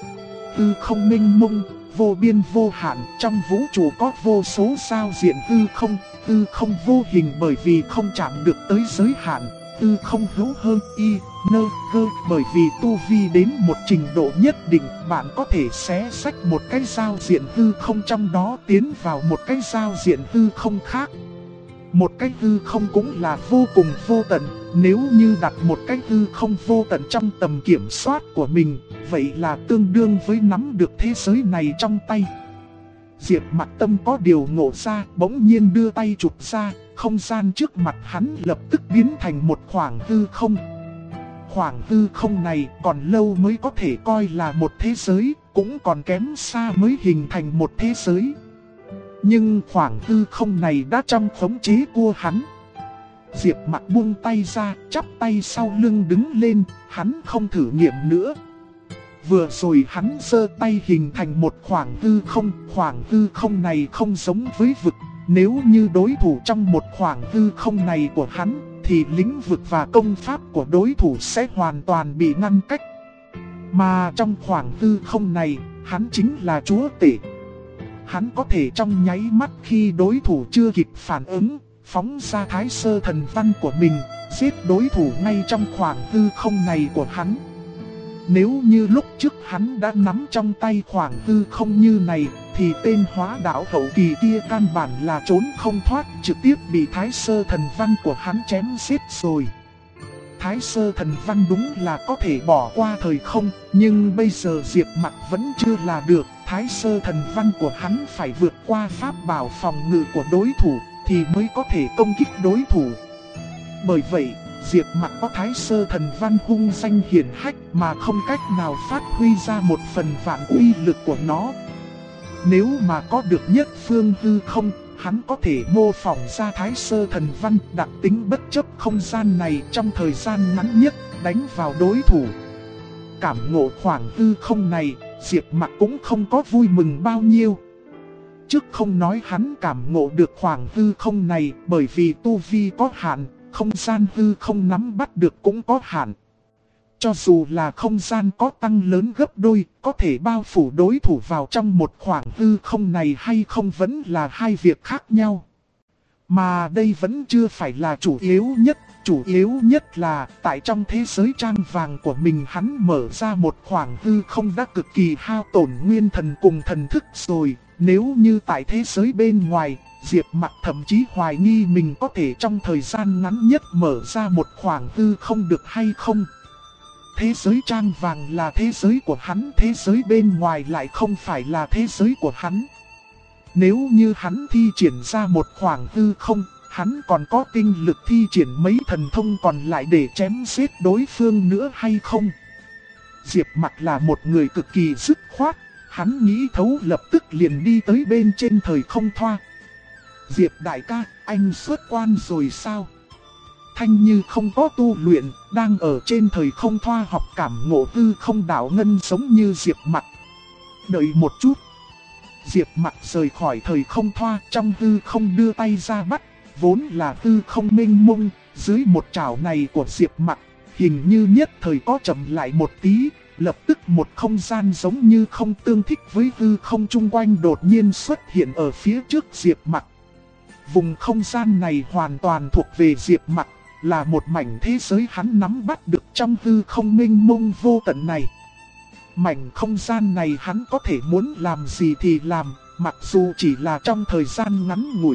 Hư không minh mông, vô biên vô hạn, trong vũ trụ có vô số sao diện hư không vô hình bởi vì không chạm được tới giới hạn, hư không hữu hơn y, nơ, gơ, bởi vì tu vi đến một trình độ nhất định, bạn có thể xé xách một cái giao diện hư không trong đó tiến vào một cái giao diện hư không khác. Một cái hư không cũng là vô cùng vô tận, nếu như đặt một cái hư không vô tận trong tầm kiểm soát của mình, vậy là tương đương với nắm được thế giới này trong tay. Diệp Mặc tâm có điều ngộ ra, bỗng nhiên đưa tay chụp ra, không gian trước mặt hắn lập tức biến thành một khoảng hư không. Khoảng hư không này còn lâu mới có thể coi là một thế giới, cũng còn kém xa mới hình thành một thế giới. Nhưng khoảng hư không này đã trong khống chế của hắn. Diệp Mặc buông tay ra, chắp tay sau lưng đứng lên, hắn không thử nghiệm nữa. Vừa rồi hắn giơ tay hình thành một khoảng hư không này không giống với vực. Nếu như đối thủ trong một khoảng hư không này của hắn, thì lĩnh vực và công pháp của đối thủ sẽ hoàn toàn bị ngăn cách. Mà trong khoảng hư không này, hắn chính là chúa tể. Hắn có thể trong nháy mắt khi đối thủ chưa kịp phản ứng, phóng ra Thái Sơ Thần Văn của mình, giết đối thủ ngay trong khoảng hư không này của hắn. Nếu như lúc trước hắn đã nắm trong tay khoảng hư không như này, thì tên hóa đạo hậu kỳ kia căn bản là trốn không thoát, trực tiếp bị Thái Sơ Thần Văn của hắn chém giết rồi. Thái Sơ Thần Văn đúng là có thể bỏ qua thời không, nhưng bây giờ Diệp Mặc vẫn chưa là được. Thái Sơ Thần Văn của hắn phải vượt qua pháp bảo phòng ngự của đối thủ, thì mới có thể công kích đối thủ. Bởi vậy, Diệp Mặc có Thái Sơ Thần Văn hung danh hiển hách mà không cách nào phát huy ra một phần vạn uy lực của nó. Nếu mà có được nhất phương hư không, hắn có thể mô phỏng ra Thái Sơ Thần Văn, đặc tính bất chấp không gian này trong thời gian ngắn nhất, đánh vào đối thủ. Cảm ngộ khoảng hư không này, Diệp Mặc cũng không có vui mừng bao nhiêu. Trước không nói hắn cảm ngộ được khoảng hư không này, bởi vì tu vi có hạn, không gian hư không nắm bắt được cũng có hạn. Cho dù là không gian có tăng lớn gấp đôi, có thể bao phủ đối thủ vào trong một khoảng hư không này hay không vẫn là hai việc khác nhau. Mà đây vẫn chưa phải là chủ yếu nhất là tại trong thế giới trang vàng của mình hắn mở ra một khoảng hư không đã cực kỳ hao tổn nguyên thần cùng thần thức rồi. Nếu như tại thế giới bên ngoài, Diệp Mặc thậm chí hoài nghi mình có thể trong thời gian ngắn nhất mở ra một khoảng hư không được hay không. Thế giới trang vàng là thế giới của hắn, thế giới bên ngoài lại không phải là thế giới của hắn. Nếu như hắn thi triển ra một khoảng hư không, hắn còn có tinh lực thi triển mấy thần thông còn lại để chém giết đối phương nữa hay không? Diệp Mặc là một người cực kỳ dứt khoát, hắn nghĩ thấu lập tức liền đi tới bên trên thời không thoa. Diệp đại ca, anh xuất quan rồi sao? Thanh Như không có tu luyện, đang ở trên thời không thoa học cảm ngộ hư không đạo ngân giống như Diệp Mặc. Đợi một chút. Diệp Mặc rời khỏi thời không thoa, trong hư không đưa tay ra bắt, vốn là hư không mênh mông, dưới một chảo này của Diệp Mặc, hình như nhất thời có chậm lại một tí, lập tức một không gian giống như không tương thích với hư không chung quanh đột nhiên xuất hiện ở phía trước Diệp Mặc. Vùng không gian này hoàn toàn thuộc về Diệp Mặc, là một mảnh thế giới hắn nắm bắt được trong hư không mênh mông vô tận này. Mảnh không gian này hắn có thể muốn làm gì thì làm, mặc dù chỉ là trong thời gian ngắn ngủi.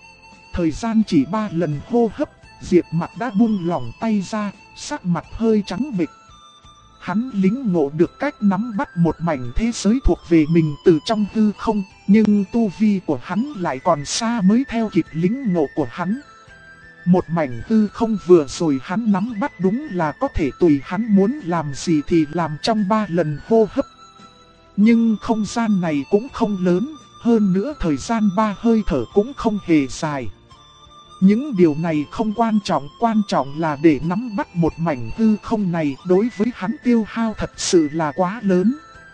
Thời gian chỉ 3 lần hô hấp, Diệp Mặc đã buông lỏng tay ra, sắc mặt hơi trắng bệch. Hắn lĩnh ngộ được cách nắm bắt một mảnh thế giới thuộc về mình từ trong hư không, nhưng tu vi của hắn lại còn xa mới theo kịp lĩnh ngộ của hắn. Một mảnh hư không vừa rồi hắn nắm bắt đúng là có thể tùy hắn muốn làm gì thì làm trong 3 lần hô hấp. Nhưng không gian này cũng không lớn, hơn nữa thời gian 3 hơi thở cũng không hề dài. Những điều này không quan trọng là để nắm bắt một mảnh hư không này đối với hắn tiêu hao thật sự là quá lớn.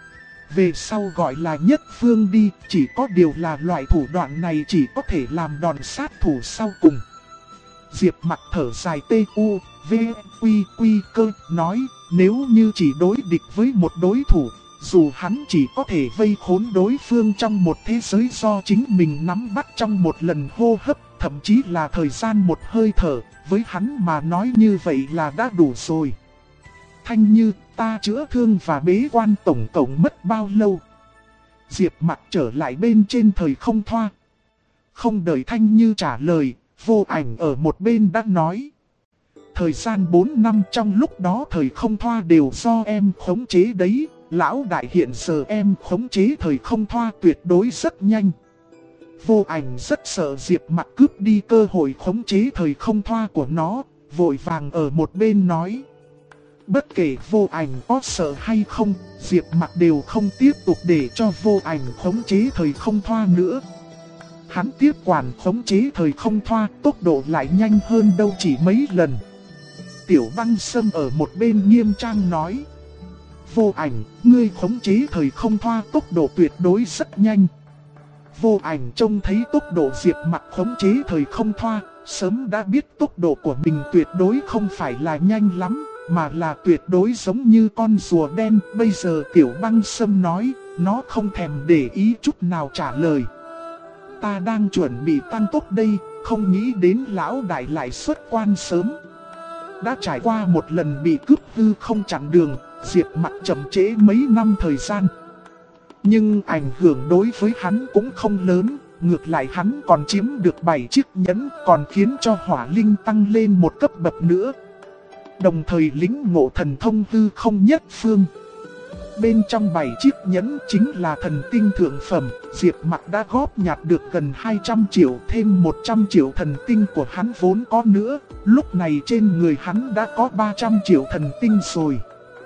Về sau gọi là nhất phương đi, chỉ có điều là loại thủ đoạn này chỉ có thể làm đòn sát thủ sau cùng. Diệp Mặc thở dài cơ nói, nếu như chỉ đối địch với một đối thủ, dù hắn chỉ có thể vây khốn đối phương trong một thế giới do chính mình nắm bắt trong một lần hô hấp, thậm chí là thời gian một hơi thở, với hắn mà nói như vậy là đã đủ rồi. Thanh Như, ta chữa thương và bế quan tổng cộng mất bao lâu? Diệp Mặc trở lại bên trên thời không thoa. Không đợi Thanh Như trả lời, Vô Ảnh ở một bên đã nói. Thời gian 4 năm, trong lúc đó thời không thoa đều do em khống chế đấy. Lão đại, hiện giờ em khống chế thời không thoa tuyệt đối rất nhanh. Vô Ảnh rất sợ Diệp Mặc cướp đi cơ hội khống chế thời không thoa của nó, vội vàng ở một bên nói. Bất kể Vô Ảnh có sợ hay không, Diệp Mặc đều không tiếp tục để cho Vô Ảnh khống chế thời không thoa nữa. Hắn tiếp quản khống chế thời không thoa, tốc độ lại nhanh hơn đâu chỉ mấy lần. Tiểu Băng Sâm ở một bên nghiêm trang nói. Vô Ảnh, ngươi khống chế thời không thoa tốc độ tuyệt đối rất nhanh. Vô Ảnh trông thấy tốc độ Diệp Mặc khống chế thời không thoa, sớm đã biết tốc độ của mình tuyệt đối không phải là nhanh lắm, mà là tuyệt đối giống như con rùa đen. Bây giờ Tiểu Băng Sâm nói, nó không thèm để ý chút nào trả lời. Ta đang chuẩn bị tăng tốc đây, không nghĩ đến lão đại lại xuất quan sớm. Đã trải qua một lần bị cướp hư không chặn đường, Diệp Mặc chậm trễ mấy năm thời gian. Nhưng ảnh hưởng đối với hắn cũng không lớn, ngược lại hắn còn chiếm được 7 chiếc nhẫn, còn khiến cho hỏa linh tăng lên một cấp bậc nữa. Đồng thời lĩnh ngộ thần thông hư không nhất phương. Bên trong 7 chiếc nhẫn chính là thần tinh thượng phẩm, Diệp Mặc đã góp nhặt được gần 200 triệu, thêm 100 triệu thần tinh của hắn vốn có nữa, lúc này trên người hắn đã có 300 triệu thần tinh rồi.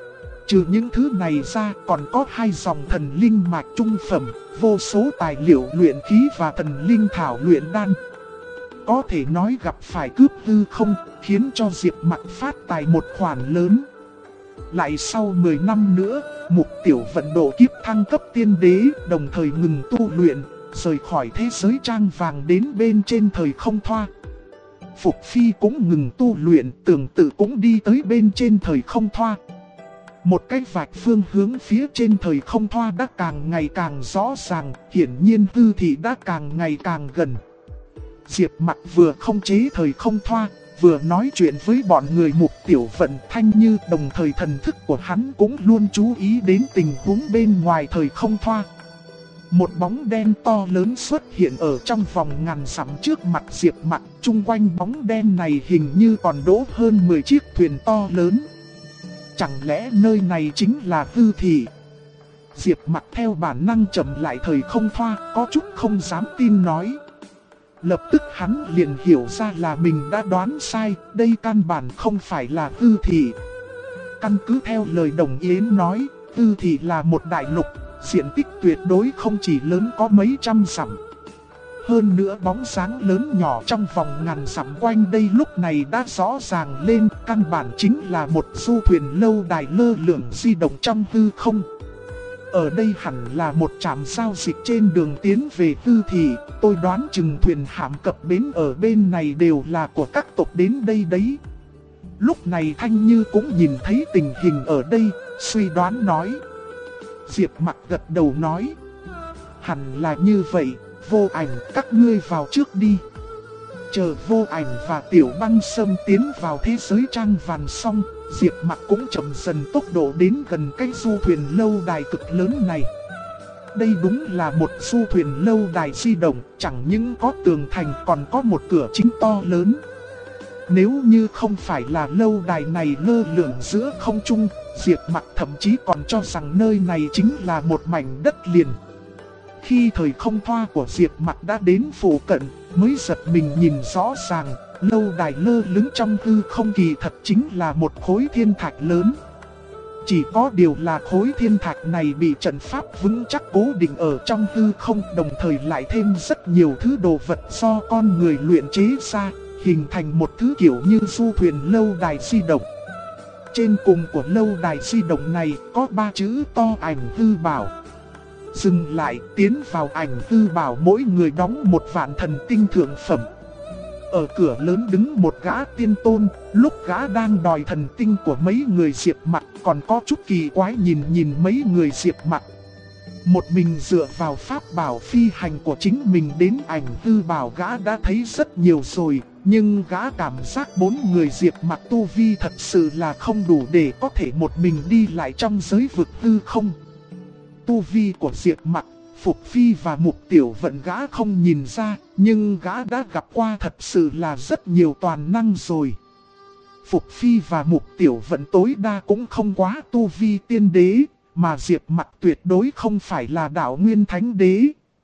Trừ những thứ này ra còn có 2 dòng thần linh mạch trung phẩm, vô số tài liệu luyện khí và thần linh thảo luyện đan. Có thể nói gặp phải cướp hư không, khiến cho Diệp Mặc phát tài một khoản lớn. Lại sau 10 năm nữa, Mục Tiểu Vận độ kiếp thăng cấp tiên đế, đồng thời ngừng tu luyện, rời khỏi thế giới trang vàng đến bên trên thời không thoa. Phục Phi cũng ngừng tu luyện, Tưởng Tự cũng đi tới bên trên thời không thoa. Một cái vạch phương hướng phía trên thời không thoa đã càng ngày càng rõ ràng, hiển nhiên Tư Thị đã càng ngày càng gần. Diệp Mặc vừa không chế thời không thoa, vừa nói chuyện với bọn người Mục Tiểu Vận. Thanh Như đồng thời thần thức của hắn cũng luôn chú ý đến tình huống bên ngoài thời không thoa. Một bóng đen to lớn xuất hiện ở trong vòng ngàn dặm trước mặt Diệp Mặc. Chung quanh bóng đen này hình như còn đỗ hơn 10 chiếc thuyền to lớn. Chẳng lẽ nơi này chính là Tư Thị? Diệp Mặc theo bản năng chậm lại thời không thoa, có chút không dám tin nói. Lập tức hắn liền hiểu ra là mình đã đoán sai, đây căn bản không phải là Tư Thị. Căn cứ theo lời Đồng Yến nói, Tư Thị là một đại lục, diện tích tuyệt đối không chỉ lớn có mấy trăm dặm. Hơn nữa bóng dáng lớn nhỏ trong vòng ngàn dặm quanh đây lúc này đã rõ ràng lên, căn bản chính là một du thuyền lâu đài lơ lửng di động trong hư không. Ở đây hẳn là một trạm giao dịch trên đường tiến về Tư Thị, tôi đoán chừng thuyền hạm cập bến ở bên này đều là của các tộc đến đây đấy. Lúc này Thanh Như cũng nhìn thấy tình hình ở đây, suy đoán nói. Diệp Mặc gật đầu nói. Hẳn là như vậy, Vô Ảnh các ngươi vào trước đi. Chờ Vô Ảnh và Tiểu Băng Sâm tiến vào thế giới trang vàng xong, Diệp Mặc cũng chậm dần tốc độ đến gần cái du thuyền lâu đài cực lớn này. Đây đúng là một du thuyền lâu đài di động, chẳng những có tường thành còn có một cửa chính to lớn. Nếu như không phải là lâu đài này lơ lửng giữa không trung, Diệp Mặc thậm chí còn cho rằng nơi này chính là một mảnh đất liền. Khi thời không thoa của Diệp Mặc đã đến phụ cận, mới giật mình nhìn rõ ràng, lâu đài lơ lửng trong hư không kỳ thật chính là một khối thiên thạch lớn. Chỉ có điều là khối thiên thạch này bị trận pháp vững chắc cố định ở trong hư không, đồng thời lại thêm rất nhiều thứ đồ vật do con người luyện chế ra, hình thành một thứ kiểu như du thuyền lâu đài di động. Trên cùng của lâu đài di động này có 3 chữ to Ảnh Hư Bảo. Dừng lại, tiến vào Ảnh Hư Bảo mỗi người đóng 1 vạn thần tinh thượng phẩm. Ở cửa lớn đứng một gã tiên tôn, lúc gã đang đòi thần tinh của mấy người Diệp Mặc còn có chút kỳ quái nhìn mấy người Diệp Mặc. Một mình dựa vào pháp bảo phi hành của chính mình đến Ảnh Hư Bảo gã đã thấy rất nhiều rồi, nhưng gã cảm giác 4 người Diệp Mặc tu vi thật sự là không đủ để có thể một mình đi lại trong giới vực hư không. Tu vi của Diệp Mặc, Phục Phi và Mục Tiểu Vận gã không nhìn ra, nhưng gã đã gặp qua thật sự là rất nhiều toàn năng rồi. Phục Phi và Mục Tiểu Vận tối đa cũng không quá tu vi tiên đế, mà Diệp Mặc tuyệt đối không phải là đạo nguyên thánh đế.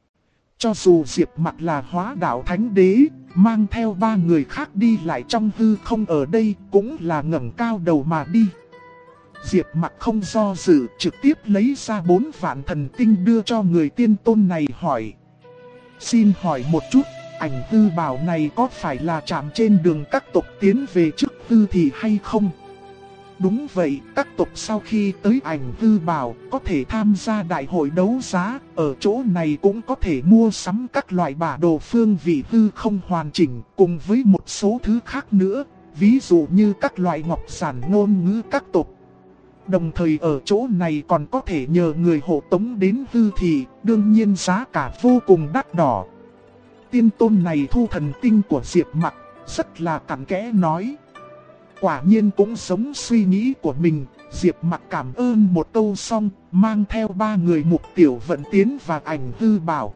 Cho dù Diệp Mặc là hóa đạo thánh đế, mang theo 3 người khác đi lại trong hư không ở đây cũng là ngẩng cao đầu mà đi. Diệp Mặc không do dự, trực tiếp lấy ra 4 vạn thần tinh đưa cho người tiên tôn này hỏi. Xin hỏi một chút, Ảnh Hư Bảo này có phải là trạm trên đường các tộc tiến về trước Tư Thị hay không? Đúng vậy, các tộc sau khi tới Ảnh Hư Bảo có thể tham gia đại hội đấu giá, ở chỗ này cũng có thể mua sắm các loại bản đồ phương vị hư không hoàn chỉnh cùng với một số thứ khác nữa, ví dụ như các loại ngọc giản ngôn ngữ các tộc. Đồng thời ở chỗ này còn có thể nhờ người hộ tống đến Tư Thị, đương nhiên giá cả vô cùng đắt đỏ. Tiên tôn này thu thần tinh của Diệp Mặc, rất là cặn kẽ nói. Quả nhiên cũng giống suy nghĩ của mình, Diệp Mặc cảm ơn một câu xong, mang theo 3 người Mục Tiểu Vận tiến vào Ảnh Hư Bảo.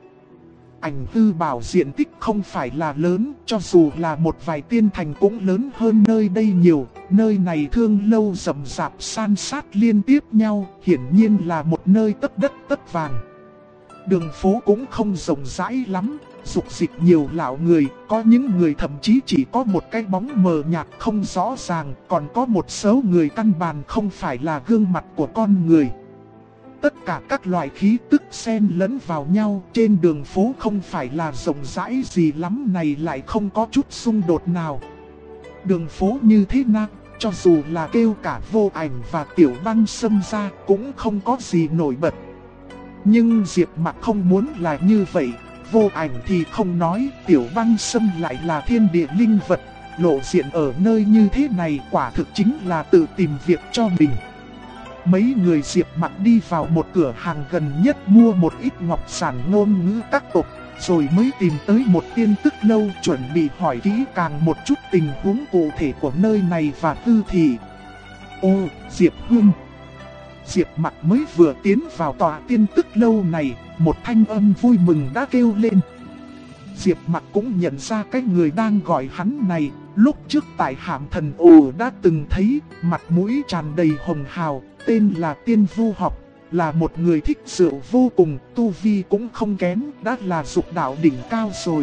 Ảnh Hư Bảo diện tích không phải là lớn, cho dù là một vài tiên thành cũng lớn hơn nơi đây nhiều. Nơi này thương lâu rậm rạp san sát liên tiếp nhau, hiển nhiên là một nơi tất đất tất vàng. Đường phố cũng không rộng rãi lắm, Dục dịch nhiều lão người, có những người thậm chí chỉ có một cái bóng mờ nhạt không rõ ràng, còn có một số người căn bản không phải là gương mặt của con người. Tất cả các loại khí tức xen lẫn vào nhau, trên đường phố không phải là rộng rãi gì lắm này lại không có chút xung đột nào. Đường phố như thế nào, cho dù là kêu cả Vô Ảnh và Tiểu Băng Sâm ra cũng không có gì nổi bật. Nhưng Diệp Mặc không muốn là như vậy. Vô Ảnh thì không nói, Tiểu Băng Sâm lại là thiên địa linh vật, lộ diện ở nơi như thế này quả thực chính là tự tìm việc cho mình. Mấy người Diệp Mặc đi vào một cửa hàng gần nhất mua một ít ngọc sản ngôn ngữ các tộc, rồi mới tìm tới một Tiên Tức Lâu chuẩn bị hỏi kỹ càng một chút tình huống cụ thể của nơi này và Tư Thị. Ô, Diệp Hương! Diệp Mặc mới vừa tiến vào tòa Tiên Tức Lâu này, một thanh âm vui mừng đã kêu lên. Diệp Mặc cũng nhận ra cái người đang gọi hắn này, lúc trước tại Hàm Thần Ồ đã từng thấy, mặt mũi tràn đầy hồng hào, tên là Tiên Vu Học, là một người thích rượu vô cùng, tu vi cũng không kém, đã là dục đạo đỉnh cao rồi.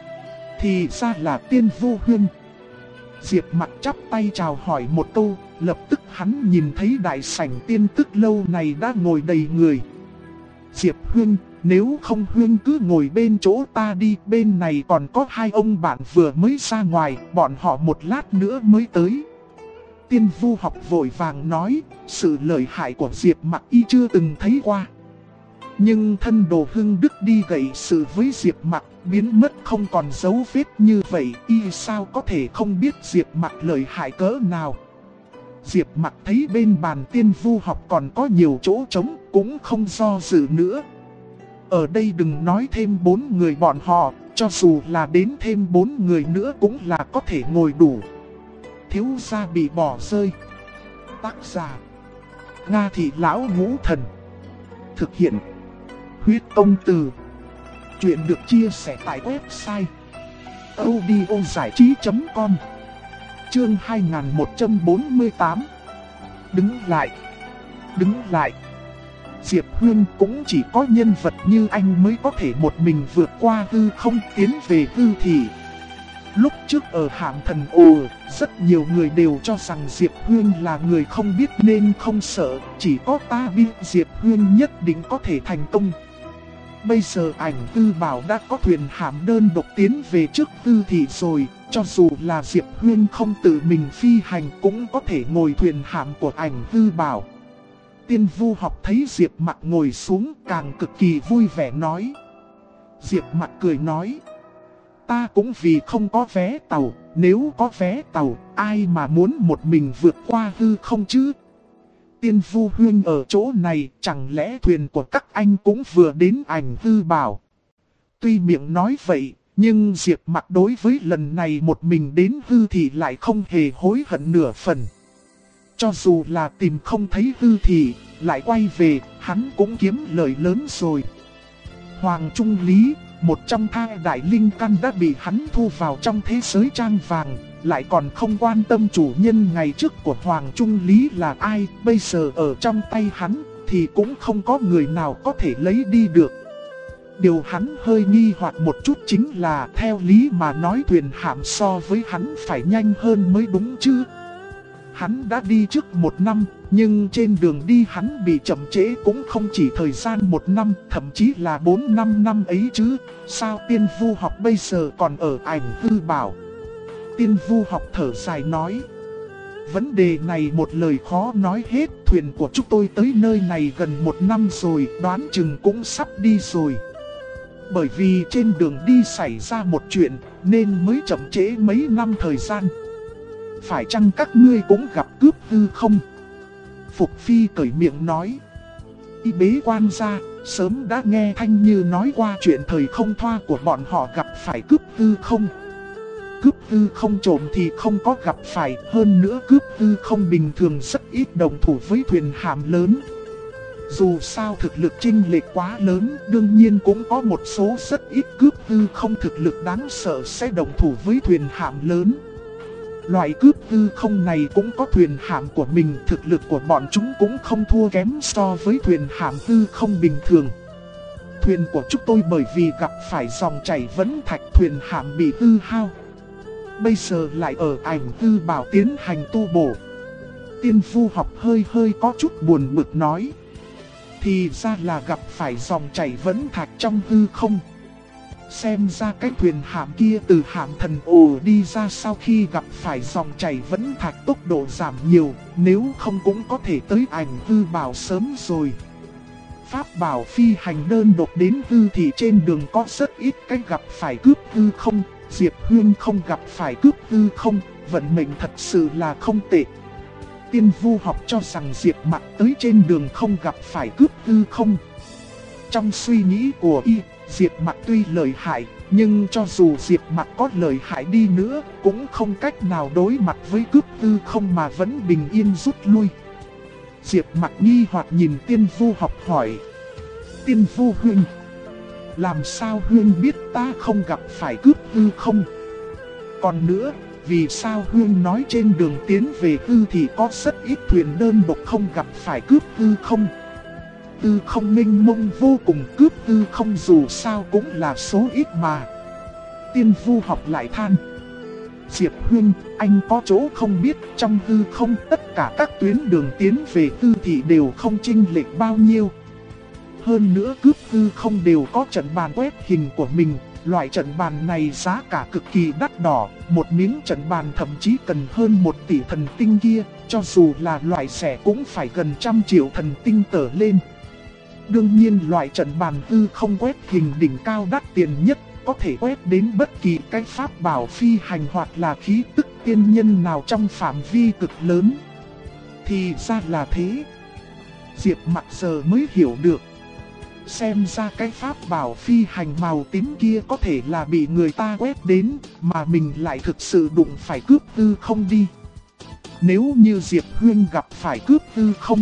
Thì ra là Tiên Vu Huyên. Diệp Mặc chắp tay chào hỏi một câu, lập tức hắn nhìn thấy đại sảnh Tiên Tức Lâu này đã ngồi đầy người. Diệp Huyên, nếu không Huyên cứ ngồi bên chỗ ta đi, bên này còn có hai ông bạn vừa mới ra ngoài, bọn họ một lát nữa mới tới. Tiên Vu Học vội vàng nói, sự lợi hại của Diệp Mặc y chưa từng thấy qua. Nhưng thân đồ Hưng Đức đi gậy sự với Diệp Mặc, biến mất không còn dấu vết như vậy, y sao có thể không biết Diệp Mặc lợi hại cỡ nào. Diệp Mặc thấy bên bàn Tiên Vu Học còn có nhiều chỗ trống, cũng không do dự nữa. Ở đây đừng nói thêm 4 người bọn họ, cho dù là đến thêm 4 người nữa cũng là có thể ngồi đủ. Thiếu gia bị bỏ rơi. Tác giả: Nga Thị Lão Ngũ Thần. Thực hiện: Huyết Công Từ. Chuyện được chia sẻ tại website audiozảichí.com. Chương 2148. Đứng lại. Đứng lại. Diệp Hương cũng chỉ có nhân vật như anh mới có thể một mình vượt qua hư không tiến về Tư Thị. Lúc trước ở Hàm Thần Ồ, rất nhiều người đều cho rằng Diệp Hương là người không biết nên không sợ, chỉ có ta biết Diệp Hương nhất định có thể thành công. Bây giờ Ảnh Tư Bảo đã có thuyền hạm đơn độc tiến về trước Tư Thị rồi, cho dù là Diệp Hương không tự mình phi hành cũng có thể ngồi thuyền hạm của Ảnh Tư Bảo. Tiên Vu Học thấy Diệp Mặc ngồi xuống càng cực kỳ vui vẻ nói. Diệp Mặc cười nói, ta cũng vì không có vé tàu, nếu có vé tàu, ai mà muốn một mình vượt qua hư không chứ? Tiên Vu Huyên ở chỗ này, chẳng lẽ thuyền của các anh cũng vừa đến Ảnh Tư Bảo? Tuy miệng nói vậy, nhưng Diệp Mặc đối với lần này một mình đến Hư Thị lại không hề hối hận nửa phần. Cho dù là tìm không thấy Hư Thị, lại quay về, hắn cũng kiếm lời lớn rồi. Hoàng Trung Lý, một trong hai đại linh căn đã bị hắn thu vào trong thế giới trang vàng, lại còn không quan tâm chủ nhân ngày trước của Hoàng Trung Lý là ai, bây giờ ở trong tay hắn thì cũng không có người nào có thể lấy đi được. Điều hắn hơi nghi hoặc một chút chính là theo lý mà nói thuyền hạm so với hắn phải nhanh hơn mới đúng chứ. Hắn đã đi trước 1 năm, nhưng trên đường đi hắn bị chậm trễ cũng không chỉ thời gian 1 năm, thậm chí là 4-5 năm ấy chứ. Sao Tiên Vu Học bây giờ còn ở Ảnh Tư Bảo? Tiên Vu Học thở dài nói, vấn đề này một lời khó nói hết, thuyền của chúng tôi tới nơi này gần 1 năm rồi, đoán chừng cũng sắp đi rồi. Bởi vì trên đường đi xảy ra một chuyện, nên mới chậm trễ mấy năm thời gian. Phải chăng các ngươi cũng gặp cướp hư không? Phục Phi cởi miệng nói, y bế quan ra, sớm đã nghe Thanh Như nói qua chuyện thời không thoa của bọn họ gặp phải cướp hư không. Cướp hư không trộm thì không có gặp phải, hơn nữa cướp hư không bình thường rất ít đồng thủ với thuyền hạm lớn. Dù sao thực lực chênh lệch quá lớn, đương nhiên cũng có một số rất ít cướp hư không thực lực đáng sợ sẽ đồng thủ với thuyền hạm lớn. Loại cướp hư không này cũng có thuyền hạm của mình, thực lực của bọn chúng cũng không thua kém so với thuyền hạm hư không bình thường. thuyền của chúng tôi bởi vì gặp phải dòng chảy vẫn thạch thuyền hạm bị hư hao. Bây giờ lại ở Ảnh Hư Bảo tiến hành tu bổ. Tiên Vu Học hơi có chút buồn bực nói. Thì ra là gặp phải dòng chảy vẫn thạch trong hư không. Xem ra cái thuyền hạm kia từ hạm thần ồ đi ra sau khi gặp phải dòng chảy vẫn thạch tốc độ giảm nhiều, nếu không cũng có thể tới Ảnh Hư Bảo sớm rồi. Pháp bảo phi hành đơn độc đến hư thì trên đường có rất ít cách gặp phải cướp hư không. Diệp Huyên không gặp phải cướp hư không, vận mệnh thật sự là không tệ. Tiên Vu Học cho rằng Diệp Mặc tới trên đường không gặp phải cướp hư không. Trong suy nghĩ của y, Diệp Mặc tuy lợi hại, nhưng cho dù Diệp Mặc có lợi hại đi nữa, cũng không cách nào đối mặt với cướp hư không mà vẫn bình yên rút lui. Diệp Mặc nghi hoặc nhìn Tiên Vu Học hỏi. Tiên Vu Huynh, làm sao Huynh biết ta không gặp phải cướp hư không? Còn nữa, vì sao Huynh nói trên đường tiến về hư thì có rất ít thuyền đơn độc không gặp phải cướp hư không? Hư không mênh mông vô cùng, cướp hư không dù sao cũng là số ít mà. Tiên Vu Học lại than. Diệp Huynh, anh có chỗ không biết, trong hư không tất cả các tuyến đường tiến về hư thì đều không chênh lệch bao nhiêu. Hơn nữa cướp hư không đều có trận bàn quét hình của mình. Loại trận bàn này giá cả cực kỳ đắt đỏ, một miếng trận bàn thậm chí cần hơn 1 tỷ thần tinh kia, cho dù là loại rẻ cũng phải gần 100 triệu thần tinh trở lên. Đương nhiên loại trận bàn hư không quét hình đỉnh cao đắt tiền nhất, có thể quét đến bất kỳ cái pháp bảo phi hành hoặc là khí tức tiên nhân nào trong phạm vi cực lớn. Thì ra là thế. Diệp Mặc giờ mới hiểu được. Xem ra cái pháp bảo phi hành màu tím kia có thể là bị người ta quét đến, mà mình lại thực sự đụng phải cướp hư không đi. Nếu như Diệp Huyên gặp phải cướp hư không,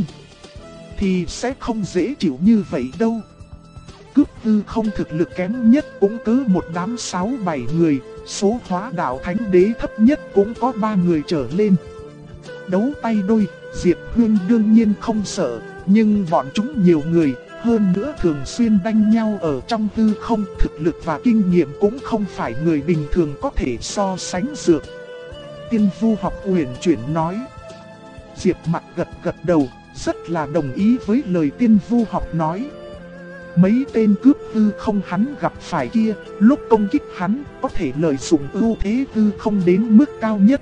thì sẽ không dễ chịu như vậy đâu. Cướp hư không thực lực kém nhất cũng cứ một đám 6-7 người, số hóa đạo thánh đế thấp nhất cũng có 3 người trở lên. Đấu tay đôi, Diệp Huyên đương nhiên không sợ, nhưng bọn chúng nhiều người, hơn nữa thường xuyên đánh nhau ở trong hư không, thực lực và kinh nghiệm cũng không phải người bình thường có thể so sánh được. Tiên Vu Học uyển chuyển nói. Diệp Mặc gật đầu, rất là đồng ý với lời Tiên Vu Học nói. Mấy tên cướp hư không hắn gặp phải kia, lúc công kích hắn có thể lợi dụng ưu thế hư không đến mức cao nhất.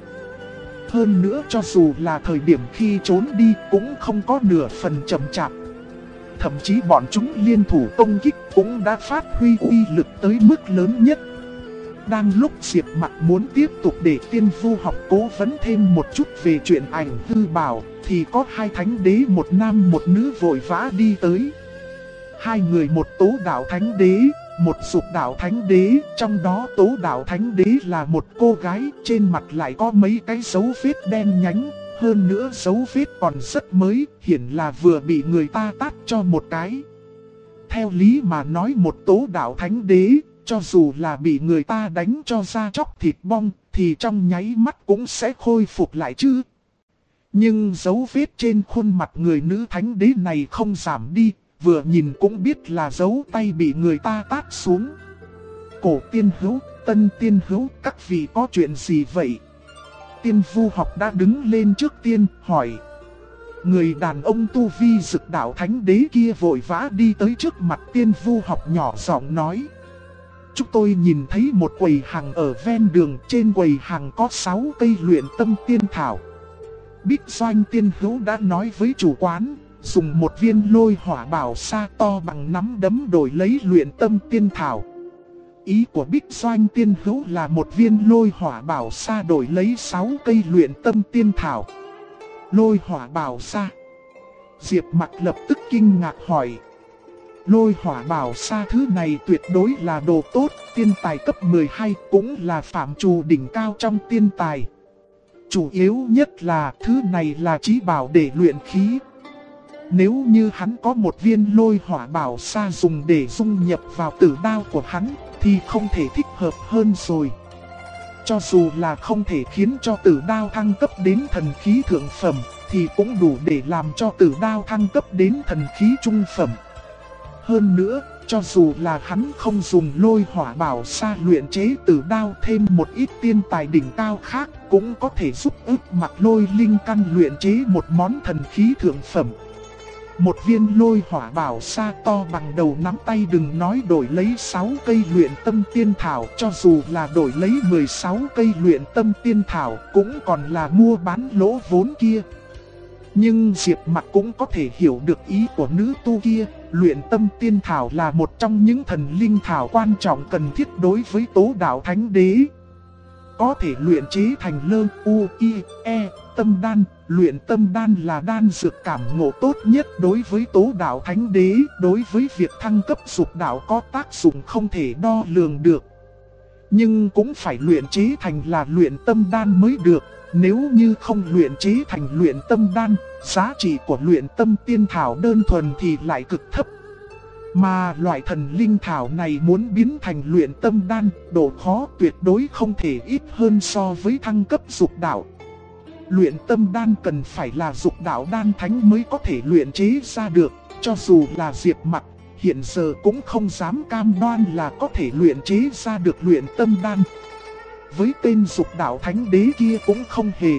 Hơn nữa cho dù là thời điểm khi trốn đi cũng không có nửa phần chậm chạp. Thậm chí bọn chúng liên thủ công kích cũng đã phát huy uy lực tới mức lớn nhất. Đang lúc Diệp Mặc muốn tiếp tục để Tiên Vu Học cố vấn thêm một chút về chuyện Ảnh Hư Bảo, thì có 2 thánh đế, một nam một nữ vội vã đi tới. 2 người, một Tố Đạo Thánh Đế, một Dục Đạo Thánh Đế, trong đó Tố Đạo Thánh Đế là một cô gái, trên mặt lại có mấy cái dấu vết đen nhánh, hơn nữa dấu vết còn rất mới, hiển là vừa bị người ta tát cho một cái. Theo lý mà nói một Tố Đạo Thánh Đế, cho dù là bị người ta đánh cho da chóc thịt bong, thì trong nháy mắt cũng sẽ khôi phục lại chứ. Nhưng dấu vết trên khuôn mặt người nữ thánh đế này không giảm đi, vừa nhìn cũng biết là dấu tay bị người ta tát xuống. Cổ tiên hữu, Tân tiên hữu, các vị có chuyện gì vậy? Tiên Vu Học đã đứng lên trước tiên, hỏi. Người đàn ông tu vi Dực Đạo Thánh Đế kia vội vã đi tới trước mặt Tiên Vu Học nhỏ giọng nói. Chúng tôi nhìn thấy một quầy hàng ở ven đường, trên quầy hàng có 6 cây luyện tâm tiên thảo. Bích Doanh tiên hữu đã nói với chủ quán, dùng một viên lôi hỏa bảo sa to bằng nắm đấm đổi lấy luyện tâm tiên thảo. Ý của Bích Doanh tiên hữu là một viên lôi hỏa bảo sa đổi lấy 6 cây luyện tâm tiên thảo. Lôi hỏa bảo sa. Diệp Mặc lập tức kinh ngạc hỏi. Lôi hỏa bảo sa thứ này tuyệt đối là đồ tốt, tiên tài cấp 12, cũng là phạm trù đỉnh cao trong tiên tài. Chủ yếu nhất là thứ này là chí bảo để luyện khí. Nếu như hắn có một viên lôi hỏa bảo sa dùng để dung nhập vào tử đao của hắn, thì không thể thích hợp hơn rồi. Cho dù là không thể khiến cho tử đao thăng cấp đến thần khí thượng phẩm, thì cũng đủ để làm cho tử đao thăng cấp đến thần khí trung phẩm. Hơn nữa, cho dù là hắn không dùng lôi hỏa bảo sa luyện chế tử đao thêm một ít tiên tài đỉnh cao khác, cũng có thể giúp ức mặc lôi linh căn luyện chế một món thần khí thượng phẩm. Một viên lôi hỏa bảo sa to bằng đầu nắm tay, đừng nói đổi lấy 6 cây luyện tâm tiên thảo, cho dù là đổi lấy 16 cây luyện tâm tiên thảo cũng còn là mua bán lỗ vốn kia. Nhưng Diệp Mặc cũng có thể hiểu được ý của nữ tu kia, luyện tâm tiên thảo là một trong những thần linh thảo quan trọng cần thiết đối với Tố Đạo Thánh Đế. Có thể luyện chế thành lơ, u, y, e, tâm đan. Luyện tâm đan là đan dược cảm ngộ tốt nhất đối với Tố Đạo Thánh Đế, đối với việc thăng cấp dục đạo có tác dụng không thể đo lường được. Nhưng cũng phải luyện chế thành là luyện tâm đan mới được, nếu như không luyện chế thành luyện tâm đan, giá trị của luyện tâm tiên thảo đơn thuần thì lại cực thấp. Mà loại thần linh thảo này muốn biến thành luyện tâm đan, độ khó tuyệt đối không thể ít hơn so với thăng cấp dục đạo. Luyện tâm đan cần phải là dục đạo đan thánh mới có thể luyện chế ra được, cho dù là Diệp Mặc, hiện giờ cũng không dám cam đoan là có thể luyện chế ra được luyện tâm đan. Với tên dục đạo thánh đế kia cũng không hề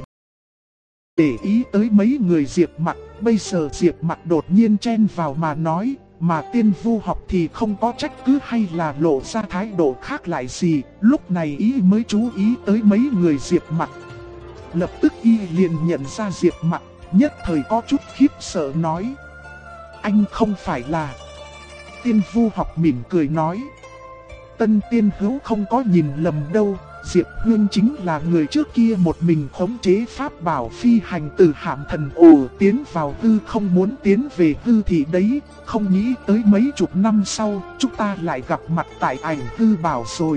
để ý tới mấy người Diệp Mặc. Bây giờ Diệp Mặc đột nhiên chen vào mà nói, mà Tiên Vu Học thì không có trách cứ hay là lộ ra thái độ khác lại gì. Lúc này y mới chú ý tới mấy người Diệp Mặc. Lập tức y liền nhận ra Diệp Mặc, nhất thời có chút khiếp sợ nói: anh không phải là... Tiên Vu Học mỉm cười nói: Tân tiên hữu không có nhìn lầm đâu, Diệp Huyên chính là người trước kia một mình khống chế pháp bảo phi hành từ Hạm Thần Ổ tiến vào hư không muốn tiến về hư thì đấy. Không nghĩ tới mấy chục năm sau, chúng ta lại gặp mặt tại Ảnh Hư Bảo rồi.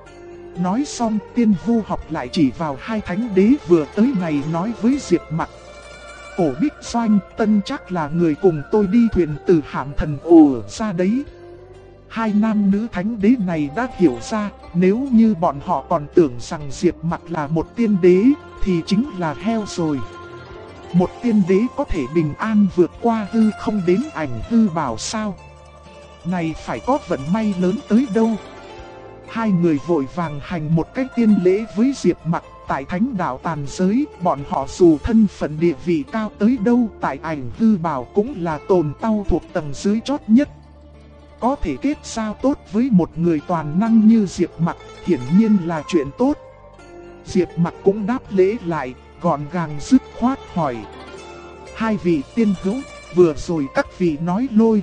Nói xong, Tiên Vu Học lại chỉ vào hai thánh đế vừa tới này nói với Diệp Mặc: Cổ Bích Doanh, Tân chắc là người cùng tôi đi thuyền từ Hạm Thần Ổ ra đấy. Hai nam nữ thánh đế này đã hiểu ra, nếu như bọn họ còn tưởng rằng Diệp Mặc là một tiên đế, thì chính là heo rồi. Một tiên đế có thể bình an vượt qua hư không đến Ảnh Hư Bảo sao? Này phải có vận may lớn tới đâu. Hai người vội vàng hành một cách tiên lễ với Diệp Mặc. Tại Thánh Đạo Tàn Giới, bọn họ dù thân phận địa vị cao tới đâu, tại Ảnh Hư Bảo cũng là tồn tao thuộc tầng dưới chót nhất. Có thể kết giao tốt với một người toàn năng như Diệp Mặc, hiển nhiên là chuyện tốt. Diệp Mặc cũng đáp lễ lại, gọn gàng dứt khoát hỏi: hai vị tiên hữu, vừa rồi các vị nói lôi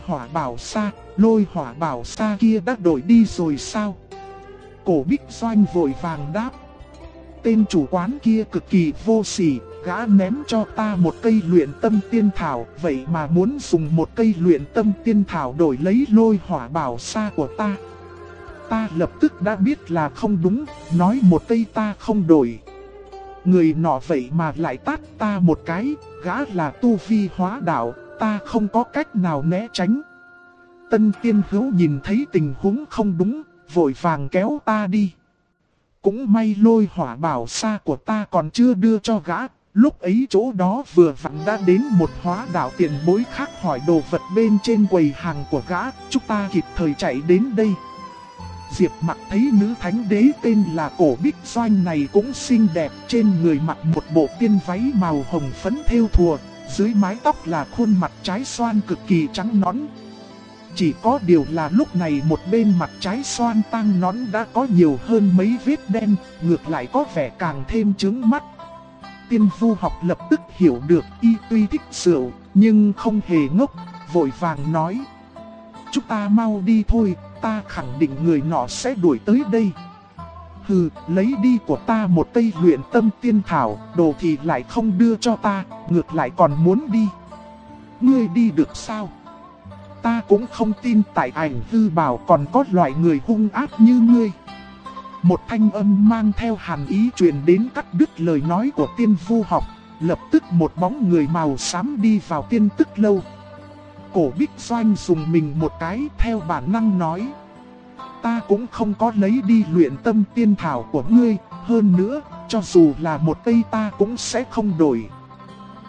hỏa bảo sa kia đã đổi đi rồi sao? Cổ Bích Doanh vội vàng đáp: tên chủ quán kia cực kỳ vô sỉ, gã ném cho ta một cây luyện tâm tiên thảo, vậy mà muốn dùng một cây luyện tâm tiên thảo đổi lấy lôi hỏa bảo sa của ta. Ta lập tức đã biết là không đúng, nói một cây ta không đổi. Người nọ vậy mà lại tát ta một cái, gã là tu vi hóa đạo, ta không có cách nào né tránh. Tân tiên hữu nhìn thấy tình huống không đúng, vội vàng kéo ta đi. Cũng may lôi hỏa bảo sa của ta còn chưa đưa cho gã. Lúc ấy chỗ đó vừa vặn đã đến một hóa đạo tiền bối khác hỏi đồ vật bên trên quầy hàng của gã, chúng ta kịp thời chạy đến đây. Diệp Mặc thấy nữ thánh đế tên là Cổ Bích Doanh này cũng xinh đẹp, trên người mặc một bộ tiên váy màu hồng phấn thêu thùa, dưới mái tóc là khuôn mặt trái xoan cực kỳ trắng nõn. Chỉ có điều là lúc này một bên mặt trái xoan tang nõn đã có nhiều hơn mấy vết đen, ngược lại có vẻ càng thêm chướng mắt. Tiên Vu Học lập tức hiểu được y tuy thích rượu, nhưng không hề ngốc, vội vàng nói: chúng ta mau đi thôi, ta khẳng định người nọ sẽ đuổi tới đây. Hừ, lấy đi của ta một cây luyện tâm tiên thảo, đồ thì lại không đưa cho ta, ngược lại còn muốn đi. Ngươi đi được sao? Ta cũng không tin tại Ảnh Hư Bảo còn có loại người hung ác như ngươi. Một thanh âm mang theo hàn ý truyền đến cắt đứt lời nói của Tiên Vu Học. Lập tức một bóng người màu xám đi vào Tiên Tức Lâu. Cổ Bích Doanh dùng mình một cái, theo bản năng nói: ta cũng không có lấy đi luyện tâm tiên thảo của ngươi, hơn nữa, cho dù là một cây ta cũng sẽ không đổi.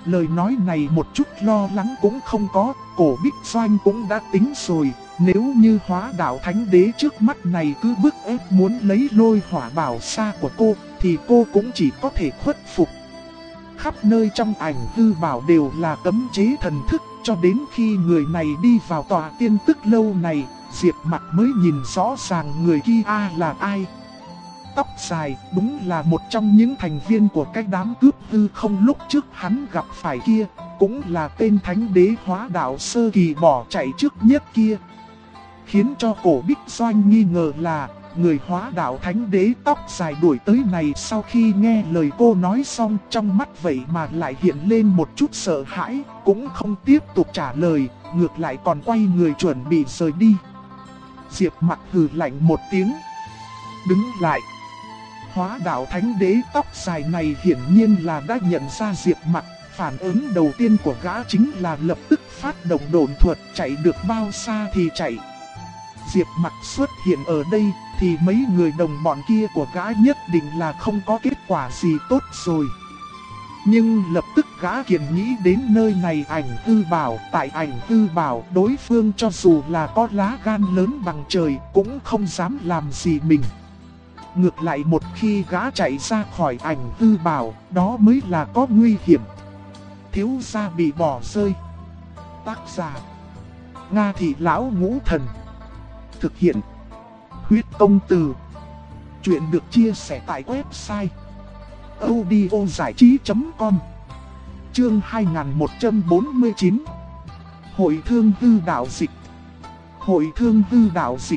lời nói này một chút lo lắng cũng không có, Cổ Bích Doanh cũng đã tính rồi, nếu như Hóa Đạo Thánh Đế trước mắt này cứ bức ép muốn lấy Lôi Hỏa Bảo Sa của cô, thì cô cũng chỉ có thể khuất phục. Khắp nơi trong ảnh hư bảo đều là cấm chế thần thức, cho đến khi người này đi vào tòa tiên tức lâu này, Diệp Mặc mới nhìn rõ ràng người kia là ai. Tóc dài, đúng là một trong những thành viên của cái đám cướp hư không lúc trước hắn gặp phải kia, cũng là tên Thánh Đế Hóa Đạo sơ kỳ bỏ chạy trước nhất kia. Khiến cho Cổ Bích Doanh nghi ngờ là người Hóa Đạo Thánh Đế tóc dài đuổi tới này, sau khi nghe lời cô nói xong, trong mắt vậy mà lại hiện lên một chút sợ hãi, cũng không tiếp tục trả lời, ngược lại còn quay người chuẩn bị rời đi. Diệp Mặc hừ lạnh một tiếng, đứng lại. Hóa Đạo Thánh Đế tóc dài này hiển nhiên là đã nhận ra Diệp Mặc, phản ứng đầu tiên của gã chính là lập tức phát động độn thuật, chạy được bao xa thì chạy. Diệp Mặc xuất hiện ở đây thì mấy người đồng bọn kia của gã nhất định là không có kết quả gì tốt rồi. Nhưng lập tức gã kiền nghĩ đến nơi này ảnh hư bảo, tại ảnh hư bảo đối phương cho dù là có lá gan lớn bằng trời cũng không dám làm gì mình. Ngược lại một khi gã chạy ra khỏi ảnh hư bảo, đó mới là có nguy hiểm. Thiếu gia bị bỏ rơi. Tác giả Nga Thị Lão Ngũ Thần. Thực hiện Huyết Công Từ. Chuyện được chia sẻ tại website audiozảichí.com. Chương 2149. Hội thương hư đạo dịch. Hội thương hư đạo dịch.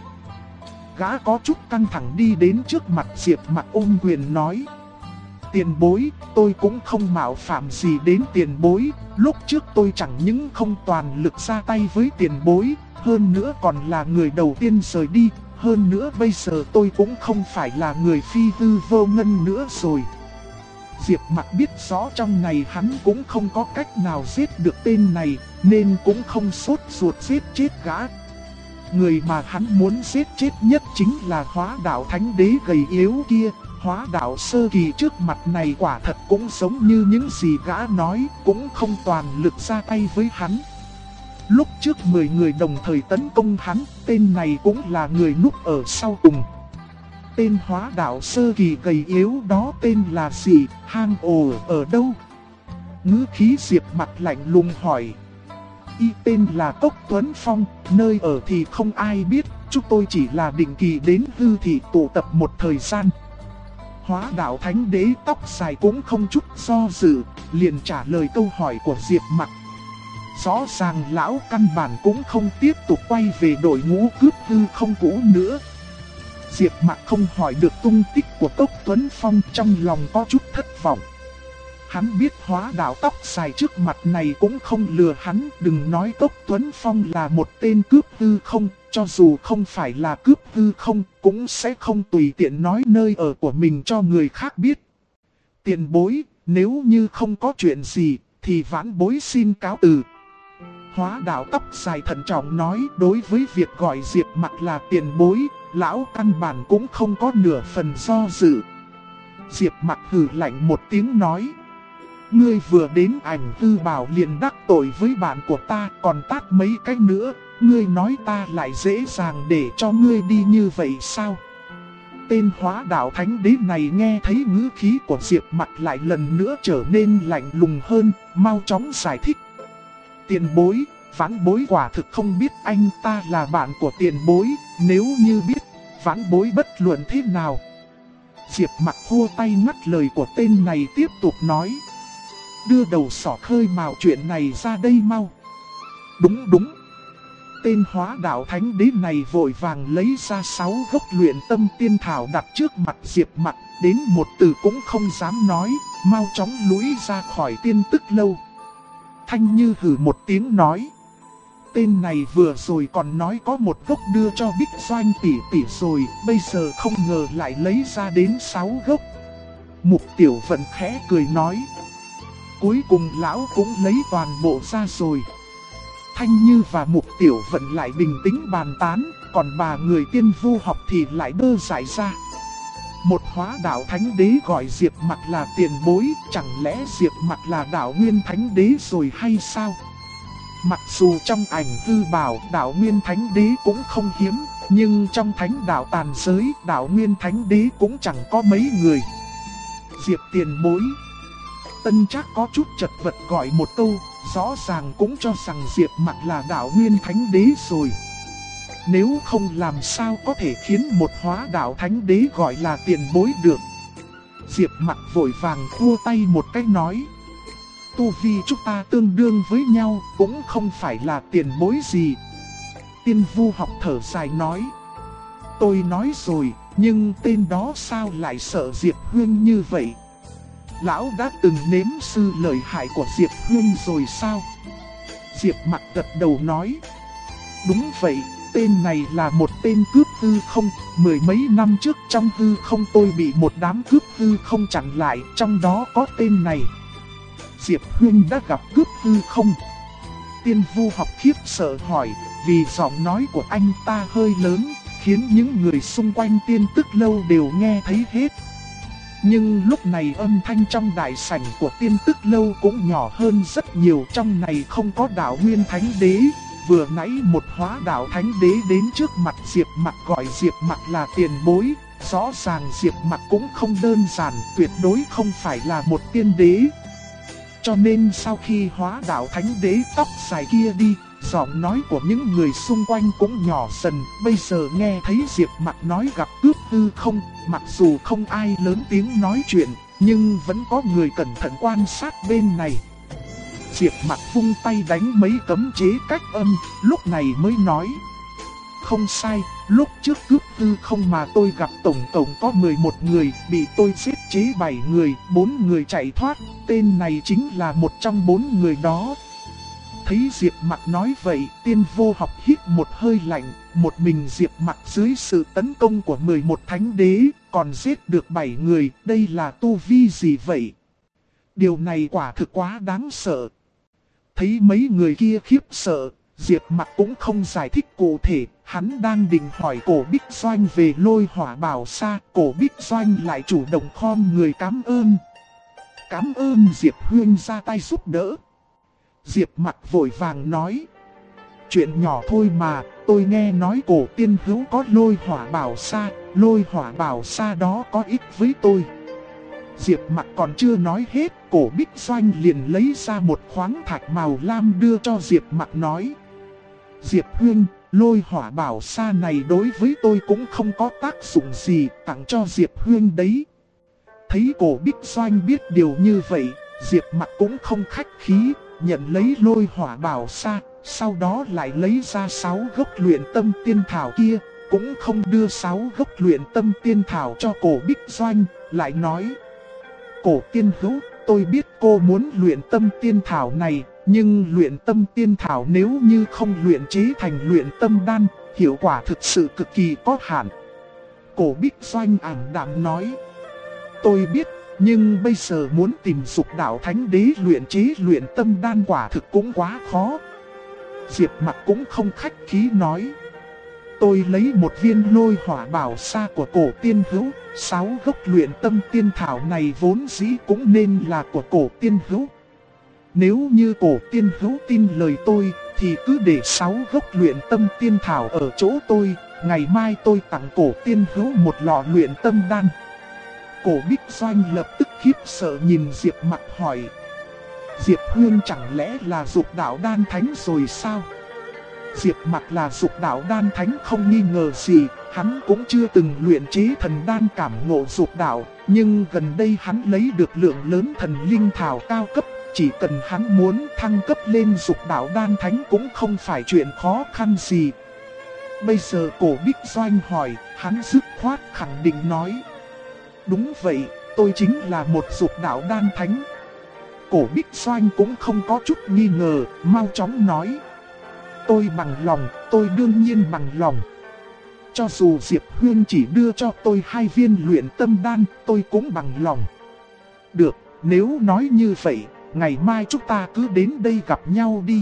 Gã có chút căng thẳng đi đến trước mặt Diệp Mặc ôm quyền nói: Tiền bối, tôi cũng không mạo phạm gì đến tiền bối. Lúc trước tôi chẳng những không toàn lực ra tay với tiền bối, hơn nữa còn là người đầu tiên rời đi. Hơn nữa bây giờ tôi cũng không phải là người phi hư vô ngân nữa rồi. Diệp Mặc biết rõ trong này hắn cũng không có cách nào giết được tên này, nên cũng không sốt ruột giết chết gã. Người mà hắn muốn giết chết nhất chính là Hóa Đạo Thánh Đế gầy yếu kia. Hóa Đạo sơ kỳ trước mặt này quả thật cũng giống như những gì gã nói, cũng không toàn lực ra tay với hắn. Lúc trước 10 người đồng thời tấn công hắn, tên này cũng là người núp ở sau cùng. Tên Hóa Đạo sơ kỳ gầy yếu đó tên là gì, hang ổ ở đâu? Ngữ khí Diệp Mặc lạnh lùng hỏi. Y tên là Cốc Tuấn Phong, nơi ở thì không ai biết, chúng tôi chỉ là định kỳ đến hư thị tụ tập một thời gian. Hóa Đạo Thánh Đế tóc dài cũng không chút do dự, liền trả lời câu hỏi của Diệp Mặc. Rõ ràng lão căn bản cũng không tiếp tục quay về đội ngũ cướp hư không cũ nữa. Diệp Mặc không hỏi được tung tích của Cốc Tuấn Phong, trong lòng có chút thất vọng. Hắn biết Hóa Đạo tóc dài trước mặt này cũng không lừa hắn, đừng nói Cốc Tuấn Phong là một tên cướp hư không, cho dù không phải là cướp hư không, cũng sẽ không tùy tiện nói nơi ở của mình cho người khác biết. Tiền bối, nếu như không có chuyện gì, thì vãn bối xin cáo từ. Hóa Đạo tóc dài thận trọng nói, đối với việc gọi Diệp Mặc là tiền bối, lão căn bản cũng không có nửa phần do dự. Diệp Mặc hừ lạnh một tiếng nói. Ngươi vừa đến ảnh hư bảo liền đắc tội với bạn của ta, còn tát mấy cái nữa, ngươi nói ta lại dễ dàng để cho ngươi đi như vậy sao? Tên Hóa Đạo Thánh Đế này nghe thấy ngữ khí của Diệp Mặc lại lần nữa trở nên lạnh lùng hơn, mau chóng giải thích. Tiền bối, vãn bối quả thực không biết anh ta là bạn của tiền bối, nếu như biết, vãn bối bất luận thế nào. Diệp Mặc hô tay ngắt lời của tên này tiếp tục nói. Đưa đầu sỏ khơi mào chuyện này ra đây mau. Đúng đúng. Tên Hóa Đạo Thánh Đế này vội vàng lấy ra 6 gốc luyện tâm tiên thảo đặt trước mặt Diệp Mặc, đến một từ cũng không dám nói, mau chóng lũi ra khỏi tiên tức lâu. Thanh Như hừ một tiếng nói. Tên này vừa rồi còn nói có một gốc đưa cho Bích Doanh tỷ tỷ rồi, bây giờ không ngờ lại lấy ra đến 6 gốc. Mục Tiểu Vận khẽ cười nói. Cuối cùng lão cũng lấy toàn bộ ra rồi. Thanh Như và Mục Tiểu Vận lại bình tĩnh bàn tán, còn bà người tiên vu học thì lại đơ giải ra. Một hóa đạo thánh đế gọi Diệp Mặc là tiền bối, chẳng lẽ Diệp Mặc là đạo nguyên thánh đế rồi hay sao? Mặc dù trong ảnh hư bảo đạo nguyên thánh đế cũng không hiếm, nhưng trong thánh đạo tàn giới đạo nguyên thánh đế cũng chẳng có mấy người. Diệp tiền bối. Tân Trác có chút chật vật gọi một câu, rõ ràng cũng cho rằng Diệp Mặc là đạo nguyên thánh đế rồi. Nếu không làm sao có thể khiến một hóa đạo thánh đế gọi là tiền bối được. Diệp Mặc vội vàng khua tay một cái nói: tu vi chúng ta tương đương với nhau, cũng không phải là tiền bối gì. Tiên Vu Học thở dài nói: tôi nói rồi, nhưng tên đó sao lại sợ Diệp Huyên như vậy? Lão đã từng nếm sư lợi hại của Diệp Huyên rồi sao? Diệp Mặc gật đầu nói: đúng vậy, tên này là một tên cướp hư không. Mười mấy năm trước trong hư không tôi bị một đám cướp hư không chặn lại, trong đó có tên này. Diệp Huyên đã gặp cướp hư không? Tiên Vu Học khiếp sợ hỏi, vì giọng nói của anh ta hơi lớn, khiến những người xung quanh Tiên Tức Lâu đều nghe thấy hết. Nhưng lúc này âm thanh trong đại sảnh của Tiên Tức Lâu cũng nhỏ hơn rất nhiều. Trong này không có đạo nguyên thánh đế. Vừa nãy một hóa đạo thánh đế đến trước mặt Diệp Mặc gọi Diệp Mặc là tiền bối. Rõ ràng Diệp Mặc cũng không đơn giản, tuyệt đối không phải là một tiên đế. Cho nên sau khi hóa đạo thánh đế tóc dài kia đi, giọng nói của những người xung quanh cũng nhỏ dần. Bây giờ nghe thấy Diệp Mặc nói gặp cướp hư không, mặc dù không ai lớn tiếng nói chuyện, nhưng vẫn có người cẩn thận quan sát bên này. Diệp Mặc vung tay đánh mấy cấm chế cách âm, lúc này mới nói: không sai, lúc trước cướp hư không mà tôi gặp tổng có 11 người, bị tôi giết chế 7 người, 4 người chạy thoát, tên này chính là một trong 4 người đó. Thấy Diệp Mặc nói vậy, Tiên Vô Học hít một hơi lạnh, một mình Diệp Mặc dưới sự tấn công của 11 thánh đế, còn giết được 7 người, đây là tu vi gì vậy? Điều này quả thực quá đáng sợ. Thấy mấy người kia khiếp sợ, Diệp Mặc cũng không giải thích cụ thể, hắn đang định hỏi Cổ Bích Doanh về Lôi Hỏa Bảo Sa, Cổ Bích Doanh lại chủ động khom người cảm ơn. Cảm ơn Diệp Huyên ra tay giúp đỡ. Diệp Mặc vội vàng nói: chuyện nhỏ thôi mà, tôi nghe nói Cổ tiên hữu có Lôi Hỏa Bảo Sa, Lôi Hỏa Bảo Sa đó có ích với tôi. Diệp Mặc còn chưa nói hết, Cổ Bích Doanh liền lấy ra một khoáng thạch màu lam đưa cho Diệp Mặc nói: Diệp Huyên, Lôi Hỏa Bảo Sa này đối với tôi cũng không có tác dụng gì, tặng cho Diệp Huyên đấy. Thấy Cổ Bích Doanh biết điều như vậy, Diệp Mặc cũng không khách khí, nhận lấy Lôi Hỏa Bảo Sa, sau đó lại lấy ra 6 gốc luyện tâm tiên thảo kia, cũng không đưa 6 gốc luyện tâm tiên thảo cho Cổ Bích Doanh, lại nói: Cổ tiên hữu, tôi biết cô muốn luyện tâm tiên thảo này, nhưng luyện tâm tiên thảo nếu như không luyện chế thành luyện tâm đan, hiệu quả thực sự cực kỳ có hạn. Cổ Bích Doanh ảm đạm nói: tôi biết, nhưng bây giờ muốn tìm Dục Đạo Thánh Đế luyện chế luyện tâm đan quả thực cũng quá khó. Diệp Mặc cũng không khách khí nói: tôi lấy một viên Lôi Hỏa Bảo Sa của Cổ tiên hữu, 6 gốc luyện tâm tiên thảo này vốn dĩ cũng nên là của Cổ tiên hữu. Nếu như Cổ tiên hữu tin lời tôi, thì cứ để 6 gốc luyện tâm tiên thảo ở chỗ tôi, ngày mai tôi tặng Cổ tiên hữu một lọ luyện tâm đan. Cổ Bích Doanh lập tức khiếp sợ nhìn Diệp Mặc hỏi: Diệp Huyên chẳng lẽ là Dục Đạo Đan Thánh rồi sao? Diệp Mặc là Dục Đạo Đan Thánh không nghi ngờ gì, hắn cũng chưa từng luyện chế thần đan cảm ngộ dục đạo, nhưng gần đây hắn lấy được lượng lớn thần linh thảo cao cấp, chỉ cần hắn muốn thăng cấp lên Dục Đạo Đan Thánh cũng không phải chuyện khó khăn gì. Bây giờ Cổ Bích Doanh hỏi, hắn dứt khoát khẳng định nói: đúng vậy, tôi chính là một Dục Đạo Đan Thánh. Cổ Bích Doanh cũng không có chút nghi ngờ, mau chóng nói: tôi bằng lòng, tôi đương nhiên bằng lòng. Cho dù Diệp Huyên chỉ đưa cho tôi 2 viên luyện tâm đan, tôi cũng bằng lòng. Được, nếu nói như vậy, ngày mai chúng ta cứ đến đây gặp nhau đi.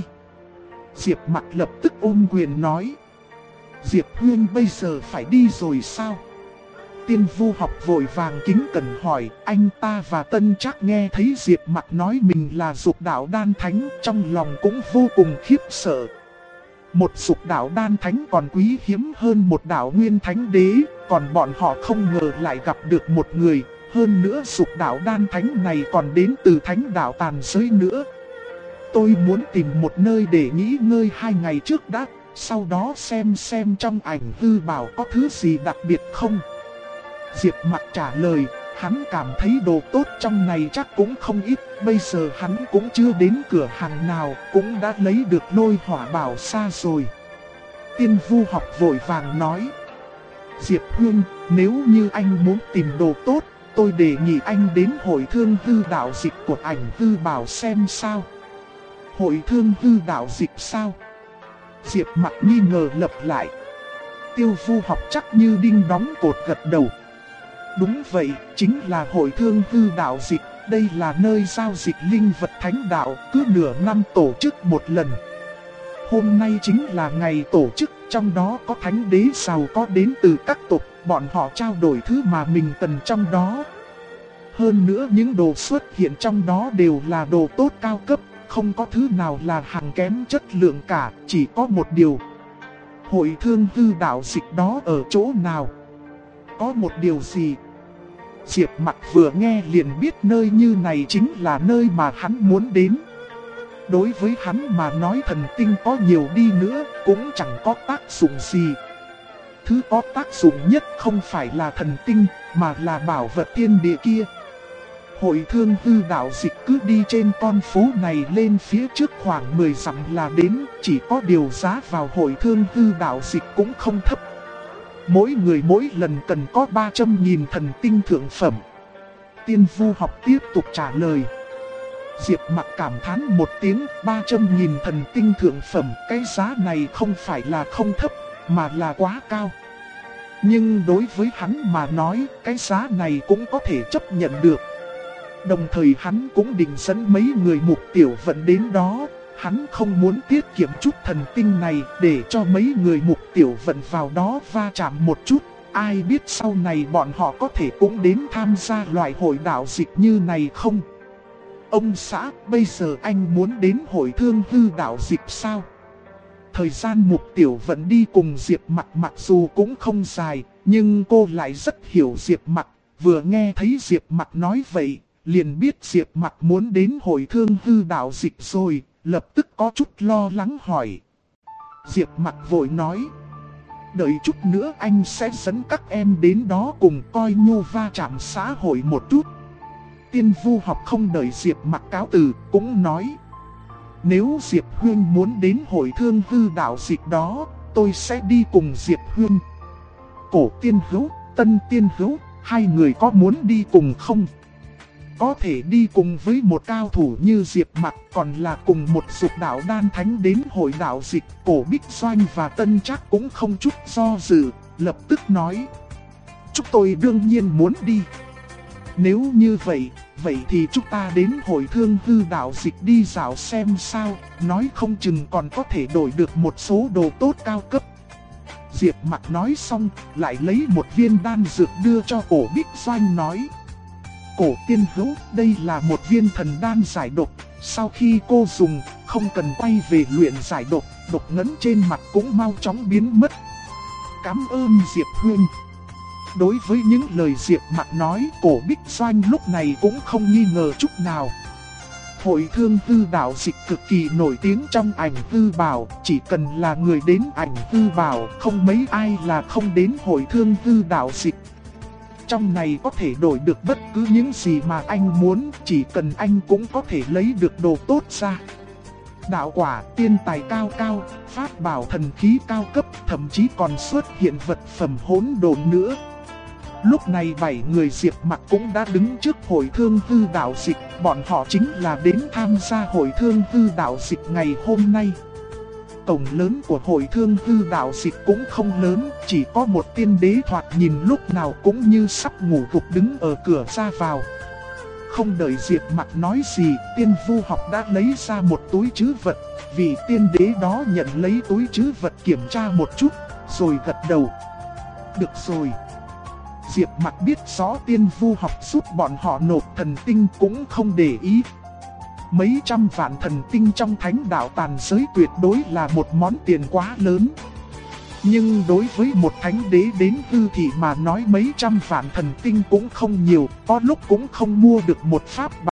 Diệp Mặc lập tức ôm quyền nói: Diệp Huyên bây giờ phải đi rồi sao? Tiên Vu Học vội vàng kính cẩn hỏi, anh ta và Tân Trác nghe thấy Diệp Mặc nói mình là Dục Đạo Đan Thánh, trong lòng cũng vô cùng khiếp sợ. Một Dục Đạo Đan Thánh còn quý hiếm hơn một đạo Nguyên Thánh Đế, còn bọn họ không ngờ lại gặp được một người, hơn nữa Dục Đạo Đan Thánh này còn đến từ Thánh Đạo Tàn Giới nữa. Tôi muốn tìm một nơi để nghỉ ngơi 2 ngày trước đã, sau đó xem trong ảnh hư bảo có thứ gì đặc biệt không. Diệp Mặc trả lời, hắn cảm thấy đồ tốt trong này chắc cũng không ít, bây giờ hắn cũng chưa đến cửa hàng nào, cũng đã lấy được Lôi Hỏa Bảo Sa rồi. Tiên Vu Học vội vàng nói, Diệp Hương, nếu như anh muốn tìm đồ tốt, tôi đề nghị anh đến hội thương hư đạo dịch của ảnh hư bảo xem sao. Hội thương hư đạo dịch sao? Diệp Mặc nghi ngờ lặp lại. Tiêu Vu Học chắc như đinh đóng cột gật đầu. Đúng vậy, chính là hội thương hư đạo dịch. Đây là nơi giao dịch linh vật thánh đạo, cứ nửa năm tổ chức một lần. Hôm nay chính là ngày tổ chức, trong đó có thánh đế giàu có đến từ các tộc, bọn họ trao đổi thứ mà mình cần trong đó. Hơn nữa những đồ xuất hiện trong đó đều là đồ tốt cao cấp, không có thứ nào là hàng kém chất lượng cả, chỉ có một điều. Hội thương hư đạo dịch đó ở chỗ nào? Có một điều gì? Diệp Mặc vừa nghe liền biết nơi như này chính là nơi mà hắn muốn đến. Đối với hắn mà nói thần tinh có nhiều đi nữa cũng chẳng có tác dụng gì. Thứ có tác dụng nhất không phải là thần tinh mà là bảo vật thiên địa kia. Hội thương hư đạo dịch cứ đi trên con phố này lên phía trước khoảng 10 dặm là đến, chỉ có điều giá vào hội thương hư đạo dịch cũng không thấp. Mỗi người mỗi lần cần có 300.000 thần tinh thượng phẩm. Tiên Vu Học tiếp tục trả lời. Diệp Mặc cảm thán một tiếng, 300.000 thần tinh thượng phẩm, cái giá này không phải là không thấp, mà là quá cao. Nhưng đối với hắn mà nói, cái giá này cũng có thể chấp nhận được. Đồng thời hắn cũng định dẫn mấy người Mục Tiểu Vận đến đó. Hắn không muốn tiết kiệm chút thần tinh này để cho mấy người Mục Tiểu Vận vào đó va chạm một chút. Ai biết sau này bọn họ có thể cũng đến tham gia loại hội đạo dịch như này không? Ông xã, bây giờ anh muốn đến hội thương hư đạo dịch sao? Thời gian Mục Tiểu Vận đi cùng Diệp Mặc mặc dù cũng không dài, nhưng cô lại rất hiểu Diệp Mặc. Vừa nghe thấy Diệp Mặc nói vậy, liền biết Diệp Mặc muốn đến hội thương hư đạo dịch rồi, lập tức có chút lo lắng hỏi. Diệp Mặc vội nói, đợi chút nữa anh sẽ dẫn các em đến đó cùng coi nhô va chạm xã hội một chút. Tiên Vu Học không đợi Diệp Mặc cáo từ, cũng nói, nếu Diệp Huyên muốn đến hội thương hư đạo dịch đó, tôi sẽ đi cùng Diệp Huyên. Cổ Tiên Hữu, Tân Tiên Hữu, hai người có muốn đi cùng không? Có thể đi cùng với một cao thủ như Diệp Mặc, còn là cùng một Dục Đạo Đan Thánh đến hội đạo dịch. Cổ Bích Doanh và Tân Trác cũng không chút do dự, lập tức nói, chúng tôi đương nhiên muốn đi. Nếu như vậy thì chúng ta đến hội thương hư đạo dịch đi dạo xem sao, nói không chừng còn có thể đổi được một số đồ tốt cao cấp. Diệp Mặc nói xong, lại lấy một viên đan dược đưa cho Cổ Bích Doanh nói, Cổ Tiên Hữu, đây là một viên thần đan giải độc, sau khi cô dùng, không cần quay về luyện giải độc, độc ngấn trên mặt cũng mau chóng biến mất. Cảm ơn Diệp Huyên. Đối với những lời Diệp Mặc nói, Cổ Bích Doanh lúc này cũng không nghi ngờ chút nào. Hội thương hư đạo dịch cực kỳ nổi tiếng trong ảnh hư bảo, chỉ cần là người đến ảnh hư bảo, không mấy ai là không đến hội thương hư đạo dịch. Trong này có thể đổi được bất cứ những gì mà anh muốn, chỉ cần anh cũng có thể lấy được đồ tốt ra. Đạo quả, tiên tài cao cao, pháp bảo thần khí cao cấp, thậm chí còn xuất hiện vật phẩm hỗn độn nữa. Lúc này 7 người Diệp Mặc cũng đã đứng trước hội thương hư đạo dịch, bọn họ chính là đến tham gia hội thương hư đạo dịch ngày hôm nay. Cổng lớn của hội thương hư đạo dịch cũng không lớn, chỉ có một tiên đế thoạt nhìn lúc nào cũng như sắp ngủ gục đứng ở cửa ra vào. Không đợi Diệp Mặc nói gì, Tiên Vu Học đã lấy ra một túi trữ vật, vì tiên đế đó nhận lấy túi trữ vật kiểm tra một chút, rồi gật đầu. Được rồi. Diệp Mặc biết rõ Tiên Vu học giúp bọn họ nộp thần tinh cũng không để ý. Mấy trăm vạn thần tinh trong thánh đạo tàn giới tuyệt đối là một món tiền quá lớn. Nhưng đối với một thánh đế đến hư thị mà nói mấy trăm vạn thần tinh cũng không nhiều, có lúc cũng không mua được một pháp bảo.